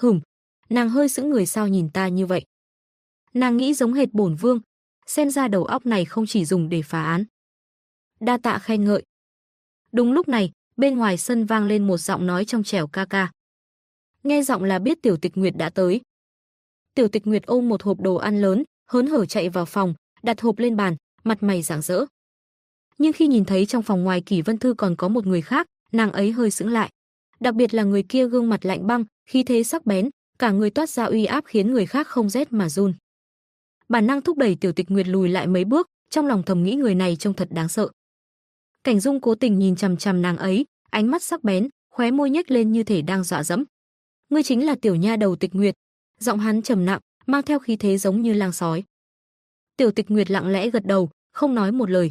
Nàng hơi sững người, sao nhìn ta như vậy? Nàng nghĩ giống hệt bổn vương, xem ra đầu óc này không chỉ dùng để phá án. Đa tạ khen ngợi. Đúng lúc này, bên ngoài sân vang lên một giọng nói trong trẻo ca ca. Nghe giọng là biết Tiểu Tịch Nguyệt đã tới. Tiểu Tịch Nguyệt ôm một hộp đồ ăn lớn, hớn hở chạy vào phòng, đặt hộp lên bàn, mặt mày rạng rỡ. Nhưng khi nhìn thấy trong phòng ngoài Kỷ Vân Thư còn có một người khác, nàng ấy hơi sững lại. Đặc biệt là người kia gương mặt lạnh băng, khí thế sắc bén, cả người toát ra uy áp khiến người khác không rét mà run. Bản năng thúc đẩy Tiểu Tịch Nguyệt lùi lại mấy bước, trong lòng thầm nghĩ người này trông thật đáng sợ. Cảnh Dung cố tình nhìn chằm chằm nàng ấy, ánh mắt sắc bén, khóe môi nhếch lên như thể đang dọa dẫm. Ngươi chính là tiểu nha đầu Tịch Nguyệt. Giọng hắn trầm nặng, mang theo khí thế giống như lang sói. Tiểu Tịch Nguyệt lặng lẽ gật đầu, không nói một lời.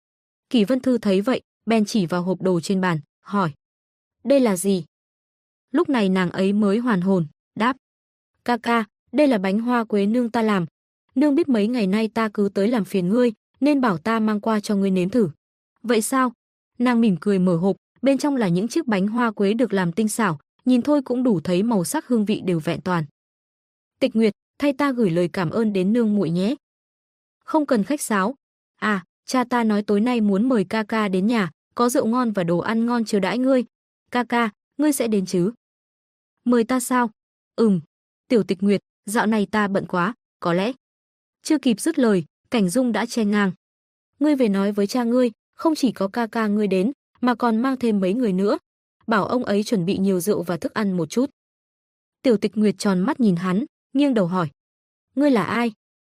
Kỷ Vân Thư thấy vậy, bèn chỉ vào hộp đồ trên bàn, hỏi: đây là gì? Lúc này nàng ấy mới hoàn hồn, đáp: ca ca, đây là bánh hoa quế nương ta làm. Nương biết mấy ngày nay ta cứ tới làm phiền ngươi, nên bảo ta mang qua cho ngươi nếm thử. Vậy sao? Nàng mỉm cười mở hộp, bên trong là những chiếc bánh hoa quế được làm tinh xảo, nhìn thôi cũng đủ thấy màu sắc hương vị đều vẹn toàn. Tịch Nguyệt, thay ta gửi lời cảm ơn đến nương muội nhé. Không cần khách sáo. À, cha ta nói tối nay muốn mời ca ca đến nhà, có rượu ngon và đồ ăn ngon chiêu đãi ngươi. Ca ca, ngươi sẽ đến chứ? Mời ta sao? Tiểu Tịch Nguyệt, dạo này ta bận quá, có lẽ. Chưa kịp dứt lời, Cảnh Dung đã chen ngang. Ngươi về nói với cha ngươi, không chỉ có ca ca ngươi đến, mà còn mang thêm mấy người nữa. Bảo ông ấy chuẩn bị nhiều rượu và thức ăn một chút. Tiểu Tịch Nguyệt tròn mắt nhìn hắn, nghiêng đầu hỏi: ngươi là ai?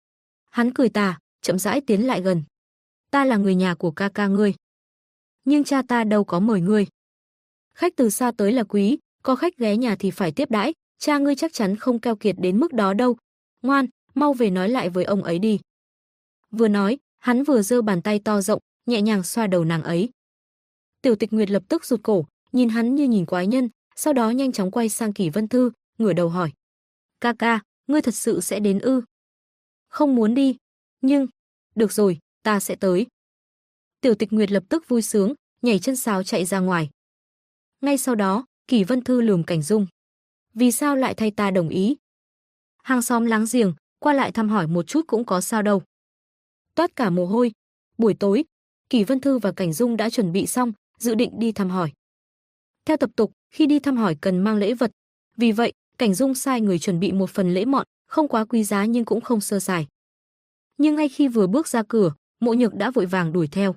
Hắn cười tà, chậm rãi tiến lại gần. Ta là người nhà của ca ca ngươi. Nhưng cha ta đâu có mời ngươi. Khách từ xa tới là quý, có khách ghé nhà thì phải tiếp đãi, cha ngươi chắc chắn không keo kiệt đến mức đó đâu. Ngoan, mau về nói lại với ông ấy đi. Vừa nói, hắn vừa giơ bàn tay to rộng, nhẹ nhàng xoa đầu nàng ấy. Tiểu Tịch Nguyệt lập tức rụt cổ, nhìn hắn như nhìn quái nhân, sau đó nhanh chóng quay sang Kỷ Vân Thư, ngửa đầu hỏi: ca ca, ngươi thật sự sẽ đến ư? Không muốn đi, nhưng... được rồi, ta sẽ tới. Tiểu Tịch Nguyệt lập tức vui sướng, nhảy chân sáo chạy ra ngoài. Ngay sau đó, Kỷ Vân Thư lườm Cảnh Dung: vì sao lại thay ta đồng ý? Hàng xóm láng giềng, qua lại thăm hỏi một chút cũng có sao đâu. Toát cả mồ hôi. Buổi tối, Kỷ Vân Thư và Cảnh Dung đã chuẩn bị xong, dự định đi thăm hỏi. Theo tập tục, khi đi thăm hỏi cần mang lễ vật. Vì vậy, Cảnh Dung sai người chuẩn bị một phần lễ mọn, không quá quý giá nhưng cũng không sơ sài. Nhưng ngay khi vừa bước ra cửa, Mộ Nhược đã vội vàng đuổi theo.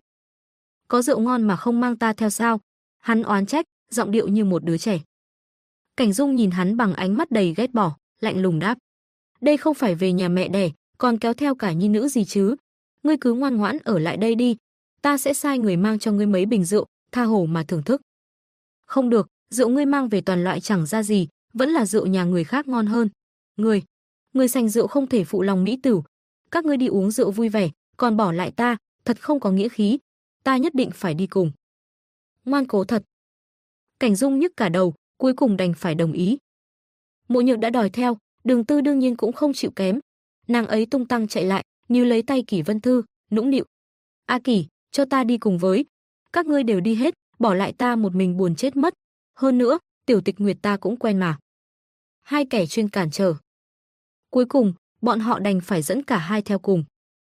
Có rượu ngon mà không mang ta theo sao? Hắn oán trách, giọng điệu như một đứa trẻ. Cảnh Dung nhìn hắn bằng ánh mắt đầy ghét bỏ, lạnh lùng đáp: đây không phải về nhà mẹ đẻ, còn kéo theo cả nhi nữ gì chứ? Ngươi cứ ngoan ngoãn ở lại đây đi, ta sẽ sai người mang cho ngươi mấy bình rượu, tha hồ mà thưởng thức. Không được, rượu ngươi mang về toàn loại chẳng ra gì, vẫn là rượu nhà người khác ngon hơn. Người sành rượu không thể phụ lòng mỹ tử. Các ngươi đi uống rượu vui vẻ, còn bỏ lại ta, thật không có nghĩa khí. Ta nhất định phải đi cùng. Ngoan cố thật. Cảnh Dung nhức cả đầu, cuối cùng đành phải đồng ý. Mộ Nhược đã đòi theo, Đường Tư đương nhiên cũng không chịu kém. Nàng ấy tung tăng chạy lại, níu lấy tay Kỷ Vân Thư, nũng nịu: "A Kỷ, cho ta đi cùng với. Các ngươi đều đi hết, bỏ lại ta một mình buồn chết mất. Hơn nữa, Tiểu Tịch Nguyệt ta cũng quen mà." Hai kẻ chuyên cản trở. Cuối cùng, bọn họ đành phải dẫn cả hai theo cùng.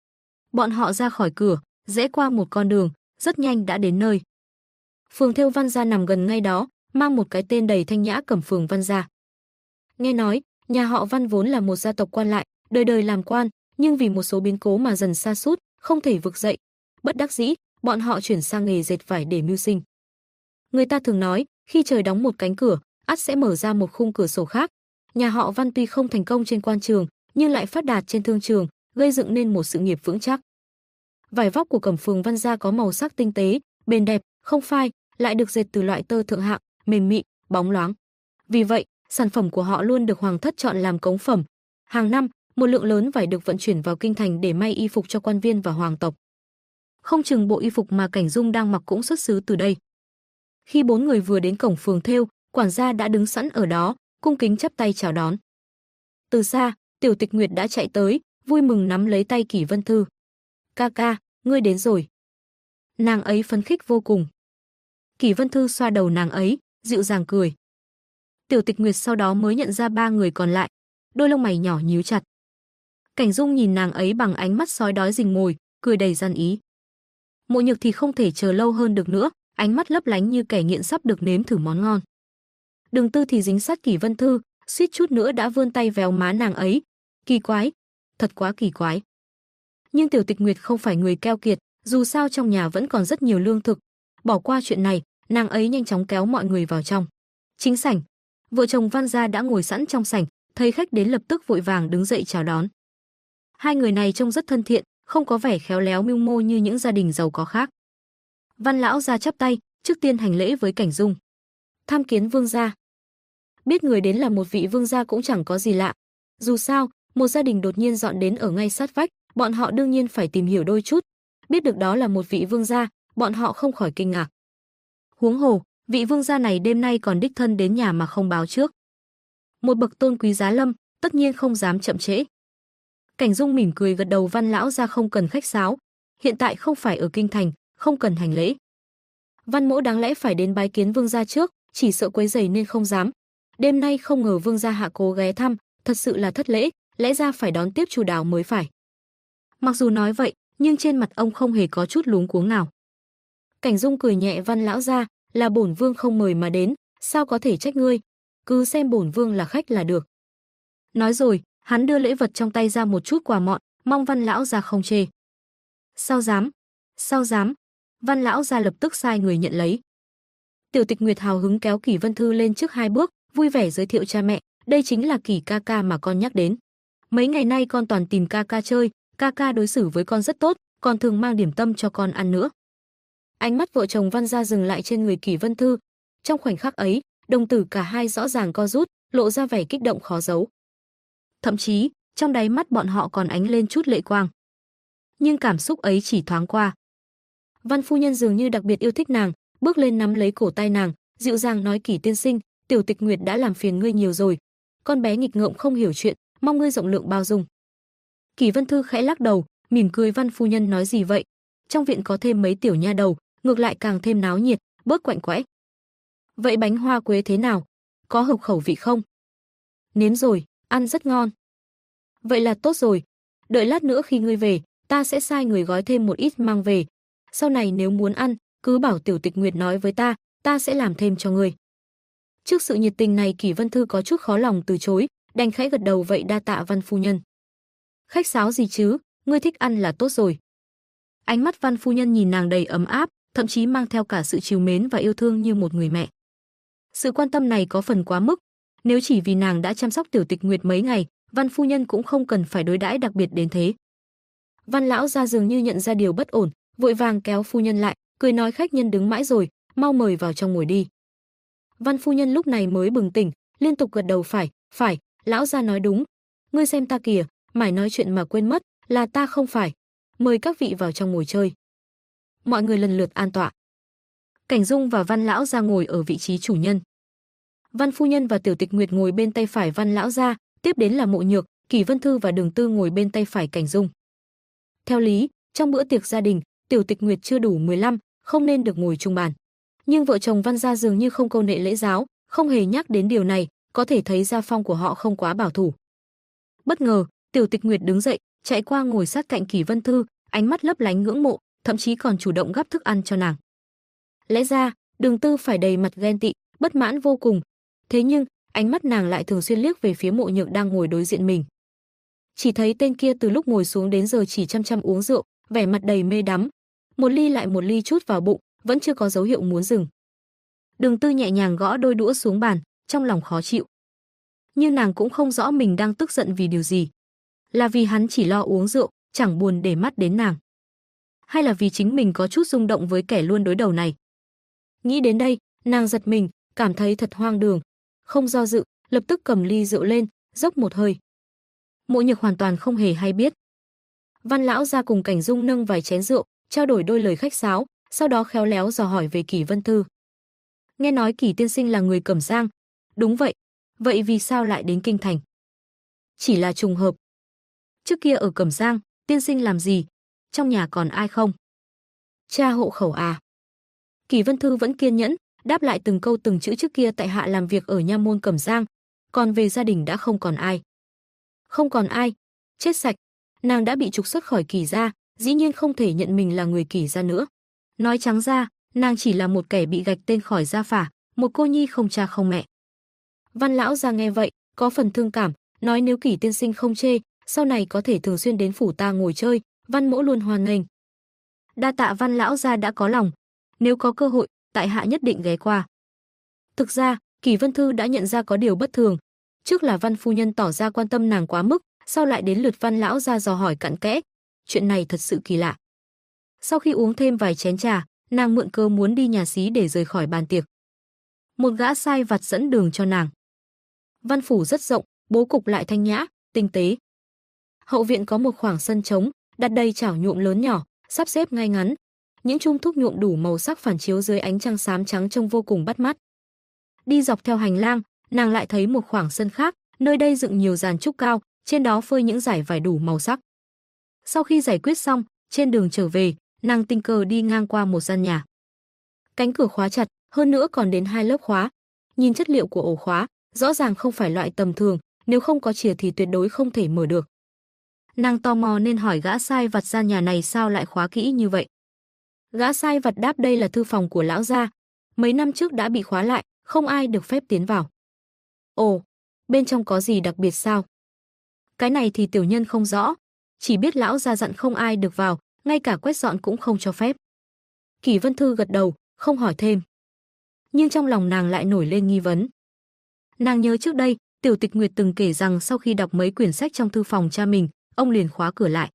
Bọn họ ra khỏi cửa, rẽ qua một con đường, rất nhanh đã đến nơi. Phường thêu Văn gia nằm gần ngay đó, mang một cái tên đầy thanh nhã, Cẩm Phường Văn gia. Nghe nói, nhà họ Văn vốn là một gia tộc quan lại, đời đời làm quan, nhưng vì một số biến cố mà dần sa sút, không thể vực dậy. Bất đắc dĩ, bọn họ chuyển sang nghề dệt vải để mưu sinh. Người ta thường nói, khi trời đóng một cánh cửa, ắt sẽ mở ra một khung cửa sổ khác. Nhà họ Văn tuy không thành công trên quan trường, nhưng lại phát đạt trên thương trường, gây dựng nên một sự nghiệp vững chắc. Vải vóc của Cẩm Phường Văn gia có màu sắc tinh tế, bền đẹp, không phai, lại được dệt từ loại tơ thượng hạng, mềm mịn, bóng loáng. Vì vậy, sản phẩm của họ luôn được hoàng thất chọn làm cống phẩm. Hàng năm, một lượng lớn vải được vận chuyển vào kinh thành để may y phục cho quan viên và hoàng tộc. Không chừng bộ y phục mà Cảnh Dung đang mặc cũng xuất xứ từ đây. Khi bốn người vừa đến cổng phường thêu, quản gia đã đứng sẵn ở đó, cung kính chắp tay chào đón. Từ xa, Tiểu Tịch Nguyệt đã chạy tới, vui mừng nắm lấy tay Kỷ Vân Thư. "Ca ca, ngươi đến rồi." Nàng ấy phấn khích vô cùng. Kỷ Vân Thư xoa đầu nàng ấy, dịu dàng cười. Tiểu Tịch Nguyệt sau đó mới nhận ra ba người còn lại, đôi lông mày nhỏ nhíu chặt. Cảnh Dung nhìn nàng ấy bằng ánh mắt sói đói rình mồi, cười đầy gian ý. Mộ Nhược thì không thể chờ lâu hơn được nữa, ánh mắt lấp lánh như kẻ nghiện sắp được nếm thử món ngon. Đường Tư thì dính sát Kỷ Vân Thư, suýt chút nữa đã vươn tay véo má nàng ấy. Kỳ quái, thật quá kỳ quái. Nhưng Tiểu Tịch Nguyệt không phải người keo kiệt, dù sao trong nhà vẫn còn rất nhiều lương thực. Bỏ qua chuyện này, nàng ấy nhanh chóng kéo mọi người vào trong. Chính sảnh, vợ chồng Văn gia đã ngồi sẵn trong sảnh, thấy khách đến lập tức vội vàng đứng dậy chào đón. Hai người này trông rất thân thiện, không có vẻ khéo léo mưu mô như những gia đình giàu có khác. Văn lão gia chắp tay, trước tiên hành lễ với Cảnh Dung. "Tham kiến vương gia." Biết người đến là một vị vương gia cũng chẳng có gì lạ. Dù sao, một gia đình đột nhiên dọn đến ở ngay sát vách, bọn họ đương nhiên phải tìm hiểu đôi chút. Biết được đó là một vị vương gia, bọn họ không khỏi kinh ngạc. Huống hồ, vị vương gia này đêm nay còn đích thân đến nhà mà không báo trước. Một bậc tôn quý giá lâm, tất nhiên không dám chậm trễ. Cảnh Dung mỉm cười gật đầu. Văn lão gia không cần khách sáo, hiện tại không phải ở kinh thành, không cần hành lễ. Văn mỗ đáng lẽ phải đến bái kiến vương gia trước, chỉ sợ quấy rầy nên không dám. Đêm nay không ngờ vương gia hạ cố ghé thăm, thật sự là thất lễ, lẽ ra phải đón tiếp chu đáo mới phải. Mặc dù nói vậy, nhưng trên mặt ông không hề có chút luống cuống nào. Cảnh Dung cười nhẹ. Văn lão gia, là bổn vương không mời mà đến, sao có thể trách ngươi, cứ xem bổn vương là khách là được. Nói rồi, hắn đưa lễ vật trong tay ra một chút quà mọn, mong Văn lão gia không chê. Sao dám, sao dám. Văn lão gia lập tức sai người nhận lấy. Tiểu Tịch Nguyệt hào hứng kéo Kỷ Vân Thư lên trước hai bước, vui vẻ giới thiệu cha mẹ, đây chính là Kỷ ca ca mà con nhắc đến. Mấy ngày nay con toàn tìm ca ca chơi, ca ca đối xử với con rất tốt, còn thường mang điểm tâm cho con ăn nữa. Ánh mắt vợ chồng Văn gia dừng lại trên người Kỷ Vân Thư. Trong khoảnh khắc ấy, đồng tử cả hai rõ ràng co rút, lộ ra vẻ kích động khó giấu. Thậm chí, trong đáy mắt bọn họ còn ánh lên chút lệ quang. Nhưng cảm xúc ấy chỉ thoáng qua. Văn phu nhân dường như đặc biệt yêu thích nàng, bước lên nắm lấy cổ tay nàng, dịu dàng nói: "Kỷ tiên sinh, Tiểu Tịch Nguyệt đã làm phiền ngươi nhiều rồi. Con bé nghịch ngợm không hiểu chuyện, mong ngươi rộng lượng bao dung." Kỷ Vân Thư khẽ lắc đầu, mỉm cười. Văn phu nhân nói gì vậy? Trong viện có thêm mấy tiểu nha đầu, ngược lại càng thêm náo nhiệt, bớt quạnh quẽ. Vậy bánh hoa quế thế nào? Có hợp khẩu vị không? Nếm rồi, ăn rất ngon. Vậy là tốt rồi. Đợi lát nữa khi ngươi về, ta sẽ sai người gói thêm một ít mang về. Sau này nếu muốn ăn, cứ bảo Tiểu Tịch Nguyệt nói với ta sẽ làm thêm cho ngươi. Trước sự nhiệt tình này, Kỷ Vân Thư có chút khó lòng từ chối, đành khẽ gật đầu. Vậy đa tạ Văn phu nhân. Khách sáo gì chứ, ngươi thích ăn là tốt rồi. Ánh mắt Văn phu nhân nhìn nàng đầy ấm áp, thậm chí mang theo cả sự trìu mến và yêu thương như một người mẹ. Sự quan tâm này có phần quá mức, nếu chỉ vì nàng đã chăm sóc Tiểu Tịch Nguyệt mấy ngày, Văn phu nhân cũng không cần phải đối đãi đặc biệt đến thế. Văn lão gia dường như nhận ra điều bất ổn, vội vàng kéo phu nhân lại, cười nói: "Khách nhân đứng mãi rồi, mau mời vào trong ngồi đi." Văn phu nhân lúc này mới bừng tỉnh, liên tục gật đầu: Phải, lão gia nói đúng. Ngươi xem ta kìa, mải nói chuyện mà quên mất, là ta không phải. Mời các vị vào trong ngồi chơi." Mọi người lần lượt an tọa. Cảnh Dung và Văn lão gia ngồi ở vị trí chủ nhân. Văn phu nhân và Tiểu Tịch Nguyệt ngồi bên tay phải Văn lão gia, tiếp đến là Mộ Nhược, Kỷ Vân Thư và Đường Tư ngồi bên tay phải Cảnh Dung. Theo lý, trong bữa tiệc gia đình, Tiểu Tịch Nguyệt chưa đủ 15, không nên được ngồi chung bàn. Nhưng vợ chồng Văn gia dường như không câu nệ lễ giáo, không hề nhắc đến điều này, có thể thấy gia phong của họ không quá bảo thủ. Bất ngờ, Tiểu Tịch Nguyệt đứng dậy, chạy qua ngồi sát cạnh Kỷ Vân Thư, ánh mắt lấp lánh ngưỡng mộ, thậm chí còn chủ động gắp thức ăn cho nàng. Lẽ ra, Đường Tư phải đầy mặt ghen tị, bất mãn vô cùng. Thế nhưng, ánh mắt nàng lại thường xuyên liếc về phía Mộ Nhược đang ngồi đối diện mình. Chỉ thấy tên kia từ lúc ngồi xuống đến giờ chỉ chăm chăm uống rượu, vẻ mặt đầy mê đắm, một ly lại một ly chút vào bụng, vẫn chưa có dấu hiệu muốn dừng. Đường Tư nhẹ nhàng gõ đôi đũa xuống bàn, trong lòng khó chịu. Nhưng nàng cũng không rõ mình đang tức giận vì điều gì. Là vì hắn chỉ lo uống rượu, chẳng buồn để mắt đến nàng. Hay là vì chính mình có chút rung động với kẻ luôn đối đầu này. Nghĩ đến đây, nàng giật mình, cảm thấy thật hoang đường. Không do dự, lập tức cầm ly rượu lên, dốc một hơi. Mộ Nhược hoàn toàn không hề hay biết. Văn lão gia cùng Cảnh Dung nâng vài chén rượu, trao đổi đôi lời khách sáo, sau đó khéo léo dò hỏi về Kỷ Vân Thư. Nghe nói Kỷ tiên sinh là người Cẩm Giang. Đúng vậy. Vậy vì sao lại đến kinh thành? Chỉ là trùng hợp. Trước kia ở Cẩm Giang, tiên sinh làm gì? Trong nhà còn ai không? Cha hộ khẩu à? Kỷ Vân Thư vẫn kiên nhẫn, đáp lại từng câu từng chữ. Trước kia tại hạ làm việc ở nha môn Cẩm Giang, còn về gia đình đã không còn ai. Không còn ai? Chết sạch. Nàng đã bị trục xuất khỏi Kỷ gia, dĩ nhiên không thể nhận mình là người Kỷ gia nữa. Nói trắng ra, nàng chỉ là một kẻ bị gạch tên khỏi gia phả, một cô nhi không cha không mẹ. Văn lão gia nghe vậy, có phần thương cảm, nói nếu Kỷ tiên sinh không chê, sau này có thể thường xuyên đến phủ ta ngồi chơi, Văn mỗ luôn hoan nghênh. Đa tạ Văn lão gia đã có lòng, nếu có cơ hội, tại hạ nhất định ghé qua. Thực ra, Kỷ Vân Thư đã nhận ra có điều bất thường. Trước là Văn phu nhân tỏ ra quan tâm nàng quá mức, sau lại đến lượt Văn lão gia dò hỏi cặn kẽ. Chuyện này thật sự kỳ lạ. Sau khi uống thêm vài chén trà, nàng mượn cớ muốn đi nhà xí để rời khỏi bàn tiệc. Một gã sai vặt dẫn đường cho nàng. Văn phủ rất rộng, bố cục lại thanh nhã, tinh tế. Hậu viện có một khoảng sân trống, đặt đầy chảo nhuộm lớn nhỏ, sắp xếp ngay ngắn. Những chum thuốc nhuộm đủ màu sắc phản chiếu dưới ánh trăng xám trắng trông vô cùng bắt mắt. Đi dọc theo hành lang, nàng lại thấy một khoảng sân khác, nơi đây dựng nhiều giàn trúc cao, trên đó phơi những dải vải đủ màu sắc. Sau khi giải quyết xong, trên đường trở về, nàng tình cờ đi ngang qua một gian nhà. Cánh cửa khóa chặt, hơn nữa còn đến 2 lớp khóa. Nhìn chất liệu của ổ khóa, rõ ràng không phải loại tầm thường, nếu không có chìa thì tuyệt đối không thể mở được. Nàng tò mò nên hỏi gã sai vặt gian nhà này sao lại khóa kỹ như vậy. Gã sai vặt đáp đây là thư phòng của lão gia, mấy năm trước đã bị khóa lại, không ai được phép tiến vào. Ồ, bên trong có gì đặc biệt sao? Cái này thì tiểu nhân không rõ, chỉ biết lão gia dặn không ai được vào, ngay cả quét dọn cũng không cho phép. Kỷ Vân Thư gật đầu, không hỏi thêm. Nhưng trong lòng nàng lại nổi lên nghi vấn. Nàng nhớ trước đây, Tiểu Tịch Nguyệt từng kể rằng sau khi đọc mấy quyển sách trong thư phòng cha mình, ông liền khóa cửa lại.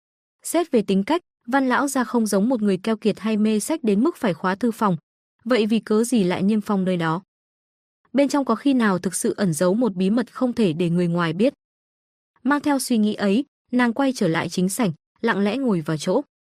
Xét về tính cách, Văn lão gia không giống một người keo kiệt hay mê sách đến mức phải khóa thư phòng. Vậy vì cớ gì lại niêm phong nơi đó? Bên trong có khi nào thực sự ẩn giấu một bí mật không thể để người ngoài biết? Mang theo suy nghĩ ấy, nàng quay trở lại chính sảnh, lặng lẽ ngồi vào chỗ.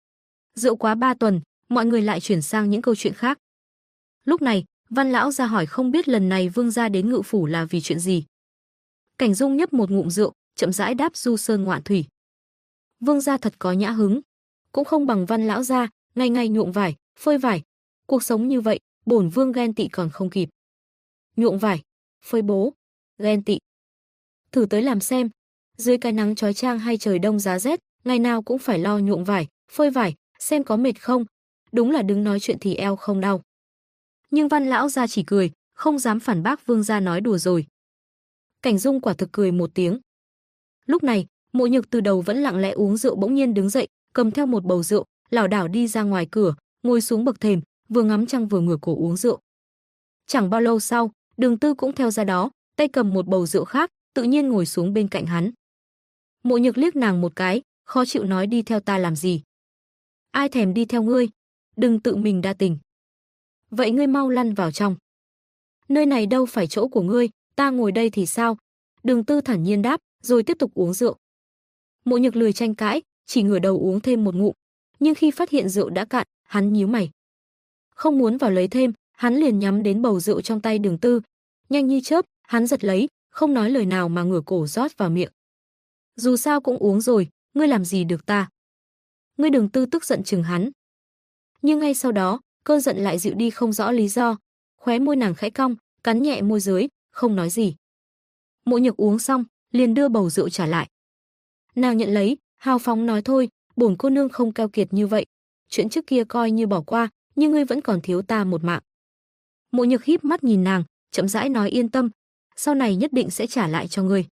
Rượu quá 3 tuần, mọi người lại chuyển sang những câu chuyện khác. Lúc này, Văn lão gia hỏi không biết lần này vương gia đến Ngự phủ là vì chuyện gì. Cảnh Dung nhấp một ngụm rượu, chậm rãi đáp du sơn ngoạn thủy. Vương gia thật có nhã hứng, cũng không bằng Văn lão gia, ngày ngày nhuộm vải, phơi vải. Cuộc sống như vậy, bổn vương ghen tị còn không kịp. Nhuộm vải, phơi bố, ghen tị. Thử tới làm xem, dưới cái nắng chói chang hay trời đông giá rét, ngày nào cũng phải lo nhuộm vải, phơi vải, xem có mệt không. Đúng là đứng nói chuyện thì eo không đau. Nhưng Văn lão gia chỉ cười, không dám phản bác vương gia nói đùa rồi. Cảnh Dung quả thực cười một tiếng. Lúc này, Mộ Nhược từ đầu vẫn lặng lẽ uống rượu bỗng nhiên đứng dậy, cầm theo một bầu rượu, lảo đảo đi ra ngoài cửa, ngồi xuống bậc thềm, vừa ngắm trăng vừa ngửa cổ uống rượu. Chẳng bao lâu sau, Đường Tư cũng theo ra đó, tay cầm một bầu rượu khác, tự nhiên ngồi xuống bên cạnh hắn. Mộ Nhược liếc nàng một cái, khó chịu nói đi theo ta làm gì? Ai thèm đi theo ngươi, đừng tự mình đa tình. Vậy ngươi mau lăn vào trong. Nơi này đâu phải chỗ của ngươi, ta ngồi đây thì sao? Đường Tư thản nhiên đáp, rồi tiếp tục uống rượu. Mộ Nhược lười tranh cãi, chỉ ngửa đầu uống thêm một ngụm, nhưng khi phát hiện rượu đã cạn, hắn nhíu mày. Không muốn vào lấy thêm, hắn liền nhắm đến bầu rượu trong tay Đường Tư. Nhanh như chớp, hắn giật lấy, không nói lời nào mà ngửa cổ rót vào miệng. Dù sao cũng uống rồi, ngươi làm gì được ta? Ngươi đừng tư tức giận chừng hắn. Nhưng ngay sau đó, cơn giận lại dịu đi không rõ lý do. Khóe môi nàng khẽ cong, cắn nhẹ môi dưới, không nói gì. Mộ Nhược uống xong, liền đưa bầu rượu trả lại. Nàng nhận lấy, hào phóng nói thôi, bổn cô nương không keo kiệt như vậy. Chuyện trước kia coi như bỏ qua, nhưng ngươi vẫn còn thiếu ta một mạng. Mộ Nhược híp mắt nhìn nàng, chậm rãi nói yên tâm, sau này nhất định sẽ trả lại cho ngươi.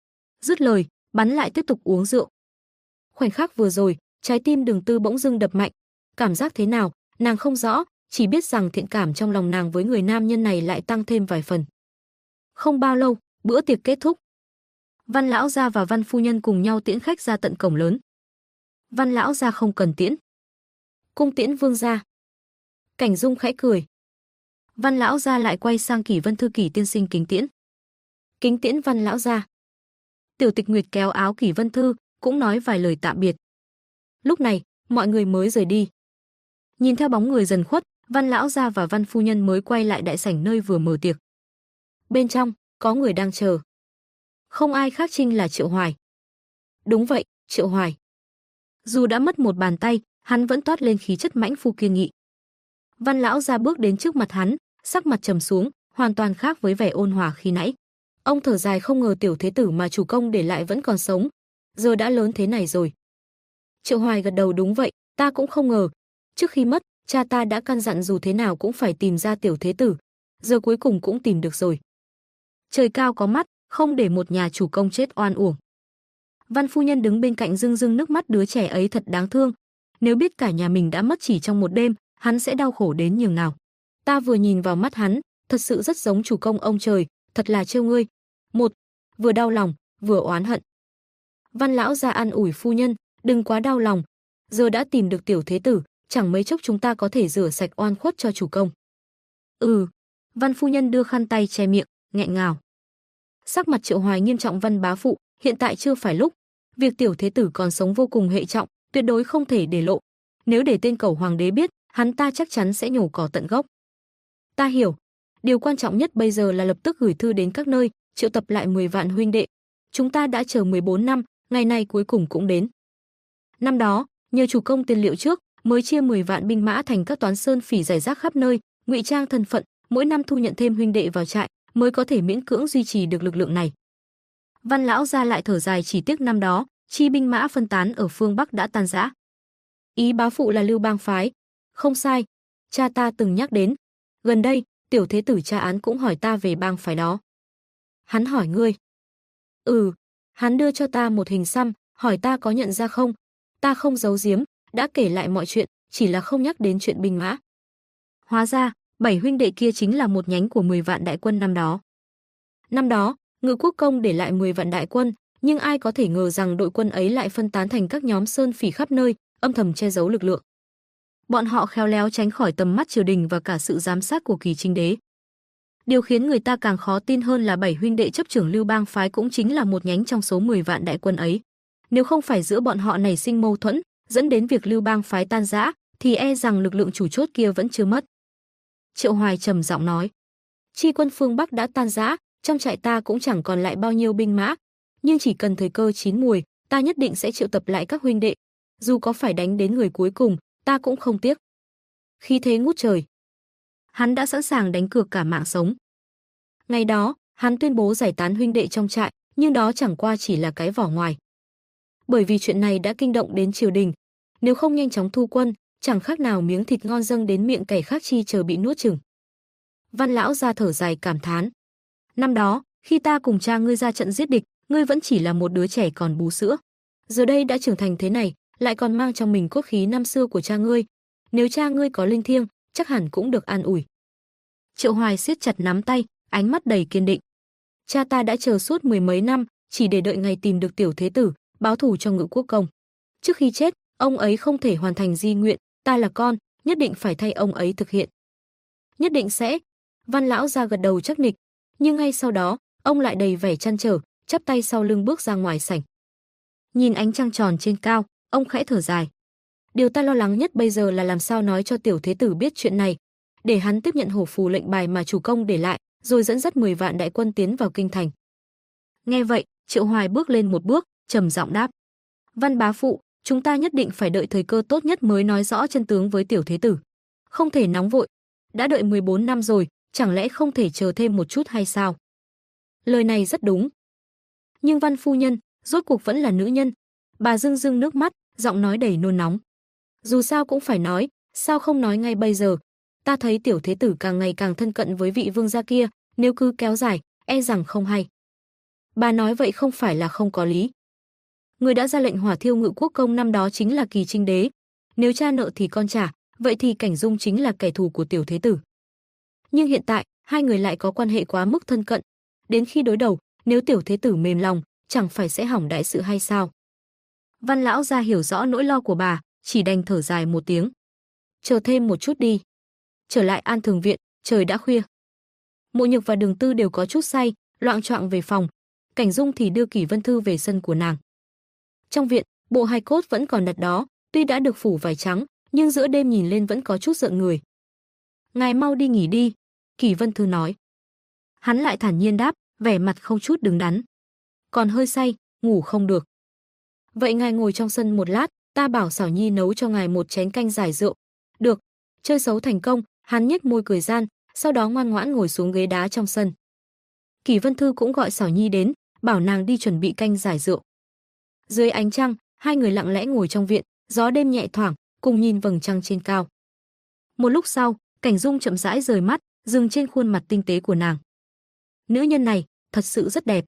Dứt lời, bắn lại tiếp tục uống rượu. Khoảnh khắc vừa rồi, trái tim Đường Tư bỗng dưng đập mạnh. Cảm giác thế nào, nàng không rõ, chỉ biết rằng thiện cảm trong lòng nàng với người nam nhân này lại tăng thêm vài phần. Không bao lâu, bữa tiệc kết thúc. Văn lão gia và Văn phu nhân cùng nhau tiễn khách ra tận cổng lớn. Văn lão gia không cần tiễn. Cung tiễn vương gia. Cảnh Dung khẽ cười. Văn lão gia lại quay sang Kỷ Vân Thư Kỷ tiên sinh kính tiễn. Kính tiễn Văn lão gia. Tiểu Tịch Nguyệt kéo áo Kỷ Vân Thư, cũng nói vài lời tạm biệt. Lúc này, mọi người mới rời đi. Nhìn theo bóng người dần khuất, Văn lão gia và Văn phu nhân mới quay lại đại sảnh nơi vừa mở tiệc. Bên trong, có người đang chờ. Không ai khác chính là Triệu Hoài. Đúng vậy, Triệu Hoài. Dù đã mất một bàn tay, hắn vẫn toát lên khí chất mãnh phu kiên nghị. Văn lão gia bước đến trước mặt hắn, sắc mặt trầm xuống, hoàn toàn khác với vẻ ôn hòa khi nãy. Ông thở dài không ngờ tiểu thế tử mà chủ công để lại vẫn còn sống, giờ đã lớn thế này rồi. Triệu Hoài gật đầu đúng vậy, ta cũng không ngờ. Trước khi mất, cha ta đã căn dặn dù thế nào cũng phải tìm ra tiểu thế tử, giờ cuối cùng cũng tìm được rồi. Trời cao có mắt, không để một nhà chủ công chết oan uổng. Văn phu nhân đứng bên cạnh rưng rưng nước mắt, đứa trẻ ấy thật đáng thương. Nếu biết cả nhà mình đã mất chỉ trong một đêm, hắn sẽ đau khổ đến nhường nào. Ta vừa nhìn vào mắt hắn, thật sự rất giống chủ công ông trời, thật là trêu ngươi. Một, vừa đau lòng, vừa oán hận. Văn lão gia an ủi phu nhân, đừng quá đau lòng, giờ đã tìm được tiểu thế tử, chẳng mấy chốc chúng ta có thể rửa sạch oan khuất cho chủ công. Văn phu nhân đưa khăn tay che miệng, nghẹn ngào. Sắc mặt Triệu Hoài nghiêm trọng. Văn bá phụ, hiện tại chưa phải lúc, việc tiểu thế tử còn sống vô cùng hệ trọng, tuyệt đối không thể để lộ. Nếu để tên cẩu hoàng đế biết, hắn ta chắc chắn sẽ nhổ cỏ tận gốc. Ta hiểu, điều quan trọng nhất bây giờ là lập tức gửi thư đến các nơi, triệu tập lại 10 vạn huynh đệ. Chúng ta đã chờ 14 năm, ngày này cuối cùng cũng đến. Năm đó, nhờ chủ công tiền liệu trước, mới chia 10 vạn binh mã thành các toán sơn phỉ rải rác khắp nơi, ngụy trang thân phận, mỗi năm thu nhận thêm huynh đệ vào trại, mới có thể miễn cưỡng duy trì được lực lượng này. Văn lão gia lại thở dài, chỉ tiếc năm đó, chi binh mã phân tán ở phương Bắc đã tan rã. Ý bá phụ là Lưu Bang phái. Không sai, cha ta từng nhắc đến. Gần đây, tiểu thế tử tra án cũng hỏi ta về bang phái đó. Hắn hỏi ngươi? Hắn đưa cho ta một hình xăm, hỏi ta có nhận ra không. Ta không giấu giếm, đã kể lại mọi chuyện, chỉ là không nhắc đến chuyện binh mã. Hóa ra, 7 huynh đệ kia chính là một nhánh của 10 vạn đại quân năm đó. Năm đó, Ngự Quốc công để lại 10 vạn đại quân, nhưng ai có thể ngờ rằng đội quân ấy lại phân tán thành các nhóm sơn phỉ khắp nơi, âm thầm che giấu lực lượng. Bọn họ khéo léo tránh khỏi tầm mắt triều đình và cả sự giám sát của Kỳ Trinh đế. Điều khiến người ta càng khó tin hơn là 7 huynh đệ chấp trưởng Lưu Bang phái cũng chính là một nhánh trong số 10 vạn đại quân ấy. Nếu không phải giữa bọn họ nảy sinh mâu thuẫn, dẫn đến việc Lưu Bang phái tan rã, thì e rằng lực lượng chủ chốt kia vẫn chưa mất. Triệu Hoài trầm giọng nói, chi quân phương Bắc đã tan rã, trong trại ta cũng chẳng còn lại bao nhiêu binh mã, nhưng chỉ cần thời cơ chín muồi, ta nhất định sẽ triệu tập lại các huynh đệ, dù có phải đánh đến người cuối cùng, ta cũng không tiếc. Khí thế ngút trời, hắn đã sẵn sàng đánh cược cả mạng sống. Ngày đó, hắn tuyên bố giải tán huynh đệ trong trại, nhưng đó chẳng qua chỉ là cái vỏ ngoài. Bởi vì chuyện này đã kinh động đến triều đình, nếu không nhanh chóng thu quân, chẳng khác nào miếng thịt ngon dâng đến miệng kẻ khác chi chờ bị nuốt chửng. Văn lão ra thở dài cảm thán. Năm đó, khi ta cùng cha ngươi ra trận giết địch, ngươi vẫn chỉ là một đứa trẻ còn bú sữa. Giờ đây đã trưởng thành thế này, lại còn mang trong mình cốt khí năm xưa của cha ngươi. Nếu cha ngươi có linh thiêng, chắc hẳn cũng được an ủi. Triệu Hoài siết chặt nắm tay, ánh mắt đầy kiên định. Cha ta đã chờ suốt 10 mấy năm, chỉ để đợi ngày tìm được tiểu thế tử, báo thù cho Ngự Quốc công. Trước khi chết, ông ấy không thể hoàn thành di nguyện, ta là con, nhất định phải thay ông ấy thực hiện. Nhất định sẽ. Văn lão ra gật đầu chắc nịch, nhưng ngay sau đó, ông lại đầy vẻ trăn trở, chắp tay sau lưng bước ra ngoài sảnh. Nhìn ánh trăng tròn trên cao, ông khẽ thở dài. Điều ta lo lắng nhất bây giờ là làm sao nói cho tiểu thế tử biết chuyện này, để hắn tiếp nhận hổ phù lệnh bài mà chủ công để lại, rồi dẫn dắt 10 vạn đại quân tiến vào kinh thành. Nghe vậy, Triệu Hoài bước lên một bước, trầm giọng đáp: "Văn bá phụ, chúng ta nhất định phải đợi thời cơ tốt nhất mới nói rõ chân tướng với tiểu thế tử. Không thể nóng vội, đã đợi 14 năm rồi, chẳng lẽ không thể chờ thêm một chút hay sao?" Lời này rất đúng. Nhưng Văn phu nhân, rốt cuộc vẫn là nữ nhân. Bà rưng rưng nước mắt, giọng nói đầy nôn nóng. Dù sao cũng phải nói, sao không nói ngay bây giờ? Ta thấy tiểu thế tử càng ngày càng thân cận với vị vương gia kia, nếu cứ kéo dài, e rằng không hay. Bà nói vậy không phải là không có lý. Người đã ra lệnh hỏa thiêu Ngự Quốc công năm đó chính là Kỳ Trinh đế. Nếu cha nợ thì con trả, vậy thì Cảnh Dung chính là kẻ thù của tiểu thế tử. Nhưng hiện tại, hai người lại có quan hệ quá mức thân cận. Đến khi đối đầu, nếu tiểu thế tử mềm lòng, chẳng phải sẽ hỏng đại sự hay sao? Văn lão gia hiểu rõ nỗi lo của bà, chỉ đành thở dài một tiếng. Chờ thêm một chút đi. Trở lại An Thường viện, trời đã khuya. Mộ Nhược và Đường Tư đều có chút say, loạng choạng về phòng. Cảnh Dung thì đưa Kỷ Vân Thư về sân của nàng. Trong viện, bộ hài cốt vẫn còn đặt đó, tuy đã được phủ vải trắng, nhưng giữa đêm nhìn lên vẫn có chút rợn người. Ngài mau đi nghỉ đi, Kỷ Vân Thư nói. Hắn lại thản nhiên đáp, vẻ mặt không chút đứng đắn. Còn hơi say, ngủ không được. Vậy ngài ngồi trong sân một lát, ta bảo Xảo Nhi nấu cho ngài một chén canh giải rượu. Được, chơi xấu thành công, hắn nhếch môi cười gian, sau đó ngoan ngoãn ngồi xuống ghế đá trong sân. Kỷ Vân Thư cũng gọi Xảo Nhi đến, bảo nàng đi chuẩn bị canh giải rượu. Dưới ánh trăng, hai người lặng lẽ ngồi trong viện, gió đêm nhẹ thoảng, cùng nhìn vầng trăng trên cao. Một lúc sau, Cảnh Dung chậm rãi rời mắt, dừng trên khuôn mặt tinh tế của nàng. Nữ nhân này, thật sự rất đẹp.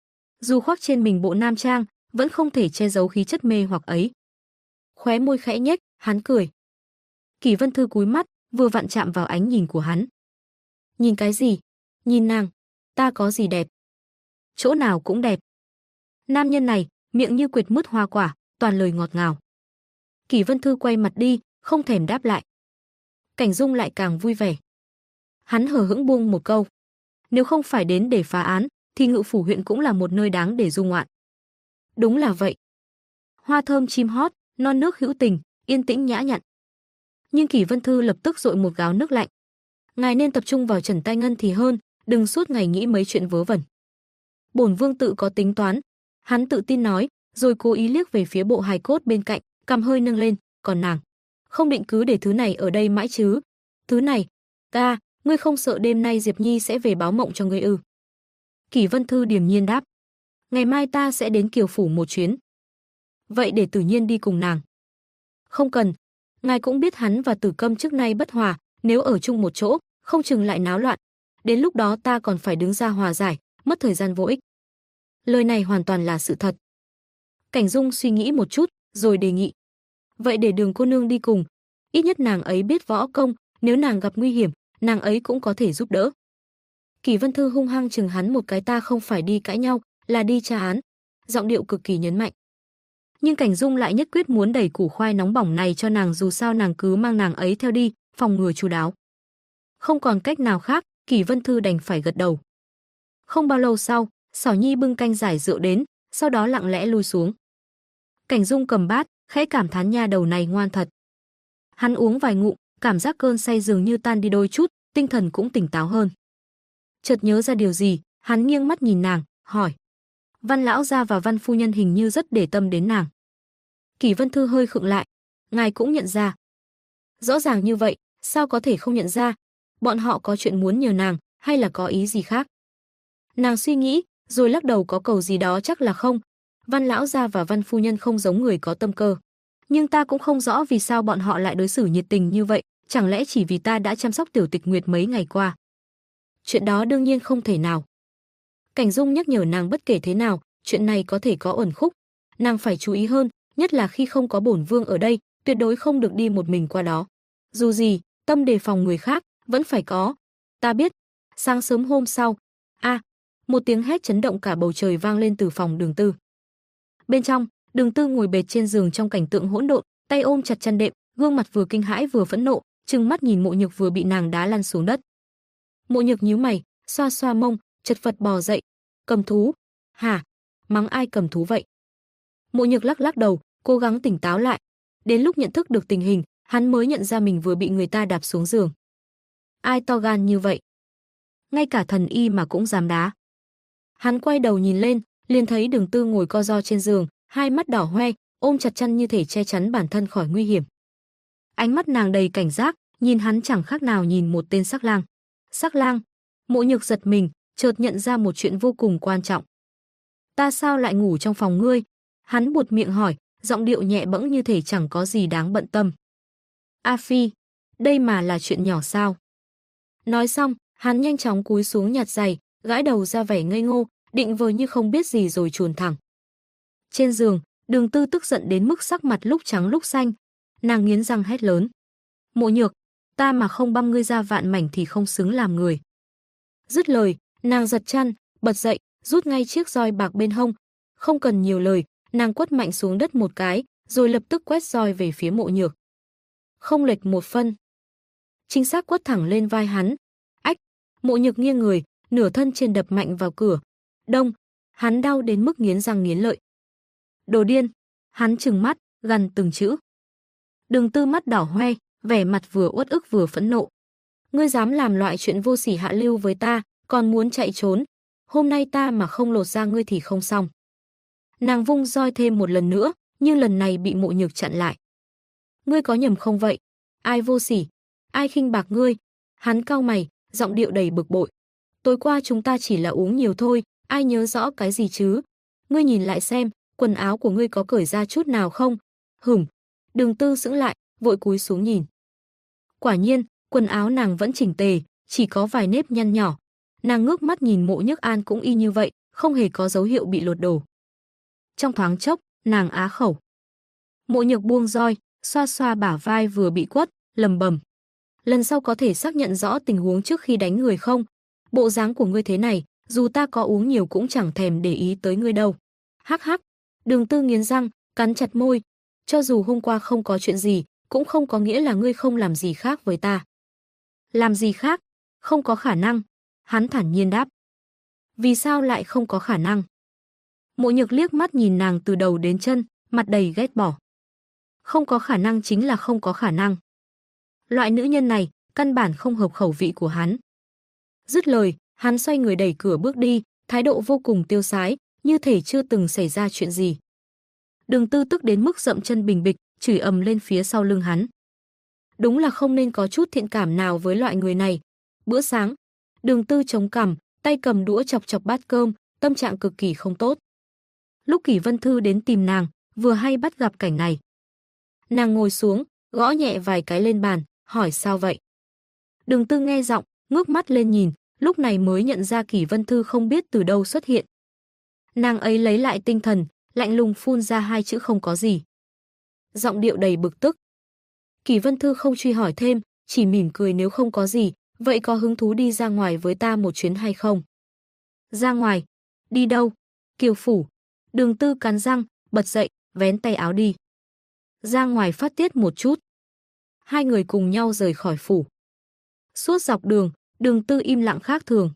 Dù khoác trên mình bộ nam trang, vẫn không thể che giấu khí chất mê hoặc ấy. Khóe môi khẽ nhếch, hắn cười. Kỷ Vân Thư cúi mắt, vừa vặn chạm vào ánh nhìn của hắn. Nhìn cái gì? Nhìn nàng. Ta có gì đẹp? Chỗ nào cũng đẹp. Nam nhân này, miệng như quệt mứt hoa quả, toàn lời ngọt ngào. Kỷ Vân Thư quay mặt đi, không thèm đáp lại. Cảnh Dung lại càng vui vẻ. Hắn hờ hững buông một câu. Nếu không phải đến để phá án, thì Ngự Phủ huyện cũng là một nơi đáng để du ngoạn. Đúng là vậy. Hoa thơm chim hót, non nước hữu tình, yên tĩnh nhã nhặn. Nhưng Kỷ Vân Thư lập tức dội một gáo nước lạnh. Ngài nên tập trung vào Trần Tai Ngân thì hơn, đừng suốt ngày nghĩ mấy chuyện vớ vẩn. Bổn vương tự có tính toán. Hắn tự tin nói, rồi cố ý liếc về phía bộ hài cốt bên cạnh, cằm hơi nâng lên, còn nàng, không định cứ để thứ này ở đây mãi chứ? Thứ này, ta, ngươi không sợ đêm nay Diệp Nhi sẽ về báo mộng cho ngươi ư? Kỷ Vân Thư điềm nhiên đáp, ngày mai ta sẽ đến Kiều phủ một chuyến. Vậy để Tử Nhiên đi cùng nàng. Không cần, ngài cũng biết hắn và Tử Câm trước nay bất hòa, nếu ở chung một chỗ, không chừng lại náo loạn. Đến lúc đó ta còn phải đứng ra hòa giải, mất thời gian vô ích. Lời này hoàn toàn là sự thật. Cảnh Dung suy nghĩ một chút, rồi đề nghị. Vậy để Đường cô nương đi cùng, ít nhất nàng ấy biết võ công, nếu nàng gặp nguy hiểm, nàng ấy cũng có thể giúp đỡ. Kỷ Vân Thư hung hăng chừng hắn một cái, ta không phải đi cãi nhau, là đi tra án. Giọng điệu cực kỳ nhấn mạnh. Nhưng Cảnh Dung lại nhất quyết muốn đẩy củ khoai nóng bỏng này cho nàng, dù sao nàng cứ mang nàng ấy theo đi, phòng ngừa chu đáo. Không còn cách nào khác, Kỷ Vân Thư đành phải gật đầu. Không bao lâu sau, Xảo Nhi bưng canh giải rượu đến, sau đó lặng lẽ lui xuống. Cảnh Dung cầm bát, khẽ cảm thán nha đầu này ngoan thật. Hắn uống vài ngụm, cảm giác cơn say dường như tan đi đôi chút, tinh thần cũng tỉnh táo hơn. Chợt nhớ ra điều gì, hắn nghiêng mắt nhìn nàng, hỏi. Văn lão gia và Văn phu nhân hình như rất để tâm đến nàng. Kỷ Vân Thư hơi khựng lại. Ngài cũng nhận ra. Rõ ràng như vậy, sao có thể không nhận ra? Bọn họ có chuyện muốn nhờ nàng, hay là có ý gì khác? Nàng suy nghĩ, rồi lắc đầu, có cầu gì đó chắc là không. Văn lão gia và Văn phu nhân không giống người có tâm cơ. Nhưng ta cũng không rõ vì sao bọn họ lại đối xử nhiệt tình như vậy, chẳng lẽ chỉ vì ta đã chăm sóc Tiểu Tịch Nguyệt mấy ngày qua? Chuyện đó đương nhiên không thể nào. Cảnh Dung nhắc nhở nàng bất kể thế nào, chuyện này có thể có uẩn khúc. Nàng phải chú ý hơn, nhất là khi không có bổn vương ở đây, tuyệt đối không được đi một mình qua đó. Dù gì, tâm đề phòng người khác, vẫn phải có. Ta biết. Sáng sớm hôm sau, một tiếng hét chấn động cả bầu trời vang lên từ phòng Đường Tư. Bên trong, Đường Tư ngồi bệt trên giường trong cảnh tượng hỗn độn, tay ôm chặt chăn đệm, gương mặt vừa kinh hãi vừa phẫn nộ, trừng mắt nhìn Mộ Nhược vừa bị nàng đá lăn xuống đất. Mộ Nhược nhíu mày, xoa xoa mông, chật vật bò dậy. Cầm thú? Hả? Mắng ai cầm thú vậy? Mộ Nhược lắc lắc đầu, cố gắng tỉnh táo lại. Đến lúc nhận thức được tình hình, hắn mới nhận ra mình vừa bị người ta đạp xuống giường. Ai to gan như vậy? ngay cả thần y mà cũng dám đá. Hắn quay đầu nhìn lên, liền thấy Đường Tư ngồi co ro trên giường, hai mắt đỏ hoe, ôm chặt chăn như thể che chắn bản thân khỏi nguy hiểm. Ánh mắt nàng đầy cảnh giác, nhìn hắn chẳng khác nào nhìn một tên sắc lang. Sắc lang? Mộ Nhược giật mình, chợt nhận ra một chuyện vô cùng quan trọng. Ta sao lại ngủ trong phòng ngươi? Hắn buột miệng hỏi, giọng điệu nhẹ bẫng như thể chẳng có gì đáng bận tâm. A Phi, đây mà là chuyện nhỏ sao? Nói xong, hắn nhanh chóng cúi xuống nhặt giày, gãi đầu ra vẻ ngây ngô, định vờ như không biết gì rồi chuồn thẳng. Trên giường, Đường Tư tức giận đến mức sắc mặt lúc trắng lúc xanh, nàng nghiến răng hét lớn. Mộ Nhược, ta mà không băm ngươi ra vạn mảnh thì không xứng làm người. Dứt lời, nàng giật chăn, bật dậy, rút ngay chiếc roi bạc bên hông. Không cần nhiều lời, nàng quất mạnh xuống đất một cái, rồi lập tức quét roi về phía Mộ Nhược. Không lệch một phân. Chính xác quất thẳng lên vai hắn. Ách, Mộ Nhược nghiêng người, nửa thân trên đập mạnh vào cửa. Đông, hắn đau đến mức nghiến răng nghiến lợi. Đồ điên, hắn trừng mắt, gằn từng chữ. Đường Tư mắt đỏ hoe, vẻ mặt vừa uất ức vừa phẫn nộ. Ngươi dám làm loại chuyện vô sỉ hạ lưu với ta, còn muốn chạy trốn. Hôm nay ta mà không lột ra ngươi thì không xong. Nàng vung roi thêm một lần nữa, nhưng lần này bị Mộ Nhược chặn lại. Ngươi có nhầm không vậy? Ai vô sỉ? Ai khinh bạc ngươi? Hắn cau mày, giọng điệu đầy bực bội. Tối qua chúng ta chỉ là uống nhiều thôi, ai nhớ rõ cái gì chứ? Ngươi nhìn lại xem, quần áo của ngươi có cởi ra chút nào không? Hửng. Đường Tư sững lại, vội cúi xuống nhìn. Quả nhiên, quần áo nàng vẫn chỉnh tề, chỉ có vài nếp nhăn nhỏ. Nàng ngước mắt nhìn Mộ Nhược An cũng y như vậy, không hề có dấu hiệu bị lột đồ. Trong thoáng chốc, nàng á khẩu. Mộ Nhược buông roi, xoa xoa bả vai vừa bị quất, lầm bầm. Lần sau có thể xác nhận rõ tình huống trước khi đánh người không? Bộ dáng của ngươi thế này, dù ta có uống nhiều cũng chẳng thèm để ý tới ngươi đâu. Hắc hắc. Đường Tư nghiến răng, cắn chặt môi. Cho dù hôm qua không có chuyện gì, cũng không có nghĩa là ngươi không làm gì khác với ta. Làm gì khác? Không có khả năng. Hắn thản nhiên đáp. Vì sao lại không có khả năng? Mộ Nhược liếc mắt nhìn nàng từ đầu đến chân, mặt đầy ghét bỏ. Không có khả năng chính là không có khả năng. Loại nữ nhân này, căn bản không hợp khẩu vị của hắn. Dứt lời, hắn xoay người đẩy cửa bước đi, thái độ vô cùng tiêu sái, như thể chưa từng xảy ra chuyện gì. Đường Tư tức đến mức dậm chân bình bịch, chửi ầm lên phía sau lưng hắn. Đúng là không nên có chút thiện cảm nào với loại người này. Bữa sáng, Đường Tư chống cằm, tay cầm đũa chọc chọc bát cơm, tâm trạng cực kỳ không tốt. Lúc Kỷ Vân Thư đến tìm nàng, vừa hay bắt gặp cảnh này. Nàng ngồi xuống, gõ nhẹ vài cái lên bàn, hỏi sao vậy. Đường Tư nghe giọng, ngước mắt lên nhìn, lúc này mới nhận ra Kỷ Vân Thư không biết từ đâu xuất hiện. Nàng ấy lấy lại tinh thần, lạnh lùng phun ra hai chữ không có gì. Giọng điệu đầy bực tức. Kỷ Vân Thư không truy hỏi thêm, chỉ mỉm cười nếu không có gì, vậy có hứng thú đi ra ngoài với ta một chuyến hay không? Ra ngoài? Đi đâu? Kiều phủ. Đường Tư cắn răng, bật dậy, vén tay áo đi. Ra ngoài phát tiết một chút. Hai người cùng nhau rời khỏi phủ. Suốt dọc đường, Đường Tư im lặng khác thường.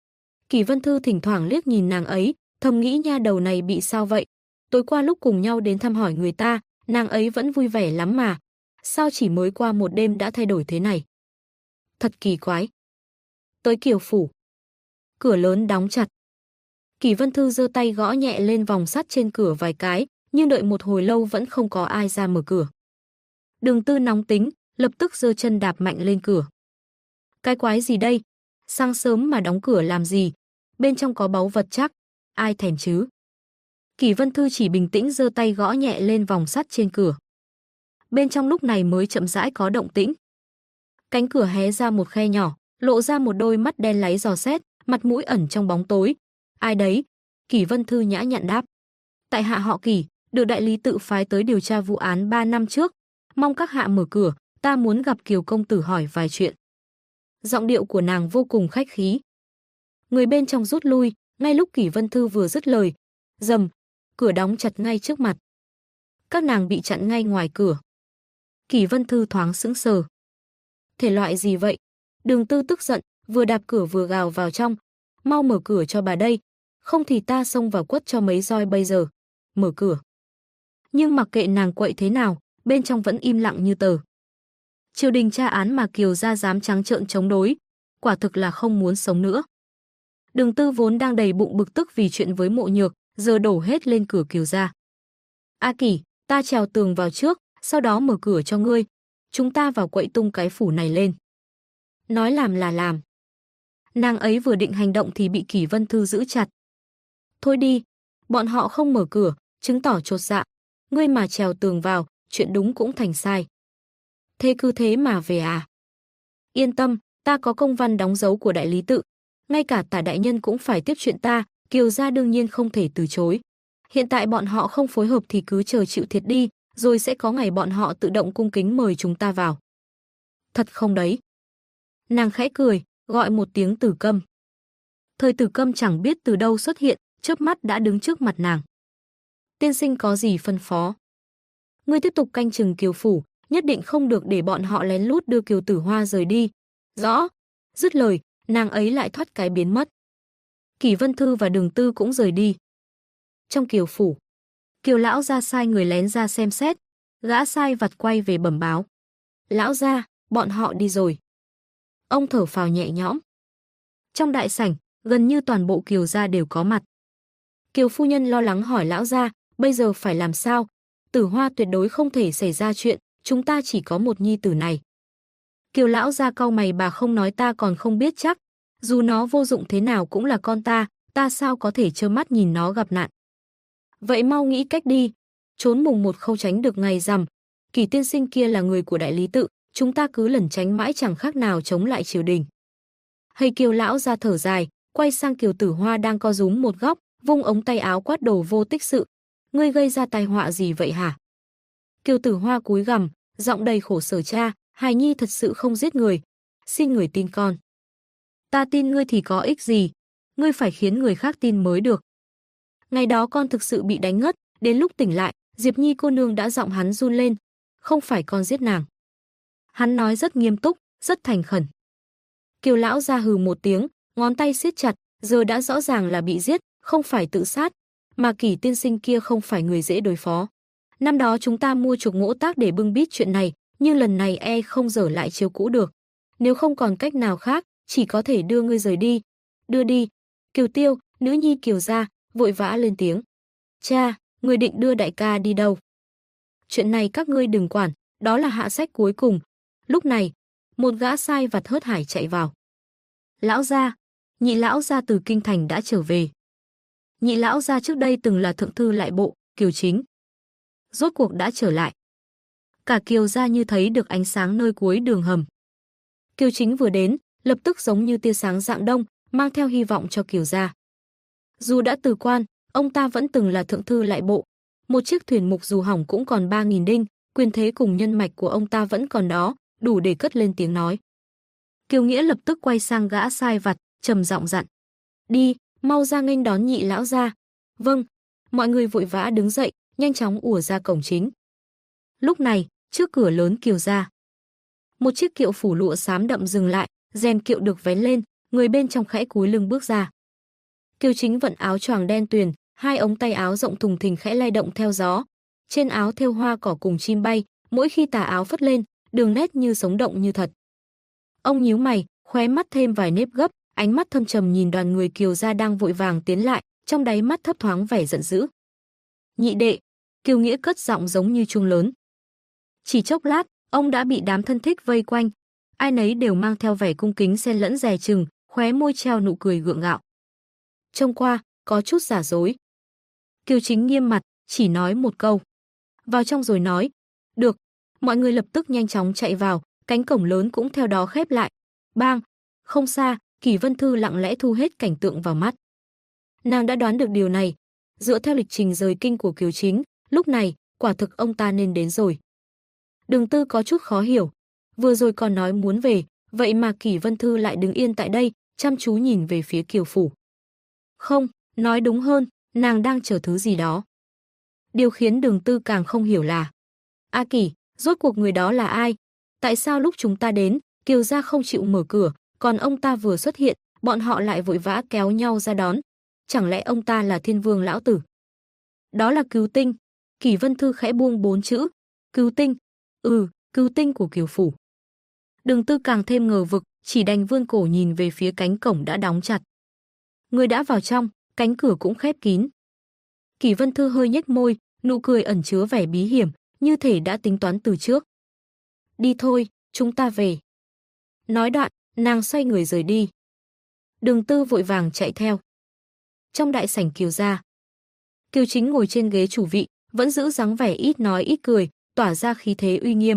Kỷ Vân Thư thỉnh thoảng liếc nhìn nàng ấy, thầm nghĩ nha đầu này bị sao vậy? Tối qua lúc cùng nhau đến thăm hỏi người ta, nàng ấy vẫn vui vẻ lắm mà. Sao chỉ mới qua một đêm đã thay đổi thế này? Thật kỳ quái. Tới Kiều phủ. Cửa lớn đóng chặt. Kỷ Vân Thư giơ tay gõ nhẹ lên vòng sắt trên cửa vài cái, nhưng đợi một hồi lâu vẫn không có ai ra mở cửa. Đường Tư nóng tính, lập tức giơ chân đạp mạnh lên cửa. Cái quái gì đây? Sáng sớm mà đóng cửa làm gì? Bên trong có báu vật chắc. Ai thèm chứ? Kỷ Vân Thư chỉ bình tĩnh giơ tay gõ nhẹ lên vòng sắt trên cửa. Bên trong lúc này mới chậm rãi có động tĩnh. Cánh cửa hé ra một khe nhỏ, lộ ra một đôi mắt đen láy dò xét, mặt mũi ẩn trong bóng tối. Ai đấy? Kỷ Vân Thư nhã nhặn đáp. Tại hạ họ Kỷ, được đại lý tự phái tới điều tra vụ án 3 năm trước. Mong các hạ mở cửa, ta muốn gặp Kiều công tử hỏi vài chuyện. Giọng điệu của nàng vô cùng khách khí. Người bên trong rút lui, ngay lúc Kỷ Vân Thư vừa dứt lời. Rầm, cửa đóng chặt ngay trước mặt. Các nàng bị chặn ngay ngoài cửa. Kỷ Vân Thư thoáng sững sờ. Thể loại gì vậy? Đường Tư tức giận, vừa đạp cửa vừa gào vào trong. Mau mở cửa cho bà đây, không thì ta xông vào quất cho mấy roi bây giờ. Mở cửa. Nhưng mặc kệ nàng quậy thế nào, bên trong vẫn im lặng như tờ. Triều đình tra án mà Kiều gia dám trắng trợn chống đối. quả thực là không muốn sống nữa. Đường Tư vốn đang đầy bụng bực tức vì chuyện với Mộ Nhược, giờ đổ hết lên cửa Kiều gia. A Kỳ, ta trèo tường vào trước, sau đó mở cửa cho ngươi. Chúng ta vào quậy tung cái phủ này lên. Nói làm là làm. Nàng ấy vừa định hành động thì bị Kỷ Vân Thư giữ chặt. Thôi đi, bọn họ không mở cửa, chứng tỏ chột dạ. Ngươi mà trèo tường vào, chuyện đúng cũng thành sai. Thế cứ thế mà về à? Yên tâm, ta có công văn đóng dấu của đại lý tự. Ngay cả Tả đại nhân cũng phải tiếp chuyện ta, Kiều gia đương nhiên không thể từ chối. Hiện tại bọn họ không phối hợp thì cứ chờ chịu thiệt đi, rồi sẽ có ngày bọn họ tự động cung kính mời chúng ta vào. Thật không đấy? Nàng khẽ cười, gọi một tiếng Tử Câm. Thời Tử Câm chẳng biết từ đâu xuất hiện, chớp mắt đã đứng trước mặt nàng. Tiên sinh có gì phân phó? Ngươi tiếp tục canh chừng Kiều phủ, nhất định không được để bọn họ lén lút đưa Kiều Tử Hoa rời đi. Rõ. Dứt lời, nàng ấy lại thoát cái biến mất. Kỷ Vân Thư và Đường Tư cũng rời đi. Trong Kiều phủ, Kiều lão gia sai người lén ra xem xét, gã sai vặt quay về bẩm báo. Lão gia, bọn họ đi rồi. Ông thở phào nhẹ nhõm. Trong đại sảnh, gần như toàn bộ Kiều gia đều có mặt. Kiều phu nhân lo lắng hỏi lão gia, bây giờ phải làm sao? Tử Hoa tuyệt đối không thể xảy ra chuyện, chúng ta chỉ có một nhi tử này. Kiều lão gia cau mày, bà không nói ta còn không biết chắc, dù nó vô dụng thế nào cũng là con ta sao có thể trơ mắt nhìn nó gặp nạn. Vậy mau nghĩ cách đi, trốn mùng một không tránh được ngày rằm. Kỷ tiên sinh kia là người của đại lý tự, chúng ta cứ lẩn tránh mãi chẳng khác nào chống lại triều đình. Hay Kiều lão gia thở dài, quay sang Kiều Tử Hoa đang co rúm một góc, vung ống tay áo quát đồ vô tích sự. Ngươi gây ra tai họa gì vậy hả? Kiều Tử Hoa cúi gằm, giọng đầy khổ sở, cha, hài nhi thật sự không giết người, xin người tin con. Ta tin ngươi thì có ích gì, ngươi phải khiến người khác tin mới được. Ngày đó con thực sự bị đánh ngất, đến lúc tỉnh lại, Diệp Nhi cô nương đã giọng hắn run lên, không phải con giết nàng. Hắn nói rất nghiêm túc, rất thành khẩn. Kiều lão gia hừ một tiếng, ngón tay siết chặt, giờ đã rõ ràng là bị giết, không phải tự sát, mà Kỷ tiên sinh kia không phải người dễ đối phó. Năm đó chúng ta mua chuộc Ngỗ Tác để bưng bít chuyện này, nhưng lần này không dở lại chiêu cũ được. Nếu không còn cách nào khác, chỉ có thể đưa ngươi rời đi. Đưa đi. Kiều Tiêu, nữ nhi Kiều gia, vội vã lên tiếng. Cha, người định đưa đại ca đi đâu? Chuyện này các ngươi đừng quản, đó là hạ sách cuối cùng. Lúc này, một gã sai vặt hớt hải chạy vào. Lão gia, nhị lão gia từ kinh thành đã trở về. Nhị lão gia trước đây từng là thượng thư lại bộ, Kiều Chính. Rốt cuộc đã trở lại. Cả Kiều gia như thấy được ánh sáng nơi cuối đường hầm. Kiều Chính vừa đến, lập tức giống như tia sáng rạng đông, mang theo hy vọng cho Kiều gia. Dù đã từ quan, ông ta vẫn từng là thượng thư lại bộ. Một chiếc thuyền mục dù hỏng cũng còn 3.000 đinh, quyền thế cùng nhân mạch của ông ta vẫn còn đó, đủ để cất lên tiếng nói. Kiều Nghĩa lập tức quay sang gã sai vặt, trầm giọng dặn. Đi, mau ra nghênh đón nhị lão gia. Vâng, mọi người vội vã đứng dậy, nhanh chóng ùa ra cổng chính. Lúc này, trước cửa lớn Kiều gia, một chiếc kiệu phủ lụa xám đậm dừng lại, rèm kiệu được vén lên, người bên trong khẽ cúi lưng bước ra. Kiều Chính vận áo choàng đen tuyền, hai ống tay áo rộng thùng thình khẽ lay động theo gió. Trên áo thêu hoa cỏ cùng chim bay, mỗi khi tà áo phất lên, đường nét như sống động như thật. Ông nhíu mày, khóe mắt thêm vài nếp gấp, ánh mắt thâm trầm nhìn đoàn người Kiều gia đang vội vàng tiến lại, trong đáy mắt thấp thoáng vẻ giận dữ. Nhị đệ, Kiều Nghĩa cất giọng giống như chuông lớn. Chỉ chốc lát, ông đã bị đám thân thích vây quanh, ai nấy đều mang theo vẻ cung kính xen lẫn dè chừng, khóe môi treo nụ cười gượng gạo. Trông qua, có chút giả dối. Kiều Chính nghiêm mặt, chỉ nói một câu. Vào trong rồi nói. Được. Mọi người lập tức nhanh chóng chạy vào, cánh cổng lớn cũng theo đó khép lại. Bang! Không xa, Kỷ Vân Thư lặng lẽ thu hết cảnh tượng vào mắt. Nàng đã đoán được điều này. Dựa theo lịch trình rời kinh của Kiều Chính, lúc này, quả thực ông ta nên đến rồi. Đường Tư có chút khó hiểu. Vừa rồi còn nói muốn về, vậy mà Kỷ Vân Thư lại đứng yên tại đây, chăm chú nhìn về phía Kiều phủ. Không, nói đúng hơn, nàng đang chờ thứ gì đó. Điều khiến Đường Tư càng không hiểu là A Kỷ, rốt cuộc người đó là ai? Tại sao lúc chúng ta đến, Kiều gia không chịu mở cửa, còn ông ta vừa xuất hiện, bọn họ lại vội vã kéo nhau ra đón? Chẳng lẽ ông ta là Thiên Vương lão tử? Đó là Cứu Tinh. Kỷ Vân Thư khẽ buông 4 chữ. Cứu Tinh. Cứu Tinh của Kiều phủ. Đường Tư càng thêm ngờ vực, chỉ đành vươn cổ nhìn về phía cánh cổng đã đóng chặt. Người đã vào trong, cánh cửa cũng khép kín. Kỷ Vân Thư hơi nhếch môi, nụ cười ẩn chứa vẻ bí hiểm, như thể đã tính toán từ trước. Đi thôi, chúng ta về. Nói đoạn, nàng xoay người rời đi. Đường Tư vội vàng chạy theo. Trong đại sảnh Kiều gia, Kiều Chính ngồi trên ghế chủ vị, vẫn giữ dáng vẻ ít nói ít cười, tỏa ra khí thế uy nghiêm.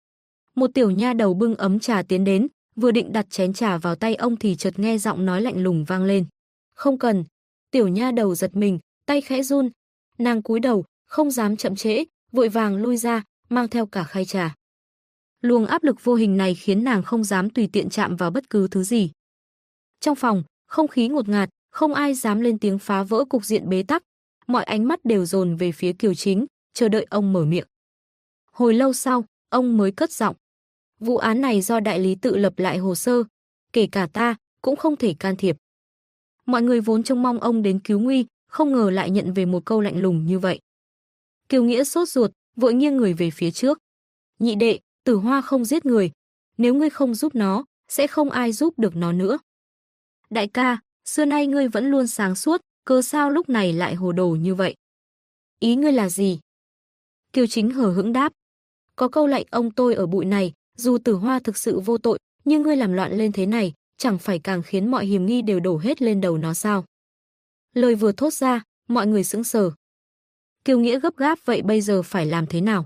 Một tiểu nha đầu bưng ấm trà tiến đến, vừa định đặt chén trà vào tay ông thì chợt nghe giọng nói lạnh lùng vang lên. Không cần. Tiểu nha đầu giật mình, tay khẽ run. Nàng cúi đầu, không dám chậm trễ, vội vàng lui ra, mang theo cả khay trà. Luồng áp lực vô hình này khiến nàng không dám tùy tiện chạm vào bất cứ thứ gì. Trong phòng, không khí ngột ngạt, không ai dám lên tiếng phá vỡ cục diện bế tắc. Mọi ánh mắt đều dồn về phía Kiều Chính, chờ đợi ông mở miệng. Hồi lâu sau, ông mới cất giọng. Vụ án này do đại lý tự lập lại hồ sơ, kể cả ta, cũng không thể can thiệp. Mọi người vốn trông mong ông đến cứu nguy, không ngờ lại nhận về một câu lạnh lùng như vậy. Kiều Nghĩa sốt ruột, vội nghiêng người về phía trước. Nhị đệ, Tử Hoa không giết người, nếu ngươi không giúp nó, sẽ không ai giúp được nó nữa. Đại ca, xưa nay ngươi vẫn luôn sáng suốt, cớ sao lúc này lại hồ đồ như vậy? Ý ngươi là gì? Kiều Chính hờ hững đáp. Có câu lệnh ông tôi ở bụi này, dù Tử Hoa thực sự vô tội, nhưng ngươi làm loạn lên thế này, chẳng phải càng khiến mọi hiểm nghi đều đổ hết lên đầu nó sao? Lời vừa thốt ra, mọi người sững sờ. Kiều Nghĩa gấp gáp, vậy bây giờ phải làm thế nào?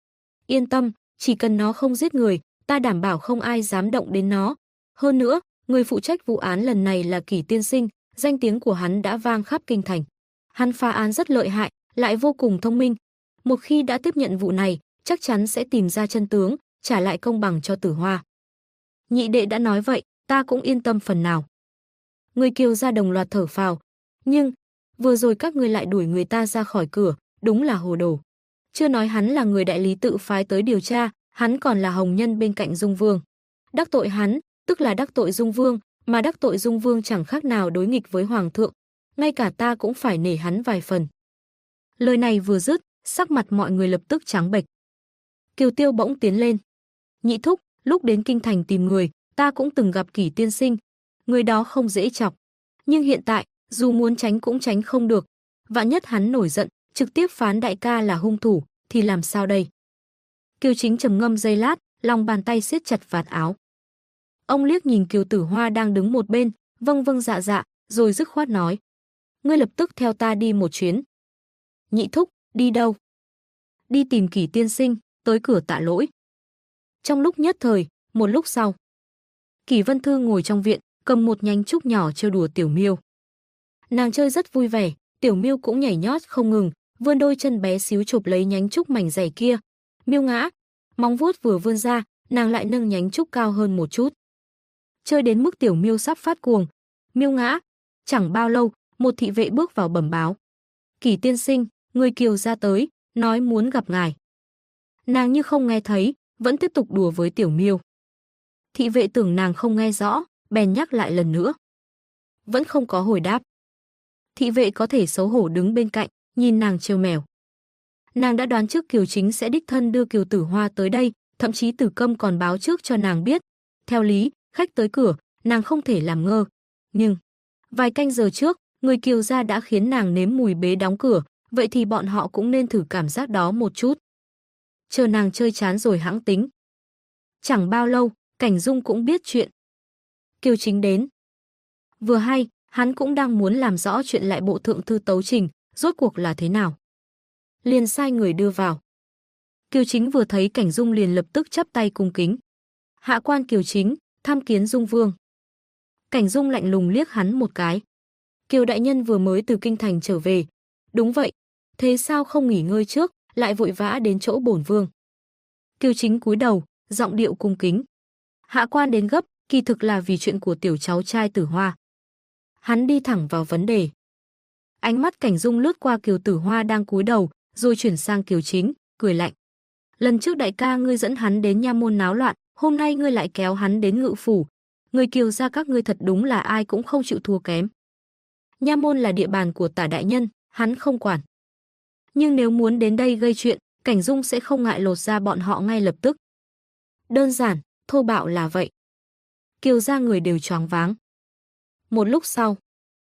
Yên tâm, chỉ cần nó không giết người, ta đảm bảo không ai dám động đến nó. Hơn nữa, người phụ trách vụ án lần này là Kỷ tiên sinh, danh tiếng của hắn đã vang khắp kinh thành. Hắn phá án rất lợi hại, lại vô cùng thông minh. Một khi đã tiếp nhận vụ này, chắc chắn sẽ tìm ra chân tướng, trả lại công bằng cho Tử Hoa. Nhị đệ đã nói vậy, ta cũng yên tâm phần nào. Người Kiều gia đồng loạt thở phào. Nhưng, vừa rồi các ngươi lại đuổi người ta ra khỏi cửa, đúng là hồ đồ. Chưa nói hắn là người đại lý tự phái tới điều tra, hắn còn là hồng nhân bên cạnh Dung Vương. Đắc tội hắn, tức là đắc tội Dung Vương, mà đắc tội Dung Vương chẳng khác nào đối nghịch với Hoàng thượng. Ngay cả ta cũng phải nể hắn vài phần. Lời này vừa dứt, sắc mặt mọi người lập tức trắng bệch. Kiều Tiêu bỗng tiến lên. Nhị thúc, lúc đến kinh thành tìm người, ta cũng từng gặp Kỷ tiên sinh. Người đó không dễ chọc. Nhưng hiện tại, dù muốn tránh cũng tránh không được. Vạn nhất hắn nổi giận, trực tiếp phán đại ca là hung thủ, thì làm sao đây? Kiều Chính trầm ngâm giây lát, lòng bàn tay siết chặt vạt áo. Ông liếc nhìn Kiều Tử Hoa đang đứng một bên, vâng vâng dạ dạ, rồi dứt khoát nói. Ngươi lập tức theo ta đi một chuyến. Nhị thúc, đi đâu? Đi tìm Kỷ tiên sinh, tới cửa tạ lỗi. Trong lúc nhất thời, một lúc sau, Kỷ Vân Thư ngồi trong viện, cầm một nhánh trúc nhỏ trêu đùa Tiểu Miêu. Nàng chơi rất vui vẻ, Tiểu Miêu cũng nhảy nhót không ngừng, vươn đôi chân bé xíu chụp lấy nhánh trúc mảnh dày kia. Miêu ngã, móng vuốt vừa vươn ra, nàng lại nâng nhánh trúc cao hơn một chút. Chơi đến mức Tiểu Miêu sắp phát cuồng. Miêu ngã, chẳng bao lâu, một thị vệ bước vào bẩm báo. Kỷ tiên sinh, người Kiều gia tới, nói muốn gặp ngài. Nàng như không nghe thấy, vẫn tiếp tục đùa với Tiểu Miêu. Thị vệ tưởng nàng không nghe rõ, bèn nhắc lại lần nữa. Vẫn không có hồi đáp. Thị vệ có thể xấu hổ đứng bên cạnh, nhìn nàng trêu mèo. Nàng đã đoán trước Kiều Chính sẽ đích thân đưa Kiều Tử Hoa tới đây, thậm chí Tử Câm còn báo trước cho nàng biết. Theo lý, khách tới cửa, nàng không thể làm ngơ. Nhưng, vài canh giờ trước, người Kiều gia đã khiến nàng nếm mùi bế đóng cửa, vậy thì bọn họ cũng nên thử cảm giác đó một chút. Chờ nàng chơi chán rồi hãng tính. Chẳng bao lâu, Cảnh Dung cũng biết chuyện. Kiều Chính đến. Vừa hay, hắn cũng đang muốn làm rõ chuyện lại bộ thượng thư tấu trình, rốt cuộc là thế nào. Liền sai người đưa vào. Kiều Chính vừa thấy Cảnh Dung liền lập tức chắp tay cung kính. Hạ quan Kiều Chính, tham kiến Dung Vương. Cảnh Dung lạnh lùng liếc hắn một cái. Kiều đại nhân vừa mới từ kinh thành trở về. Đúng vậy, thế sao không nghỉ ngơi trước, lại vội vã đến chỗ bổn vương. Kiều Chính cúi đầu, giọng điệu cung kính. Hạ quan đến gấp, kỳ thực là vì chuyện của tiểu cháu trai Tử Hoa. Hắn đi thẳng vào vấn đề. Ánh mắt Cảnh Dung lướt qua Kiều Tử Hoa đang cúi đầu, rồi chuyển sang Kiều Chính, cười lạnh. Lần trước đại ca ngươi dẫn hắn đến nha môn náo loạn, hôm nay ngươi lại kéo hắn đến ngự phủ. Người Kiều gia các ngươi thật đúng là ai cũng không chịu thua kém. Nha môn là địa bàn của Tả đại nhân, hắn không quản. Nhưng nếu muốn đến đây gây chuyện, Cảnh Dung sẽ không ngại lột ra bọn họ ngay lập tức. Đơn giản, thô bạo là vậy. Kiều gia người đều choáng váng. Một lúc sau,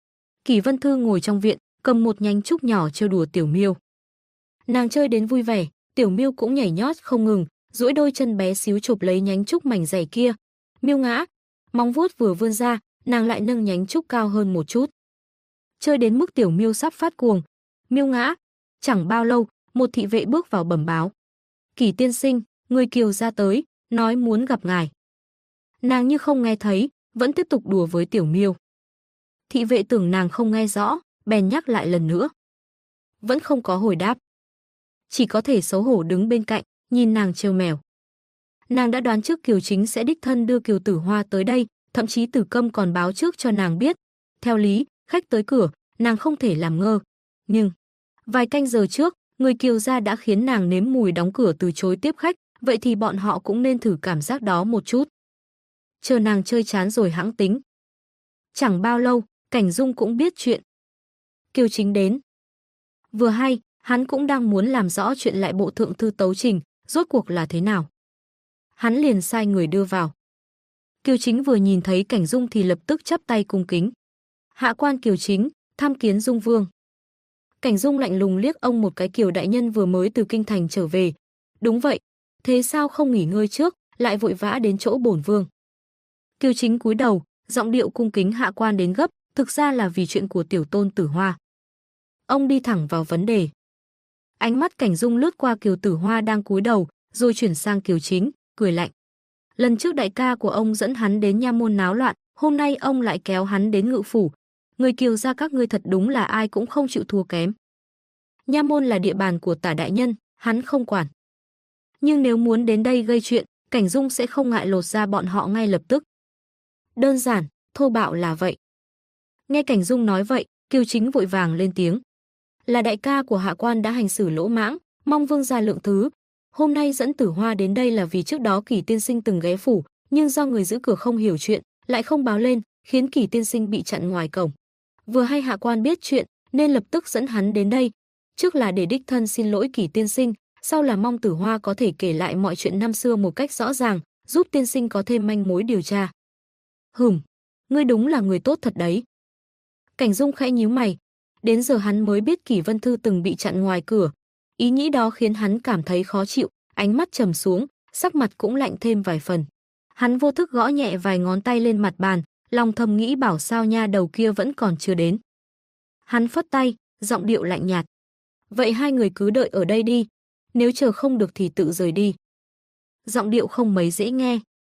Kỷ Vân Thư ngồi trong viện, cầm một nhánh trúc nhỏ trêu đùa Tiểu Miêu. Nàng chơi đến vui vẻ, Tiểu Miêu cũng nhảy nhót không ngừng, duỗi đôi chân bé xíu chụp lấy nhánh trúc mảnh dày kia. Miêu ngã, móng vuốt vừa vươn ra, nàng lại nâng nhánh trúc cao hơn một chút. Chơi đến mức Tiểu Miêu sắp phát cuồng. Miêu ngã, chẳng bao lâu, một thị vệ bước vào bẩm báo. Kỷ tiên sinh, người Kiều gia tới, nói muốn gặp ngài. Nàng như không nghe thấy, vẫn tiếp tục đùa với Tiểu Miêu. Thị vệ tưởng nàng không nghe rõ, bèn nhắc lại lần nữa. Vẫn không có hồi đáp. Chỉ có thể xấu hổ đứng bên cạnh, nhìn nàng trêu mèo. Nàng đã đoán trước Kiều Chính sẽ đích thân đưa Kiều Tử Hoa tới đây, thậm chí Tử Câm còn báo trước cho nàng biết. Theo lý, khách tới cửa, nàng không thể làm ngơ. Nhưng, vài canh giờ trước, người Kiều gia đã khiến nàng nếm mùi đóng cửa từ chối tiếp khách, vậy thì bọn họ cũng nên thử cảm giác đó một chút. Chờ nàng chơi chán rồi hãng tính. Chẳng bao lâu, Cảnh Dung cũng biết chuyện. Kiều Chính đến. Vừa hay, hắn cũng đang muốn làm rõ chuyện lại bộ thượng thư tấu trình, rốt cuộc là thế nào. Hắn liền sai người đưa vào. Kiều Chính vừa nhìn thấy Cảnh Dung thì lập tức chắp tay cung kính. Hạ quan Kiều Chính, tham kiến Dung Vương. Cảnh Dung lạnh lùng liếc ông một cái. Kiều đại nhân vừa mới từ kinh thành trở về. Đúng vậy, thế sao không nghỉ ngơi trước, lại vội vã đến chỗ bổn vương. Kiều Chính cúi đầu, giọng điệu cung kính. Hạ quan đến gấp, thực ra là vì chuyện của tiểu tôn Tử Hoa. Ông đi thẳng vào vấn đề. Ánh mắt Cảnh Dung lướt qua Kiều Tử Hoa đang cúi đầu, rồi chuyển sang Kiều Chính, cười lạnh. Lần trước đại ca của ông dẫn hắn đến nha môn náo loạn, hôm nay ông lại kéo hắn đến ngự phủ. Người Kiều gia các ngươi thật đúng là ai cũng không chịu thua kém. Nha môn là địa bàn của Tả đại nhân, hắn không quản. Nhưng nếu muốn đến đây gây chuyện, Cảnh Dung sẽ không ngại lột ra bọn họ ngay lập tức. Đơn giản, thô bạo là vậy. Nghe Cảnh Dung nói vậy, Kiều Chính vội vàng lên tiếng. Là đại ca của hạ quan đã hành xử lỗ mãng, mong vương gia lượng thứ. Hôm nay dẫn Tử Hoa đến đây là vì trước đó Kỷ tiên sinh từng ghé phủ, nhưng do người giữ cửa không hiểu chuyện, lại không báo lên, khiến Kỷ tiên sinh bị chặn ngoài cổng. Vừa hay hạ quan biết chuyện, nên lập tức dẫn hắn đến đây. Trước là để đích thân xin lỗi Kỷ tiên sinh, sau là mong Tử Hoa có thể kể lại mọi chuyện năm xưa một cách rõ ràng, giúp tiên sinh có thêm manh mối điều tra. Ngươi đúng là người tốt thật đấy. Cảnh Dung khẽ nhíu mày. Đến giờ hắn mới biết Kỷ Vân Thư từng bị chặn ngoài cửa. Ý nghĩ đó khiến hắn cảm thấy khó chịu, ánh mắt trầm xuống, sắc mặt cũng lạnh thêm vài phần. Hắn vô thức gõ nhẹ vài ngón tay lên mặt bàn, lòng thầm nghĩ bảo sao nha đầu kia vẫn còn chưa đến. Hắn phất tay, giọng điệu lạnh nhạt. Vậy hai người cứ đợi ở đây đi, nếu chờ không được thì tự rời đi. Giọng điệu không mấy dễ nghe.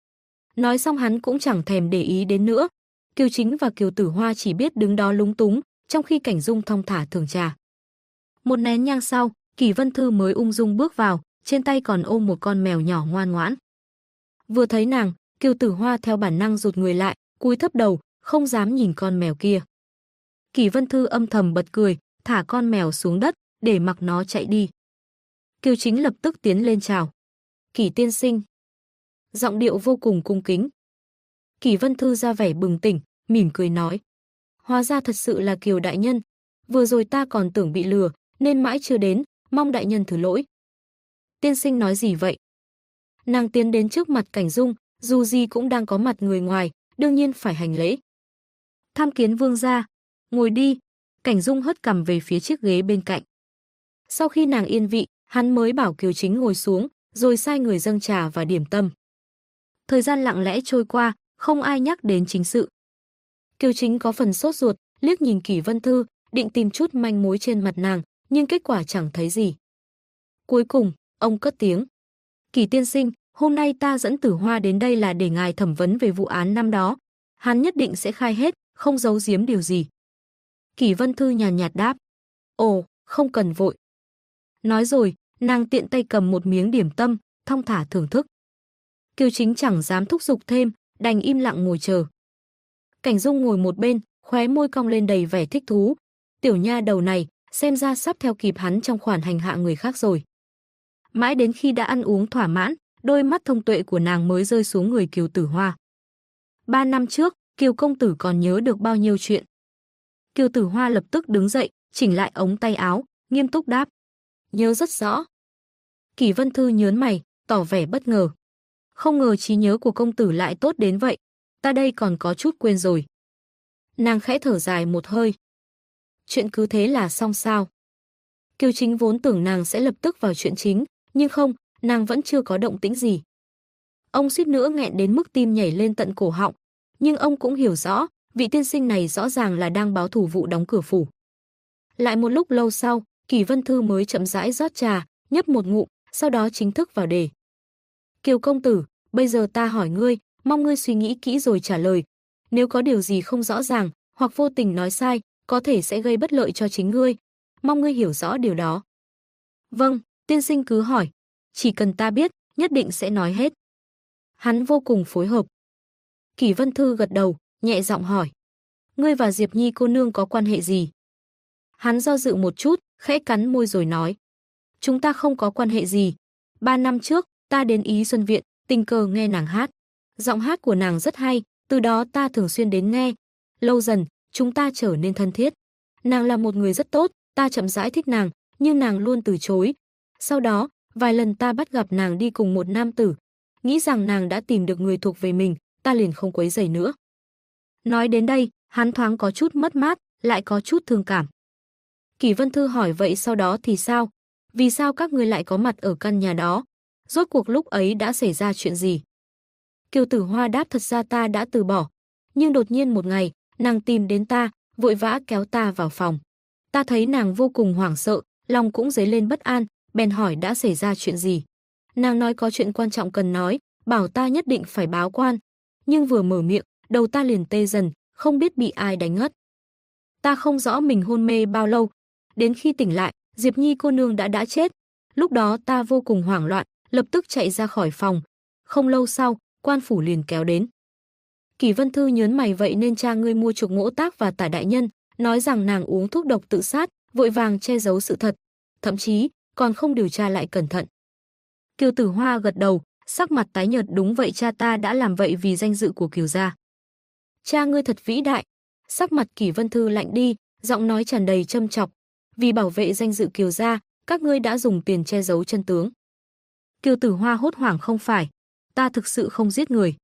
Nói xong hắn cũng chẳng thèm để ý đến nữa. Kiều Chính và Kiều Tử Hoa chỉ biết đứng đó lúng túng, trong khi Cảnh Dung thong thả thưởng trà. Một nén nhang sau, Kỷ Vân Thư mới ung dung bước vào, trên tay còn ôm một con mèo nhỏ ngoan ngoãn. Vừa thấy nàng, Kiều Tử Hoa theo bản năng rụt người lại, cúi thấp đầu, không dám nhìn con mèo kia. Kỷ Vân Thư âm thầm bật cười, thả con mèo xuống đất, để mặc nó chạy đi. Kiều Chính lập tức tiến lên chào. Kỷ tiên sinh. Giọng điệu vô cùng cung kính. Kỷ Vân Thư ra vẻ bừng tỉnh, mỉm cười nói. Hóa ra thật sự là Kiều đại nhân. Vừa rồi ta còn tưởng bị lừa, nên mãi chưa đến, mong đại nhân thứ lỗi. Tiên sinh nói gì vậy? Nàng tiến đến trước mặt Cảnh Dung, dù gì cũng đang có mặt người ngoài, đương nhiên phải hành lễ. Tham kiến vương gia, ngồi đi. Cảnh Dung hất cằm về phía chiếc ghế bên cạnh. Sau khi nàng yên vị, hắn mới bảo Kiều Chính ngồi xuống, rồi sai người dâng trà và điểm tâm. Thời gian lặng lẽ trôi qua, không ai nhắc đến chính sự. Kiều Chính có phần sốt ruột, liếc nhìn Kỷ Vân Thư, định tìm chút manh mối trên mặt nàng, nhưng kết quả chẳng thấy gì. Cuối cùng, ông cất tiếng. Kỷ tiên sinh, hôm nay ta dẫn Tử Hoa đến đây là để ngài thẩm vấn về vụ án năm đó. Hắn nhất định sẽ khai hết, không giấu giếm điều gì. Kỷ Vân Thư nhàn nhạt đáp. Ồ, không cần vội. Nói rồi, nàng tiện tay cầm một miếng điểm tâm, thong thả thưởng thức. Kiều Chính chẳng dám thúc giục thêm, đành im lặng ngồi chờ. Cảnh Dung ngồi một bên, khóe môi cong lên đầy vẻ thích thú. Tiểu nha đầu này, xem ra sắp theo kịp hắn trong khoản hành hạ người khác rồi. Mãi đến khi đã ăn uống thỏa mãn, đôi mắt thông tuệ của nàng mới rơi xuống người Kiều Tử Hoa. 3 năm trước, Kiều công tử còn nhớ được bao nhiêu chuyện. Kiều Tử Hoa lập tức đứng dậy, chỉnh lại ống tay áo, nghiêm túc đáp. Nhớ rất rõ. Kỷ Vân Thư nhớn mày, tỏ vẻ bất ngờ. Không ngờ trí nhớ của công tử lại tốt đến vậy, ta đây còn có chút quên rồi. Nàng khẽ thở dài một hơi. Chuyện cứ thế là xong sao? Kiều Chính vốn tưởng nàng sẽ lập tức vào chuyện chính, nhưng không, nàng vẫn chưa có động tĩnh gì. Ông suýt nữa nghẹn đến mức tim nhảy lên tận cổ họng, nhưng ông cũng hiểu rõ, vị tiên sinh này rõ ràng là đang báo thù vụ đóng cửa phủ. Lại một lúc lâu sau, Kỷ Vân Thư mới chậm rãi rót trà, nhấp một ngụm, sau đó chính thức vào đề. Kiều công tử, bây giờ ta hỏi ngươi, mong ngươi suy nghĩ kỹ rồi trả lời. Nếu có điều gì không rõ ràng, hoặc vô tình nói sai, có thể sẽ gây bất lợi cho chính ngươi. Mong ngươi hiểu rõ điều đó. Vâng, tiên sinh cứ hỏi. Chỉ cần ta biết, nhất định sẽ nói hết. Hắn vô cùng phối hợp. Kỷ Vân Thư gật đầu, nhẹ giọng hỏi. Ngươi và Diệp Nhi cô nương có quan hệ gì? Hắn do dự một chút, khẽ cắn môi rồi nói. Chúng ta không có quan hệ gì. 3 năm trước, ta đến Ý Xuân Viện, tình cờ nghe nàng hát. Giọng hát của nàng rất hay, từ đó ta thường xuyên đến nghe. Lâu dần, chúng ta trở nên thân thiết. Nàng là một người rất tốt, ta chậm rãi thích nàng, nhưng nàng luôn từ chối. Sau đó, vài lần ta bắt gặp nàng đi cùng một nam tử. Nghĩ rằng nàng đã tìm được người thuộc về mình, ta liền không quấy rầy nữa. Nói đến đây, hắn thoáng có chút mất mát, lại có chút thương cảm. Kỷ Vân Thư hỏi vậy sau đó thì sao? Vì sao các ngươi lại có mặt ở căn nhà đó? Rốt cuộc lúc ấy đã xảy ra chuyện gì? Kiều Tử Hoa đáp thật ra ta đã từ bỏ. Nhưng đột nhiên một ngày, nàng tìm đến ta, vội vã kéo ta vào phòng. Ta thấy nàng vô cùng hoảng sợ, lòng cũng dấy lên bất an, bèn hỏi đã xảy ra chuyện gì. Nàng nói có chuyện quan trọng cần nói, bảo ta nhất định phải báo quan. Nhưng vừa mở miệng, đầu ta liền tê dần, không biết bị ai đánh ngất. Ta không rõ mình hôn mê bao lâu. Đến khi tỉnh lại, Diệp Nhi cô nương đã chết. Lúc đó ta vô cùng hoảng loạn, lập tức chạy ra khỏi phòng. Không lâu sau, quan phủ liền kéo đến. Kỷ Vân Thư nhớn mày vậy nên cha ngươi mua chuộc Ngỗ Tác và Tả đại nhân, nói rằng nàng uống thuốc độc tự sát, vội vàng che giấu sự thật, thậm chí còn không điều tra lại cẩn thận. Kiều Tử Hoa gật đầu, sắc mặt tái nhợt đúng vậy cha ta đã làm vậy vì danh dự của Kiều gia. Cha ngươi thật vĩ đại. Sắc mặt Kỷ Vân Thư lạnh đi, giọng nói tràn đầy châm chọc. Vì bảo vệ danh dự Kiều gia, các ngươi đã dùng tiền che giấu chân tướng. Kiều Tử Hoa hốt hoảng không phải, ta thực sự không giết người.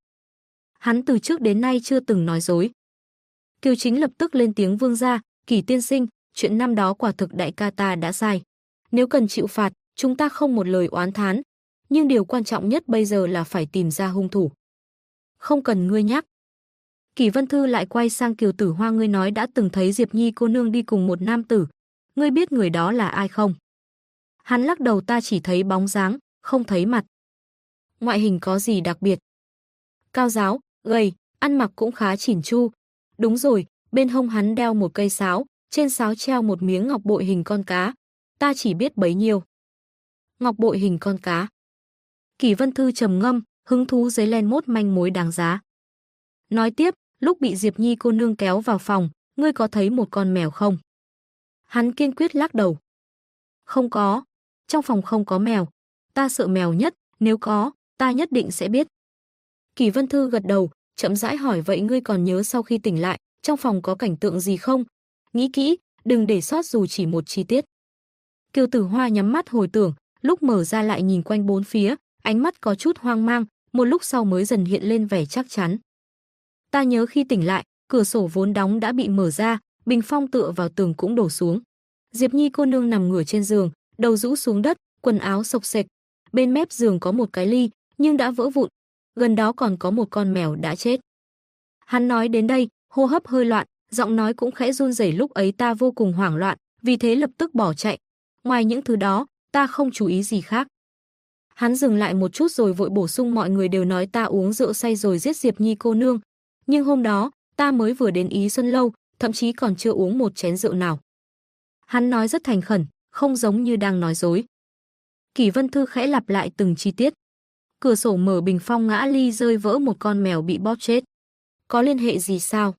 Hắn từ trước đến nay chưa từng nói dối. Kiều Chính lập tức lên tiếng vương gia, Kỷ tiên sinh, chuyện năm đó quả thực đại ca ta đã sai. Nếu cần chịu phạt, chúng ta không một lời oán thán. Nhưng điều quan trọng nhất bây giờ là phải tìm ra hung thủ. Không cần ngươi nhắc. Kỷ Vân Thư lại quay sang Kiều Tử Hoa, ngươi nói đã từng thấy Diệp Nhi cô nương đi cùng một nam tử. Ngươi biết người đó là ai không? Hắn lắc đầu, ta chỉ thấy bóng dáng, không thấy mặt. Ngoại hình có gì đặc biệt? Cao ráo, gầy, ăn mặc cũng khá chỉn chu. Đúng rồi, bên hông hắn đeo một cây sáo, trên sáo treo một miếng ngọc bội hình con cá. Ta chỉ biết bấy nhiêu. Ngọc bội hình con cá. Kỷ Vân Thư trầm ngâm, hứng thú dấy lên mốt manh mối đáng giá. Nói tiếp, lúc bị Diệp Nhi cô nương kéo vào phòng, ngươi có thấy một con mèo không? Hắn kiên quyết lắc đầu. Không có, trong phòng không có mèo. Ta sợ mèo nhất, nếu có, ta nhất định sẽ biết. Kỷ Vân Thư gật đầu, chậm rãi hỏi vậy ngươi còn nhớ sau khi tỉnh lại, trong phòng có cảnh tượng gì không? Nghĩ kỹ, đừng để sót dù chỉ một chi tiết. Kiều Tử Hoa nhắm mắt hồi tưởng, lúc mở ra lại nhìn quanh bốn phía, ánh mắt có chút hoang mang, một lúc sau mới dần hiện lên vẻ chắc chắn. Ta nhớ khi tỉnh lại, cửa sổ vốn đóng đã bị mở ra, bình phong tựa vào tường cũng đổ xuống. Diệp Nhi cô nương nằm ngửa trên giường, đầu rũ xuống đất, quần áo xộc xệch. Bên mép giường có một cái ly, nhưng đã vỡ vụn. Gần đó còn có một con mèo đã chết. Hắn nói đến đây, hô hấp hơi loạn, giọng nói cũng khẽ run rẩy, lúc ấy ta vô cùng hoảng loạn, vì thế lập tức bỏ chạy. Ngoài những thứ đó, ta không chú ý gì khác. Hắn dừng lại một chút rồi vội bổ sung, mọi người đều nói ta uống rượu say rồi giết Diệp Nhi cô nương. Nhưng hôm đó, ta mới vừa đến Ý Xuân Lâu, thậm chí còn chưa uống một chén rượu nào. Hắn nói rất thành khẩn, không giống như đang nói dối. Kỷ Vân Thư khẽ lặp lại từng chi tiết. Cửa sổ mở, bình phong ngã, ly rơi vỡ, một con mèo bị bóp chết. Có liên hệ gì sao?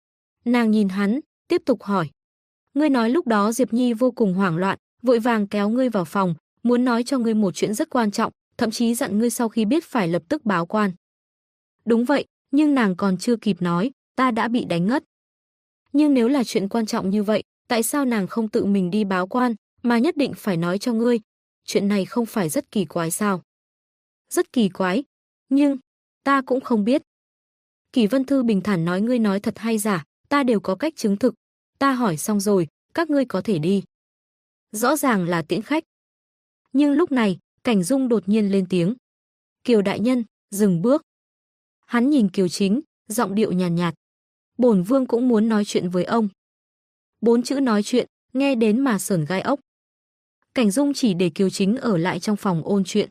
Nàng nhìn hắn, tiếp tục hỏi. Ngươi nói lúc đó Diệp Nhi vô cùng hoảng loạn, vội vàng kéo ngươi vào phòng, muốn nói cho ngươi một chuyện rất quan trọng, thậm chí dặn ngươi sau khi biết phải lập tức báo quan. Đúng vậy, nhưng nàng còn chưa kịp nói, ta đã bị đánh ngất. Nhưng nếu là chuyện quan trọng như vậy, tại sao nàng không tự mình đi báo quan, mà nhất định phải nói cho ngươi? Chuyện này không phải rất kỳ quái sao? Rất kỳ quái, Nhưng ta cũng không biết. Kỷ Vân Thư bình thản nói, ngươi nói thật hay giả, ta đều có cách chứng thực. Ta hỏi xong rồi, các ngươi có thể đi. Rõ ràng là tiễn khách. Nhưng lúc này, Cảnh Dung đột nhiên lên tiếng. Kiều đại nhân, dừng bước. Hắn nhìn Kiều Chính, giọng điệu nhàn nhạt. Bổn vương cũng muốn nói chuyện với ông. 4 chữ nói chuyện, nghe đến mà sởn gai ốc. Cảnh Dung chỉ để Kiều Chính ở lại trong phòng ôn chuyện.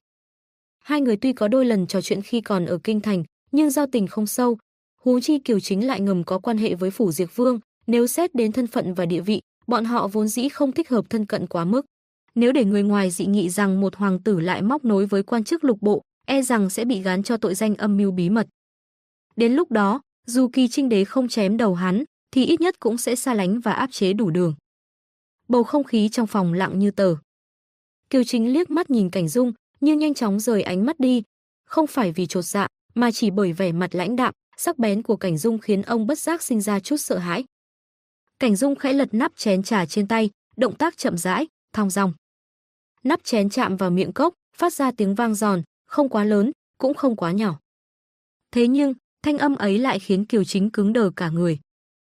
Hai người tuy có đôi lần trò chuyện khi còn ở kinh thành, nhưng giao tình không sâu. Huống chi Kiều Chính lại ngầm có quan hệ với phủ Diệp Vương, nếu xét đến thân phận và địa vị, bọn họ vốn dĩ không thích hợp thân cận quá mức. Nếu để người ngoài dị nghị rằng một hoàng tử lại móc nối với quan chức lục bộ, e rằng sẽ bị gán cho tội danh âm mưu bí mật. Đến lúc đó, dù Kỳ Trinh đế không chém đầu hắn, thì ít nhất cũng sẽ xa lánh và áp chế đủ đường. Bầu không khí trong phòng lặng như tờ. Kiều Chính liếc mắt nhìn Cảnh Dung, nhưng nhanh chóng rời ánh mắt đi, không phải vì chột dạ, mà chỉ bởi vẻ mặt lãnh đạm, sắc bén của Cảnh Dung khiến ông bất giác sinh ra chút sợ hãi. Cảnh Dung khẽ lật nắp chén trà trên tay, động tác chậm rãi, thong dong. Nắp chén chạm vào miệng cốc, phát ra tiếng vang giòn, không quá lớn, cũng không quá nhỏ. Thế nhưng, thanh âm ấy lại khiến Kiều Chính cứng đờ cả người.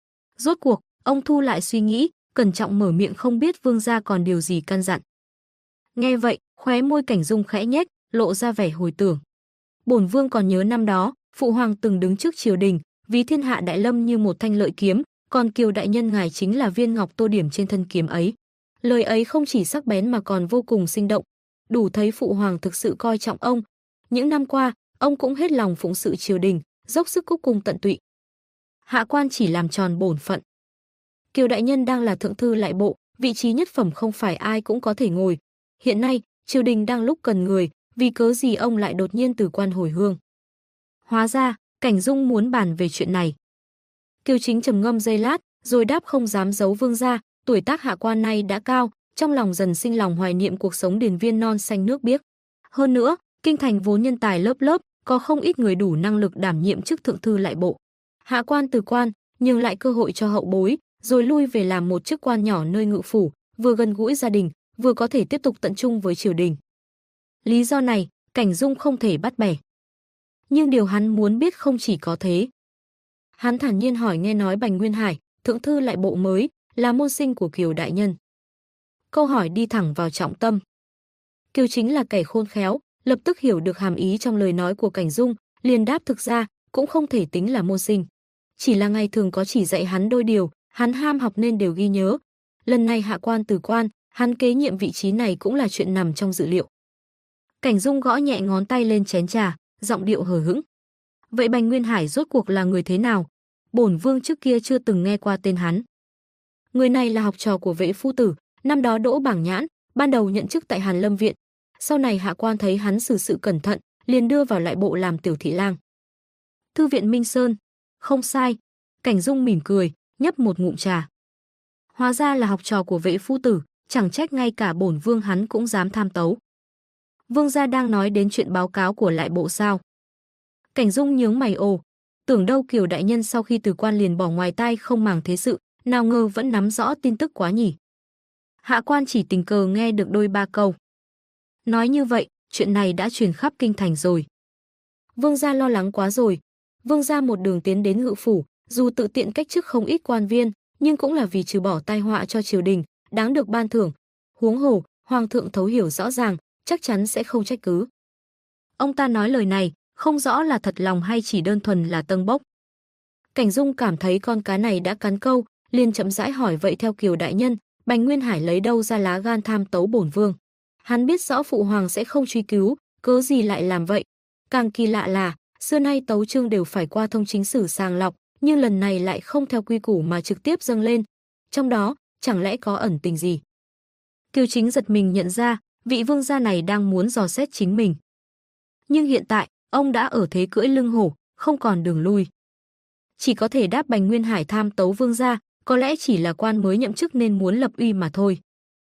Rốt cuộc, ông thu lại suy nghĩ, cẩn trọng mở miệng, không biết vương gia còn điều gì căn dặn. Nghe vậy, khóe môi Cảnh Dung khẽ nhếch, lộ ra vẻ hồi tưởng. Bổn vương còn nhớ năm đó, phụ hoàng từng đứng trước triều đình, ví thiên hạ đại lâm như một thanh lợi kiếm, còn Kiều đại nhân ngài chính là viên ngọc tô điểm trên thân kiếm ấy. Lời ấy không chỉ sắc bén mà còn vô cùng sinh động, đủ thấy phụ hoàng thực sự coi trọng ông. Những năm qua, ông cũng hết lòng phụng sự triều đình, dốc sức cúc cung tận tụy. Hạ quan chỉ làm tròn bổn phận. Kiều đại nhân đang là thượng thư lại bộ, vị trí nhất phẩm không phải ai cũng có thể ngồi. Hiện nay, triều đình đang lúc cần người, vì cớ gì ông lại đột nhiên từ quan hồi hương? Hóa ra, Cảnh Dung muốn bàn về chuyện này. Kiều Chính trầm ngâm giây lát, rồi đáp, không dám giấu vương gia, tuổi tác hạ quan nay đã cao, trong lòng dần sinh lòng hoài niệm cuộc sống điền viên non xanh nước biếc. Hơn nữa, kinh thành vốn nhân tài lớp lớp, có không ít người đủ năng lực đảm nhiệm chức thượng thư lại bộ. Hạ quan từ quan, nhường lại cơ hội cho hậu bối, rồi lui về làm một chức quan nhỏ nơi ngự phủ, vừa gần gũi gia đình, vừa có thể tiếp tục tận trung với triều đình. Lý do này, Cảnh Dung không thể bắt bẻ. Nhưng điều hắn muốn biết không chỉ có thế. Hắn thản nhiên hỏi, nghe nói Bành Nguyên Hải, thượng thư lại bộ mới, là môn sinh của Kiều đại nhân. Câu hỏi đi thẳng vào trọng tâm. Kiều Chính là kẻ khôn khéo, lập tức hiểu được hàm ý trong lời nói của Cảnh Dung, liền đáp, thực ra cũng không thể tính là môn sinh, chỉ là ngày thường có chỉ dạy hắn đôi điều, hắn ham học nên đều ghi nhớ. Lần này hạ quan từ quan, hắn kế nhiệm vị trí này cũng là chuyện nằm trong dự liệu. Cảnh Dung gõ nhẹ ngón tay lên chén trà, giọng điệu hờ hững. Vậy Bành Nguyên Hải rốt cuộc là người thế nào? Bổn vương trước kia chưa từng nghe qua tên hắn. Người này là học trò của Vệ phu tử, năm đó đỗ bảng nhãn, ban đầu nhận chức tại Hàn Lâm viện. Sau này hạ quan thấy hắn xử sự cẩn thận, liền đưa vào lại bộ làm tiểu thị lang. Thư viện Minh Sơn, không sai. Cảnh Dung mỉm cười, nhấp một ngụm trà. Hóa ra là học trò của Vệ phu tử, chẳng trách ngay cả bổn vương hắn cũng dám tham tấu. Vương gia đang nói đến chuyện báo cáo của lại bộ sao? Cảnh Dung nhướng mày, ồ, tưởng đâu Kiều đại nhân sau khi từ quan liền bỏ ngoài tai không màng thế sự, nào ngờ vẫn nắm rõ tin tức quá nhỉ. Hạ quan chỉ tình cờ nghe được đôi ba câu. Nói như vậy, chuyện này đã truyền khắp kinh thành rồi. Vương gia lo lắng quá rồi. Vương gia một đường tiến đến ngự phủ, dù tự tiện cách chức không ít quan viên, nhưng cũng là vì trừ bỏ tai họa cho triều đình, đáng được ban thưởng. Huống hồ, hoàng thượng thấu hiểu rõ ràng, chắc chắn sẽ không trách cứ. Ông ta nói lời này, không rõ là thật lòng hay chỉ đơn thuần là tâng bốc. Cảnh Dung cảm thấy con cá này đã cắn câu, liền chậm rãi hỏi, vậy theo Kiều đại nhân, Bành Nguyên Hải lấy đâu ra lá gan tham tấu bổn vương? Hắn biết rõ phụ hoàng sẽ không truy cứu, cớ gì lại làm vậy? Càng kỳ lạ là, xưa nay tấu chương đều phải qua thông chính sử sàng lọc, nhưng lần này lại không theo quy củ mà trực tiếp dâng lên. Trong đó, chẳng lẽ có ẩn tình gì? Kiều Chính giật mình nhận ra, vị vương gia này đang muốn dò xét chính mình. Nhưng hiện tại, ông đã ở thế cưỡi lưng hổ, không còn đường lui. Chỉ có thể đáp, Bành Nguyên Hải tham tấu vương gia, có lẽ chỉ là quan mới nhậm chức nên muốn lập uy mà thôi.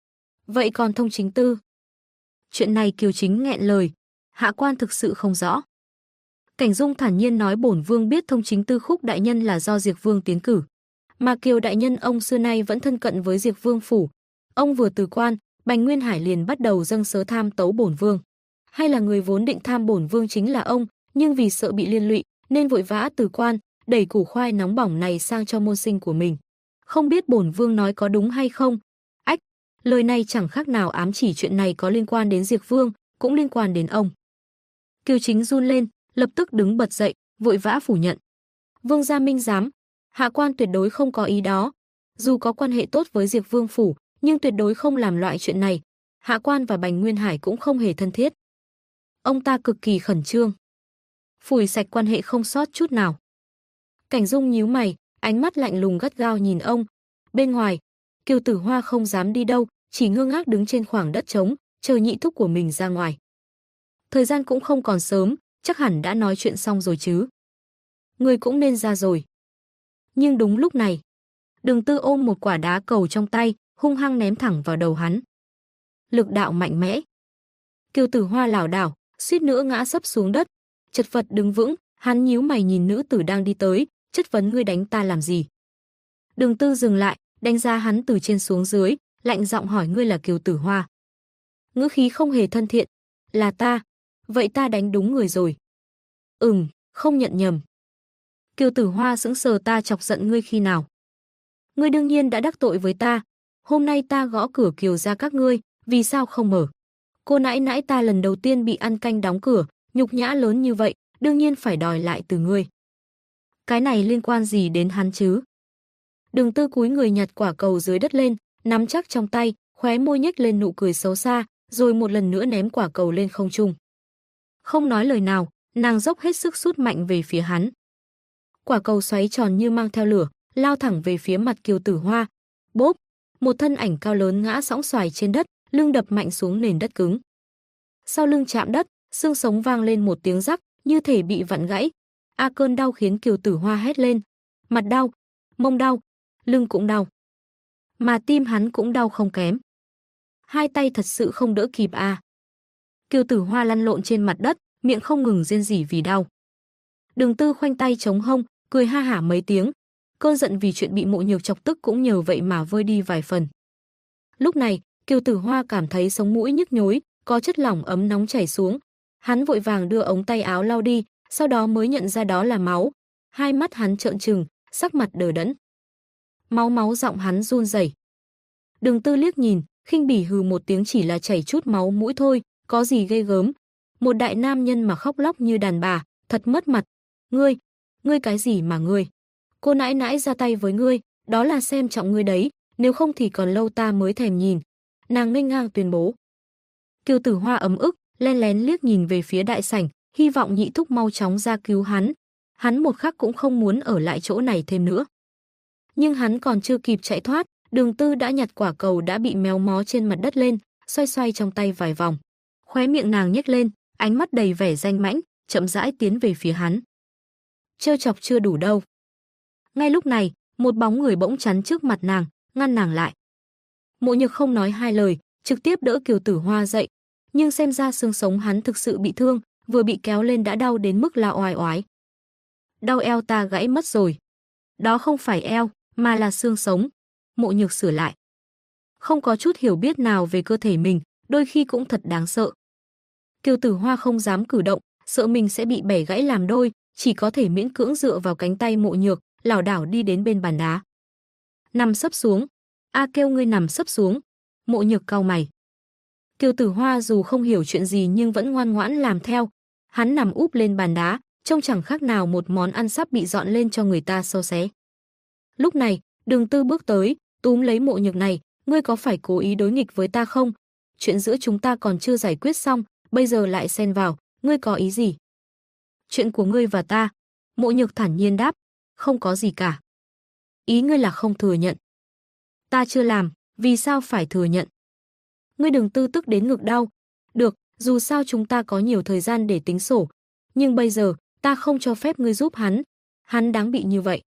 Vậy còn thông chính tư? Chuyện này Kiều Chính nghẹn lời, hạ quan thực sự không rõ. Cảnh Dung thản nhiên nói, bổn vương biết thông chính tư Khúc đại nhân là do Diệp Vương tiến cử, mà Kiều đại nhân ông xưa nay vẫn thân cận với Diệp Vương phủ. Ông vừa từ quan, Bành Nguyên Hải liền bắt đầu dâng sớ tham tấu bổn vương. Hay là người vốn định tham bổn vương chính là ông, nhưng vì sợ bị liên lụy nên vội vã từ quan, đẩy củ khoai nóng bỏng này sang cho môn sinh của mình. Không biết bổn vương nói có đúng hay không? Ách, lời này chẳng khác nào ám chỉ chuyện này có liên quan đến Diệp Vương, cũng liên quan đến ông. Kiều Chính run lên, lập tức đứng bật dậy, vội vã phủ nhận. Vương gia minh giám, hạ quan tuyệt đối không có ý đó. Dù có quan hệ tốt với Diệp Vương phủ, nhưng tuyệt đối không làm loại chuyện này. Hạ quan và Bành Nguyên Hải cũng không hề thân thiết. Ông ta cực kỳ khẩn trương, phủi sạch quan hệ không sót chút nào. Cảnh Dung nhíu mày, ánh mắt lạnh lùng gắt gao nhìn ông. Bên ngoài, Kiều Tử Hoa không dám đi đâu, chỉ ngơ ngác đứng trên khoảng đất trống, chờ nhị thúc của mình ra ngoài. Thời gian cũng không còn sớm, chắc hẳn đã nói chuyện xong rồi chứ. Người cũng nên ra rồi. Nhưng đúng lúc này, Đường Tư ôm một quả đá cầu trong tay, hung hăng ném thẳng vào đầu hắn. Lực đạo mạnh mẽ. Kiều Tử Hoa lảo đảo, suýt nữa ngã sấp xuống đất, chật vật đứng vững, hắn nhíu mày nhìn nữ tử đang đi tới, chất vấn ngươi đánh ta làm gì. Đường Tư dừng lại, đánh giá hắn từ trên xuống dưới, lạnh giọng hỏi ngươi là Kiều Tử Hoa. Ngữ khí không hề thân thiện. Là ta. Vậy ta đánh đúng người rồi. Không nhận nhầm. Kiều Tử Hoa sững sờ, ta chọc giận ngươi khi nào? Ngươi đương nhiên đã đắc tội với ta. Hôm nay ta gõ cửa Kiều gia các ngươi, vì sao không mở? Cô nãi nãi ta lần đầu tiên bị ăn canh đóng cửa, nhục nhã lớn như vậy, đương nhiên phải đòi lại từ ngươi. Cái này liên quan gì đến hắn chứ? Đường Tư cúi người nhặt quả cầu dưới đất lên, nắm chắc trong tay, khóe môi nhếch lên nụ cười xấu xa, rồi một lần nữa ném quả cầu lên không trung. Không nói lời nào, nàng dốc hết sức sút mạnh về phía hắn. Quả cầu xoáy tròn như mang theo lửa, lao thẳng về phía mặt Kiều Tử Hoa. Bốp, một thân ảnh cao lớn ngã sõng xoài trên đất, lưng đập mạnh xuống nền đất cứng. Sau lưng chạm đất, xương sống vang lên một tiếng rắc, như thể bị vặn gãy. Cơn đau khiến Kiều Tử Hoa hét lên. Mặt đau, mông đau, lưng cũng đau. Mà tim hắn cũng đau không kém. Hai tay thật sự không đỡ kịp à. Kiều Tử Hoa lăn lộn trên mặt đất, miệng không ngừng rên rỉ vì đau. Đường Tư khoanh tay chống hông, cười ha hả mấy tiếng. Cơn giận vì chuyện bị Mộ Nhược chọc tức cũng nhờ vậy mà vơi đi vài phần. Lúc này, Kiều Tử Hoa cảm thấy sống mũi nhức nhối, có chất lỏng ấm nóng chảy xuống. Hắn vội vàng đưa ống tay áo lau đi, sau đó mới nhận ra đó là máu. Hai mắt hắn trợn trừng, sắc mặt đờ đẫn. Máu, giọng hắn run rẩy. Đường Tư liếc nhìn, khinh bỉ hừ một tiếng, chỉ là chảy chút máu mũi thôi, có gì ghê gớm. Một đại nam nhân mà khóc lóc như đàn bà, thật mất mặt. Ngươi cái gì mà ngươi? Cô nãi nãi ra tay với ngươi, đó là xem trọng ngươi đấy, nếu không thì còn lâu ta mới thèm nhìn. Nàng nghênh ngang tuyên bố. Kiều Tử Hoa ấm ức, len lén liếc nhìn về phía đại sảnh, hy vọng nhị thúc mau chóng ra cứu hắn. Hắn một khắc cũng không muốn ở lại chỗ này thêm nữa. Nhưng hắn còn chưa kịp chạy thoát, Đường Tư đã nhặt quả cầu đã bị méo mó trên mặt đất lên, xoay xoay trong tay vài vòng. Khóe miệng nàng nhếch lên, ánh mắt đầy vẻ danh mãnh, chậm rãi tiến về phía hắn. Trêu chọc chưa đủ đâu. Ngay lúc này, một bóng người bỗng chắn trước mặt nàng, ngăn nàng lại. Mộ Nhược không nói hai lời, trực tiếp đỡ Kiều Tử Hoa dậy, nhưng xem ra xương sống hắn thực sự bị thương, vừa bị kéo lên đã đau đến mức la oai oái. Đau eo ta gãy mất rồi. Đó không phải eo, mà là xương sống. Mộ Nhược sửa lại. Không có chút hiểu biết nào về cơ thể mình, đôi khi cũng thật đáng sợ. Kiều Tử Hoa không dám cử động, sợ mình sẽ bị bẻ gãy làm đôi, chỉ có thể miễn cưỡng dựa vào cánh tay Mộ Nhược, lảo đảo đi đến bên bàn đá. Nằm sấp xuống. Kêu ngươi nằm sấp xuống. Mộ Nhược cau mày. Kiều Tử Hoa dù không hiểu chuyện gì nhưng vẫn ngoan ngoãn làm theo. Hắn nằm úp lên bàn đá, trông chẳng khác nào một món ăn sắp bị dọn lên cho người ta xâu xé. Lúc này, Đường Tư bước tới, túm lấy Mộ Nhược này, ngươi có phải cố ý đối nghịch với ta không? Chuyện giữa chúng ta còn chưa giải quyết xong, bây giờ lại xen vào, ngươi có ý gì? Chuyện của ngươi và ta. Mộ Nhược thản nhiên đáp, không có gì cả. Ý ngươi là không thừa nhận. Ta chưa làm, vì sao phải thừa nhận? Ngươi Đường Tư tức đến ngực đau. Được, dù sao chúng ta có nhiều thời gian để tính sổ. Nhưng bây giờ, ta không cho phép ngươi giúp hắn. Hắn đáng bị như vậy.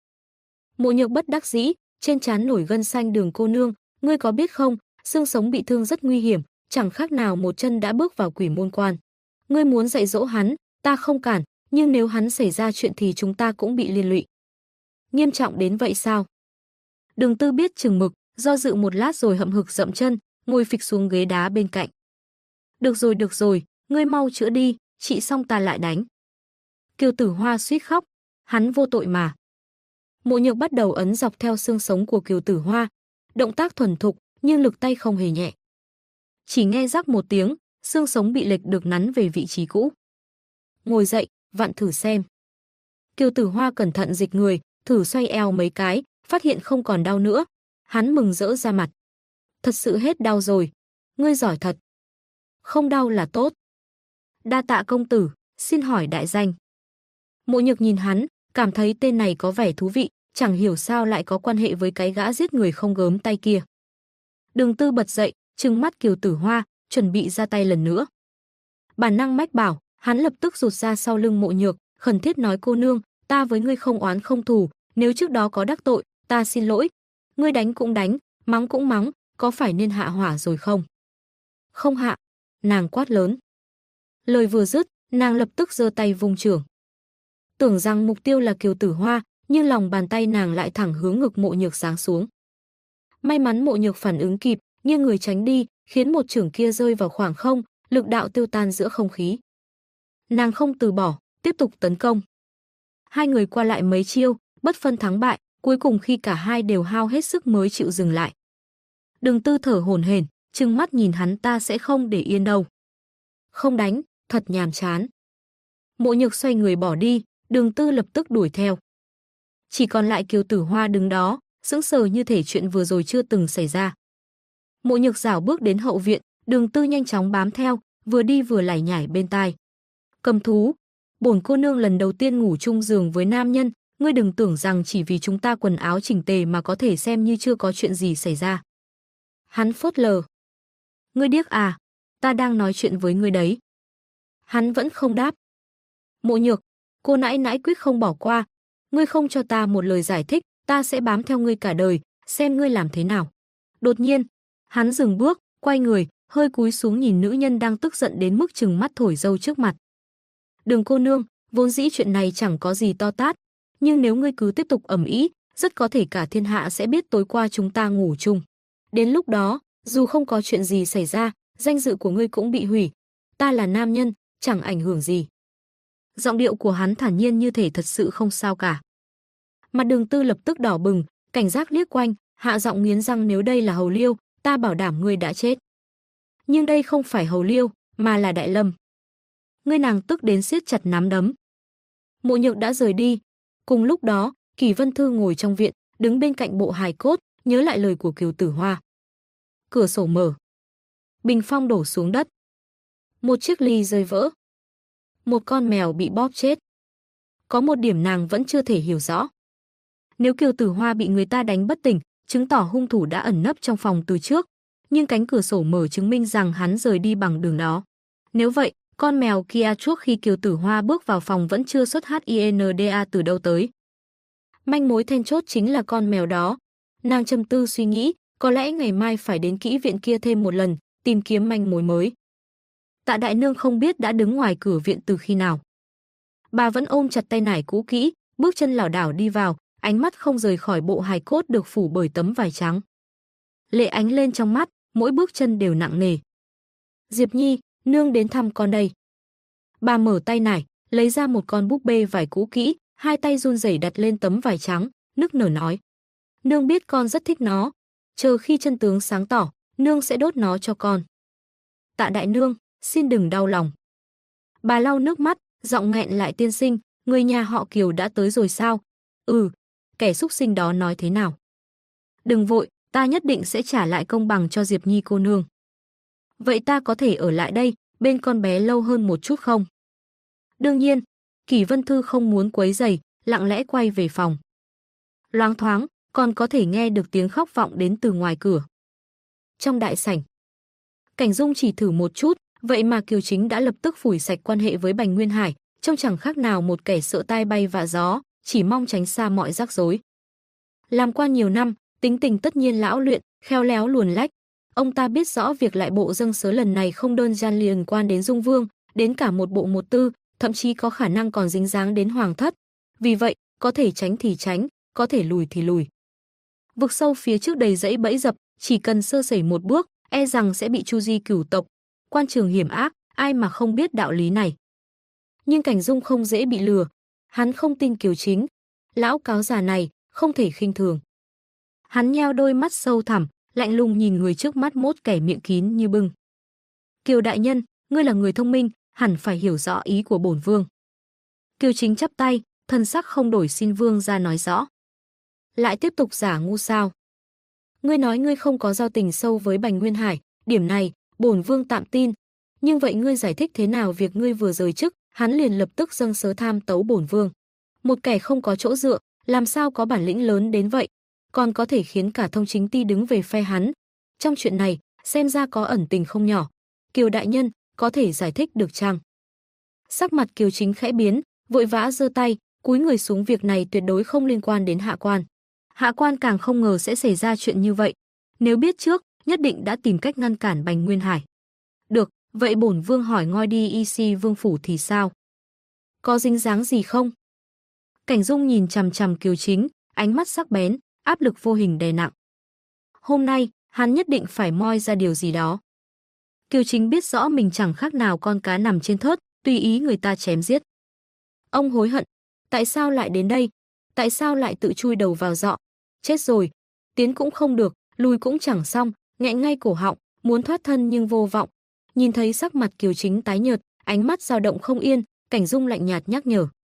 Mộ Nhược bất đắc dĩ, trên trán nổi gân xanh. Đường cô nương, ngươi có biết không, xương sống bị thương rất nguy hiểm, chẳng khác nào một chân đã bước vào quỷ môn quan. Ngươi muốn dạy dỗ hắn, ta không cản, nhưng nếu hắn xảy ra chuyện thì chúng ta cũng bị liên lụy. Nghiêm trọng đến vậy sao? Đường Tư biết chừng mực, do dự một lát rồi hậm hực dậm chân, ngồi phịch xuống ghế đá bên cạnh. Được rồi, ngươi mau chữa đi, trị xong ta lại đánh. Kiều Tử Hoa suýt khóc, hắn vô tội mà. Mộ Nhược bắt đầu ấn dọc theo xương sống của Kiều Tử Hoa, động tác thuần thục nhưng lực tay không hề nhẹ. Chỉ nghe rắc một tiếng, xương sống bị lệch được nắn về vị trí cũ. Ngồi dậy, vặn thử xem. Kiều Tử Hoa cẩn thận dịch người, thử xoay eo mấy cái, phát hiện không còn đau nữa. Hắn mừng rỡ ra mặt. Thật sự hết đau rồi. Ngươi giỏi thật. Không đau là tốt. Đa tạ công tử, xin hỏi đại danh. Mộ Nhược nhìn hắn, cảm thấy tên này có vẻ thú vị, chẳng hiểu sao lại có quan hệ với cái gã giết người không gớm tay kia. Đường Tư bật dậy, trừng mắt Kiều Tử Hoa, chuẩn bị ra tay lần nữa. Bản năng mách bảo, hắn lập tức rụt ra sau lưng Mộ Nhược, khẩn thiết nói cô nương, ta với ngươi không oán không thù, nếu trước đó có đắc tội, ta xin lỗi. Ngươi đánh cũng đánh, mắng cũng mắng, có phải nên hạ hỏa rồi không? Không hạ, nàng quát lớn. Lời vừa dứt, nàng lập tức giơ tay vung chưởng. Tưởng rằng mục tiêu là Kiều Tử Hoa, nhưng lòng bàn tay nàng lại thẳng hướng ngực Mộ Nhược giáng xuống. May mắn Mộ Nhược phản ứng kịp, nghiêng người tránh đi, khiến một chưởng kia rơi vào khoảng không, lực đạo tiêu tan giữa không khí. Nàng không từ bỏ, tiếp tục tấn công. Hai người qua lại mấy chiêu, bất phân thắng bại, cuối cùng khi cả hai đều hao hết sức mới chịu dừng lại. Đường Tư thở hổn hển, trừng mắt nhìn hắn, ta sẽ không để yên đâu. Không đánh, thật nhàm chán. Mộ Nhược xoay người bỏ đi, Đường Tư lập tức đuổi theo. Chỉ còn lại Kiều Tử Hoa đứng đó, sững sờ như thể chuyện vừa rồi chưa từng xảy ra. Mộ Nhược rảo bước đến hậu viện, Đường Tư nhanh chóng bám theo, vừa đi vừa lải nhải bên tai. Cầm thú, bổn cô nương lần đầu tiên ngủ chung giường với nam nhân, ngươi đừng tưởng rằng chỉ vì chúng ta quần áo chỉnh tề mà có thể xem như chưa có chuyện gì xảy ra. Hắn phớt lờ. Ngươi điếc à, ta đang nói chuyện với ngươi đấy. Hắn vẫn không đáp. Mộ Nhược, cô nãi nãi quyết không bỏ qua, ngươi không cho ta một lời giải thích, ta sẽ bám theo ngươi cả đời, xem ngươi làm thế nào. Đột nhiên, hắn dừng bước, quay người, hơi cúi xuống nhìn nữ nhân đang tức giận đến mức trừng mắt thổi dâu trước mặt. Đường cô nương, vốn dĩ chuyện này chẳng có gì to tát, nhưng nếu ngươi cứ tiếp tục ầm ĩ, rất có thể cả thiên hạ sẽ biết tối qua chúng ta ngủ chung. Đến lúc đó, dù không có chuyện gì xảy ra, danh dự của ngươi cũng bị hủy. Ta là nam nhân, chẳng ảnh hưởng gì. Giọng điệu của hắn thản nhiên như thể thật sự không sao cả. Mặt Đường Tư lập tức đỏ bừng, cảnh giác liếc quanh, hạ giọng nghiến răng, nếu đây là Hầu Liêu, ta bảo đảm ngươi đã chết. Nhưng đây không phải Hầu Liêu, mà là Đại Lâm. Ngươi, nàng tức đến siết chặt nắm đấm. Mộ Nhược đã rời đi. Cùng lúc đó, Kỷ Vân Thư ngồi trong viện, đứng bên cạnh bộ hài cốt, nhớ lại lời của Kiều Tử Hoa. Cửa sổ mở. Bình phong đổ xuống đất. Một chiếc ly rơi vỡ. Một con mèo bị bóp chết. Có một điểm nàng vẫn chưa thể hiểu rõ. Nếu Kiều Tử Hoa bị người ta đánh bất tỉnh, chứng tỏ hung thủ đã ẩn nấp trong phòng từ trước, nhưng cánh cửa sổ mở chứng minh rằng hắn rời đi bằng đường đó. Nếu vậy, con mèo kia trước khi Kiều Tử Hoa bước vào phòng vẫn chưa xuất HINDA từ đâu tới. Manh mối then chốt chính là con mèo đó. Nàng trầm tư suy nghĩ, có lẽ ngày mai phải đến kỹ viện kia thêm một lần, tìm kiếm manh mối mới. Tạ đại nương không biết đã đứng ngoài cửa viện từ khi nào. Bà vẫn ôm chặt tay nải cũ kỹ, bước chân lảo đảo đi vào, ánh mắt không rời khỏi bộ hài cốt được phủ bởi tấm vải trắng. Lệ ánh lên trong mắt, mỗi bước chân đều nặng nề. Diệp Nhi, nương đến thăm con đây. Bà mở tay nải, lấy ra một con búp bê vải cũ kỹ, hai tay run rẩy đặt lên tấm vải trắng, nức nở nói. Nương biết con rất thích nó, chờ khi chân tướng sáng tỏ, nương sẽ đốt nó cho con. Tạ đại nương, xin đừng đau lòng. Bà lau nước mắt, giọng nghẹn lại, tiên sinh, người nhà họ Kiều đã tới rồi sao? Ừ, kẻ xúc sinh đó nói thế nào? Đừng vội, ta nhất định sẽ trả lại công bằng cho Diệp Nhi cô nương. Vậy ta có thể ở lại đây, bên con bé lâu hơn một chút không? Đương nhiên, Kỷ Vân Thư không muốn quấy rầy, lặng lẽ quay về phòng. Loáng thoáng, còn có thể nghe được tiếng khóc vọng đến từ ngoài cửa. Trong đại sảnh, Cảnh Dung chỉ thử một chút, vậy mà Kiều Chính đã lập tức phủi sạch quan hệ với Bành Nguyên Hải, trông chẳng khác nào một kẻ sợ tai bay vạ gió, chỉ mong tránh xa mọi rắc rối. Làm quan nhiều năm, tính tình tất nhiên lão luyện, khéo léo luồn lách. Ông ta biết rõ việc lại bộ dâng sớ lần này không đơn giản liên quan đến Dung Vương, đến cả một bộ một tư, thậm chí có khả năng còn dính dáng đến Hoàng thất. Vì vậy, có thể tránh thì tránh, có thể lùi thì lùi. Vực sâu phía trước đầy rẫy bẫy dập, chỉ cần sơ sẩy một bước, e rằng sẽ bị chu di cửu tộc. Quan trường hiểm ác, ai mà không biết đạo lý này. Nhưng Cảnh Dung không dễ bị lừa, hắn không tin Kiều Chính, lão cáo già này không thể khinh thường. Hắn nheo đôi mắt sâu thẳm, lạnh lùng nhìn người trước mắt mốt kẻ miệng kín như bưng. Kiều đại nhân, ngươi là người thông minh, hẳn phải hiểu rõ ý của bổn vương. Kiều Chính chắp tay, thân sắc không đổi, xin vương ra nói rõ. Lại tiếp tục giả ngu sao? Ngươi nói ngươi không có giao tình sâu với Bành Nguyên Hải, điểm này bổn vương tạm tin, nhưng vậy ngươi giải thích thế nào việc ngươi vừa rời chức, hắn liền lập tức dâng sớ tham tấu bổn vương. Một kẻ không có chỗ dựa, làm sao có bản lĩnh lớn đến vậy, còn có thể khiến cả Thông Chính Ty đứng về phe hắn. Trong chuyện này, xem ra có ẩn tình không nhỏ. Kiều đại nhân, có thể giải thích được chăng? Sắc mặt Kiều Chính khẽ biến, vội vã giơ tay, cúi người xuống, việc này tuyệt đối không liên quan đến hạ quan. Hạ quan càng không ngờ sẽ xảy ra chuyện như vậy. Nếu biết trước, nhất định đã tìm cách ngăn cản Bành Nguyên Hải. Được, vậy bổn vương hỏi ngôi đi y si vương phủ thì sao? Có dính dáng gì không? Cảnh Dung nhìn chằm chằm Kiều Chính, ánh mắt sắc bén, áp lực vô hình đè nặng. Hôm nay, hắn nhất định phải moi ra điều gì đó. Kiều Chính biết rõ mình chẳng khác nào con cá nằm trên thớt, tùy ý người ta chém giết. Ông hối hận, tại sao lại đến đây? Tại sao lại tự chui đầu vào giọ? Chết rồi, tiến cũng không được, lùi cũng chẳng xong, nghẹn ngay cổ họng, muốn thoát thân nhưng vô vọng. Nhìn thấy sắc mặt Kiều Chính tái nhợt, ánh mắt dao động không yên, Cảnh Dung lạnh nhạt nhắc nhở.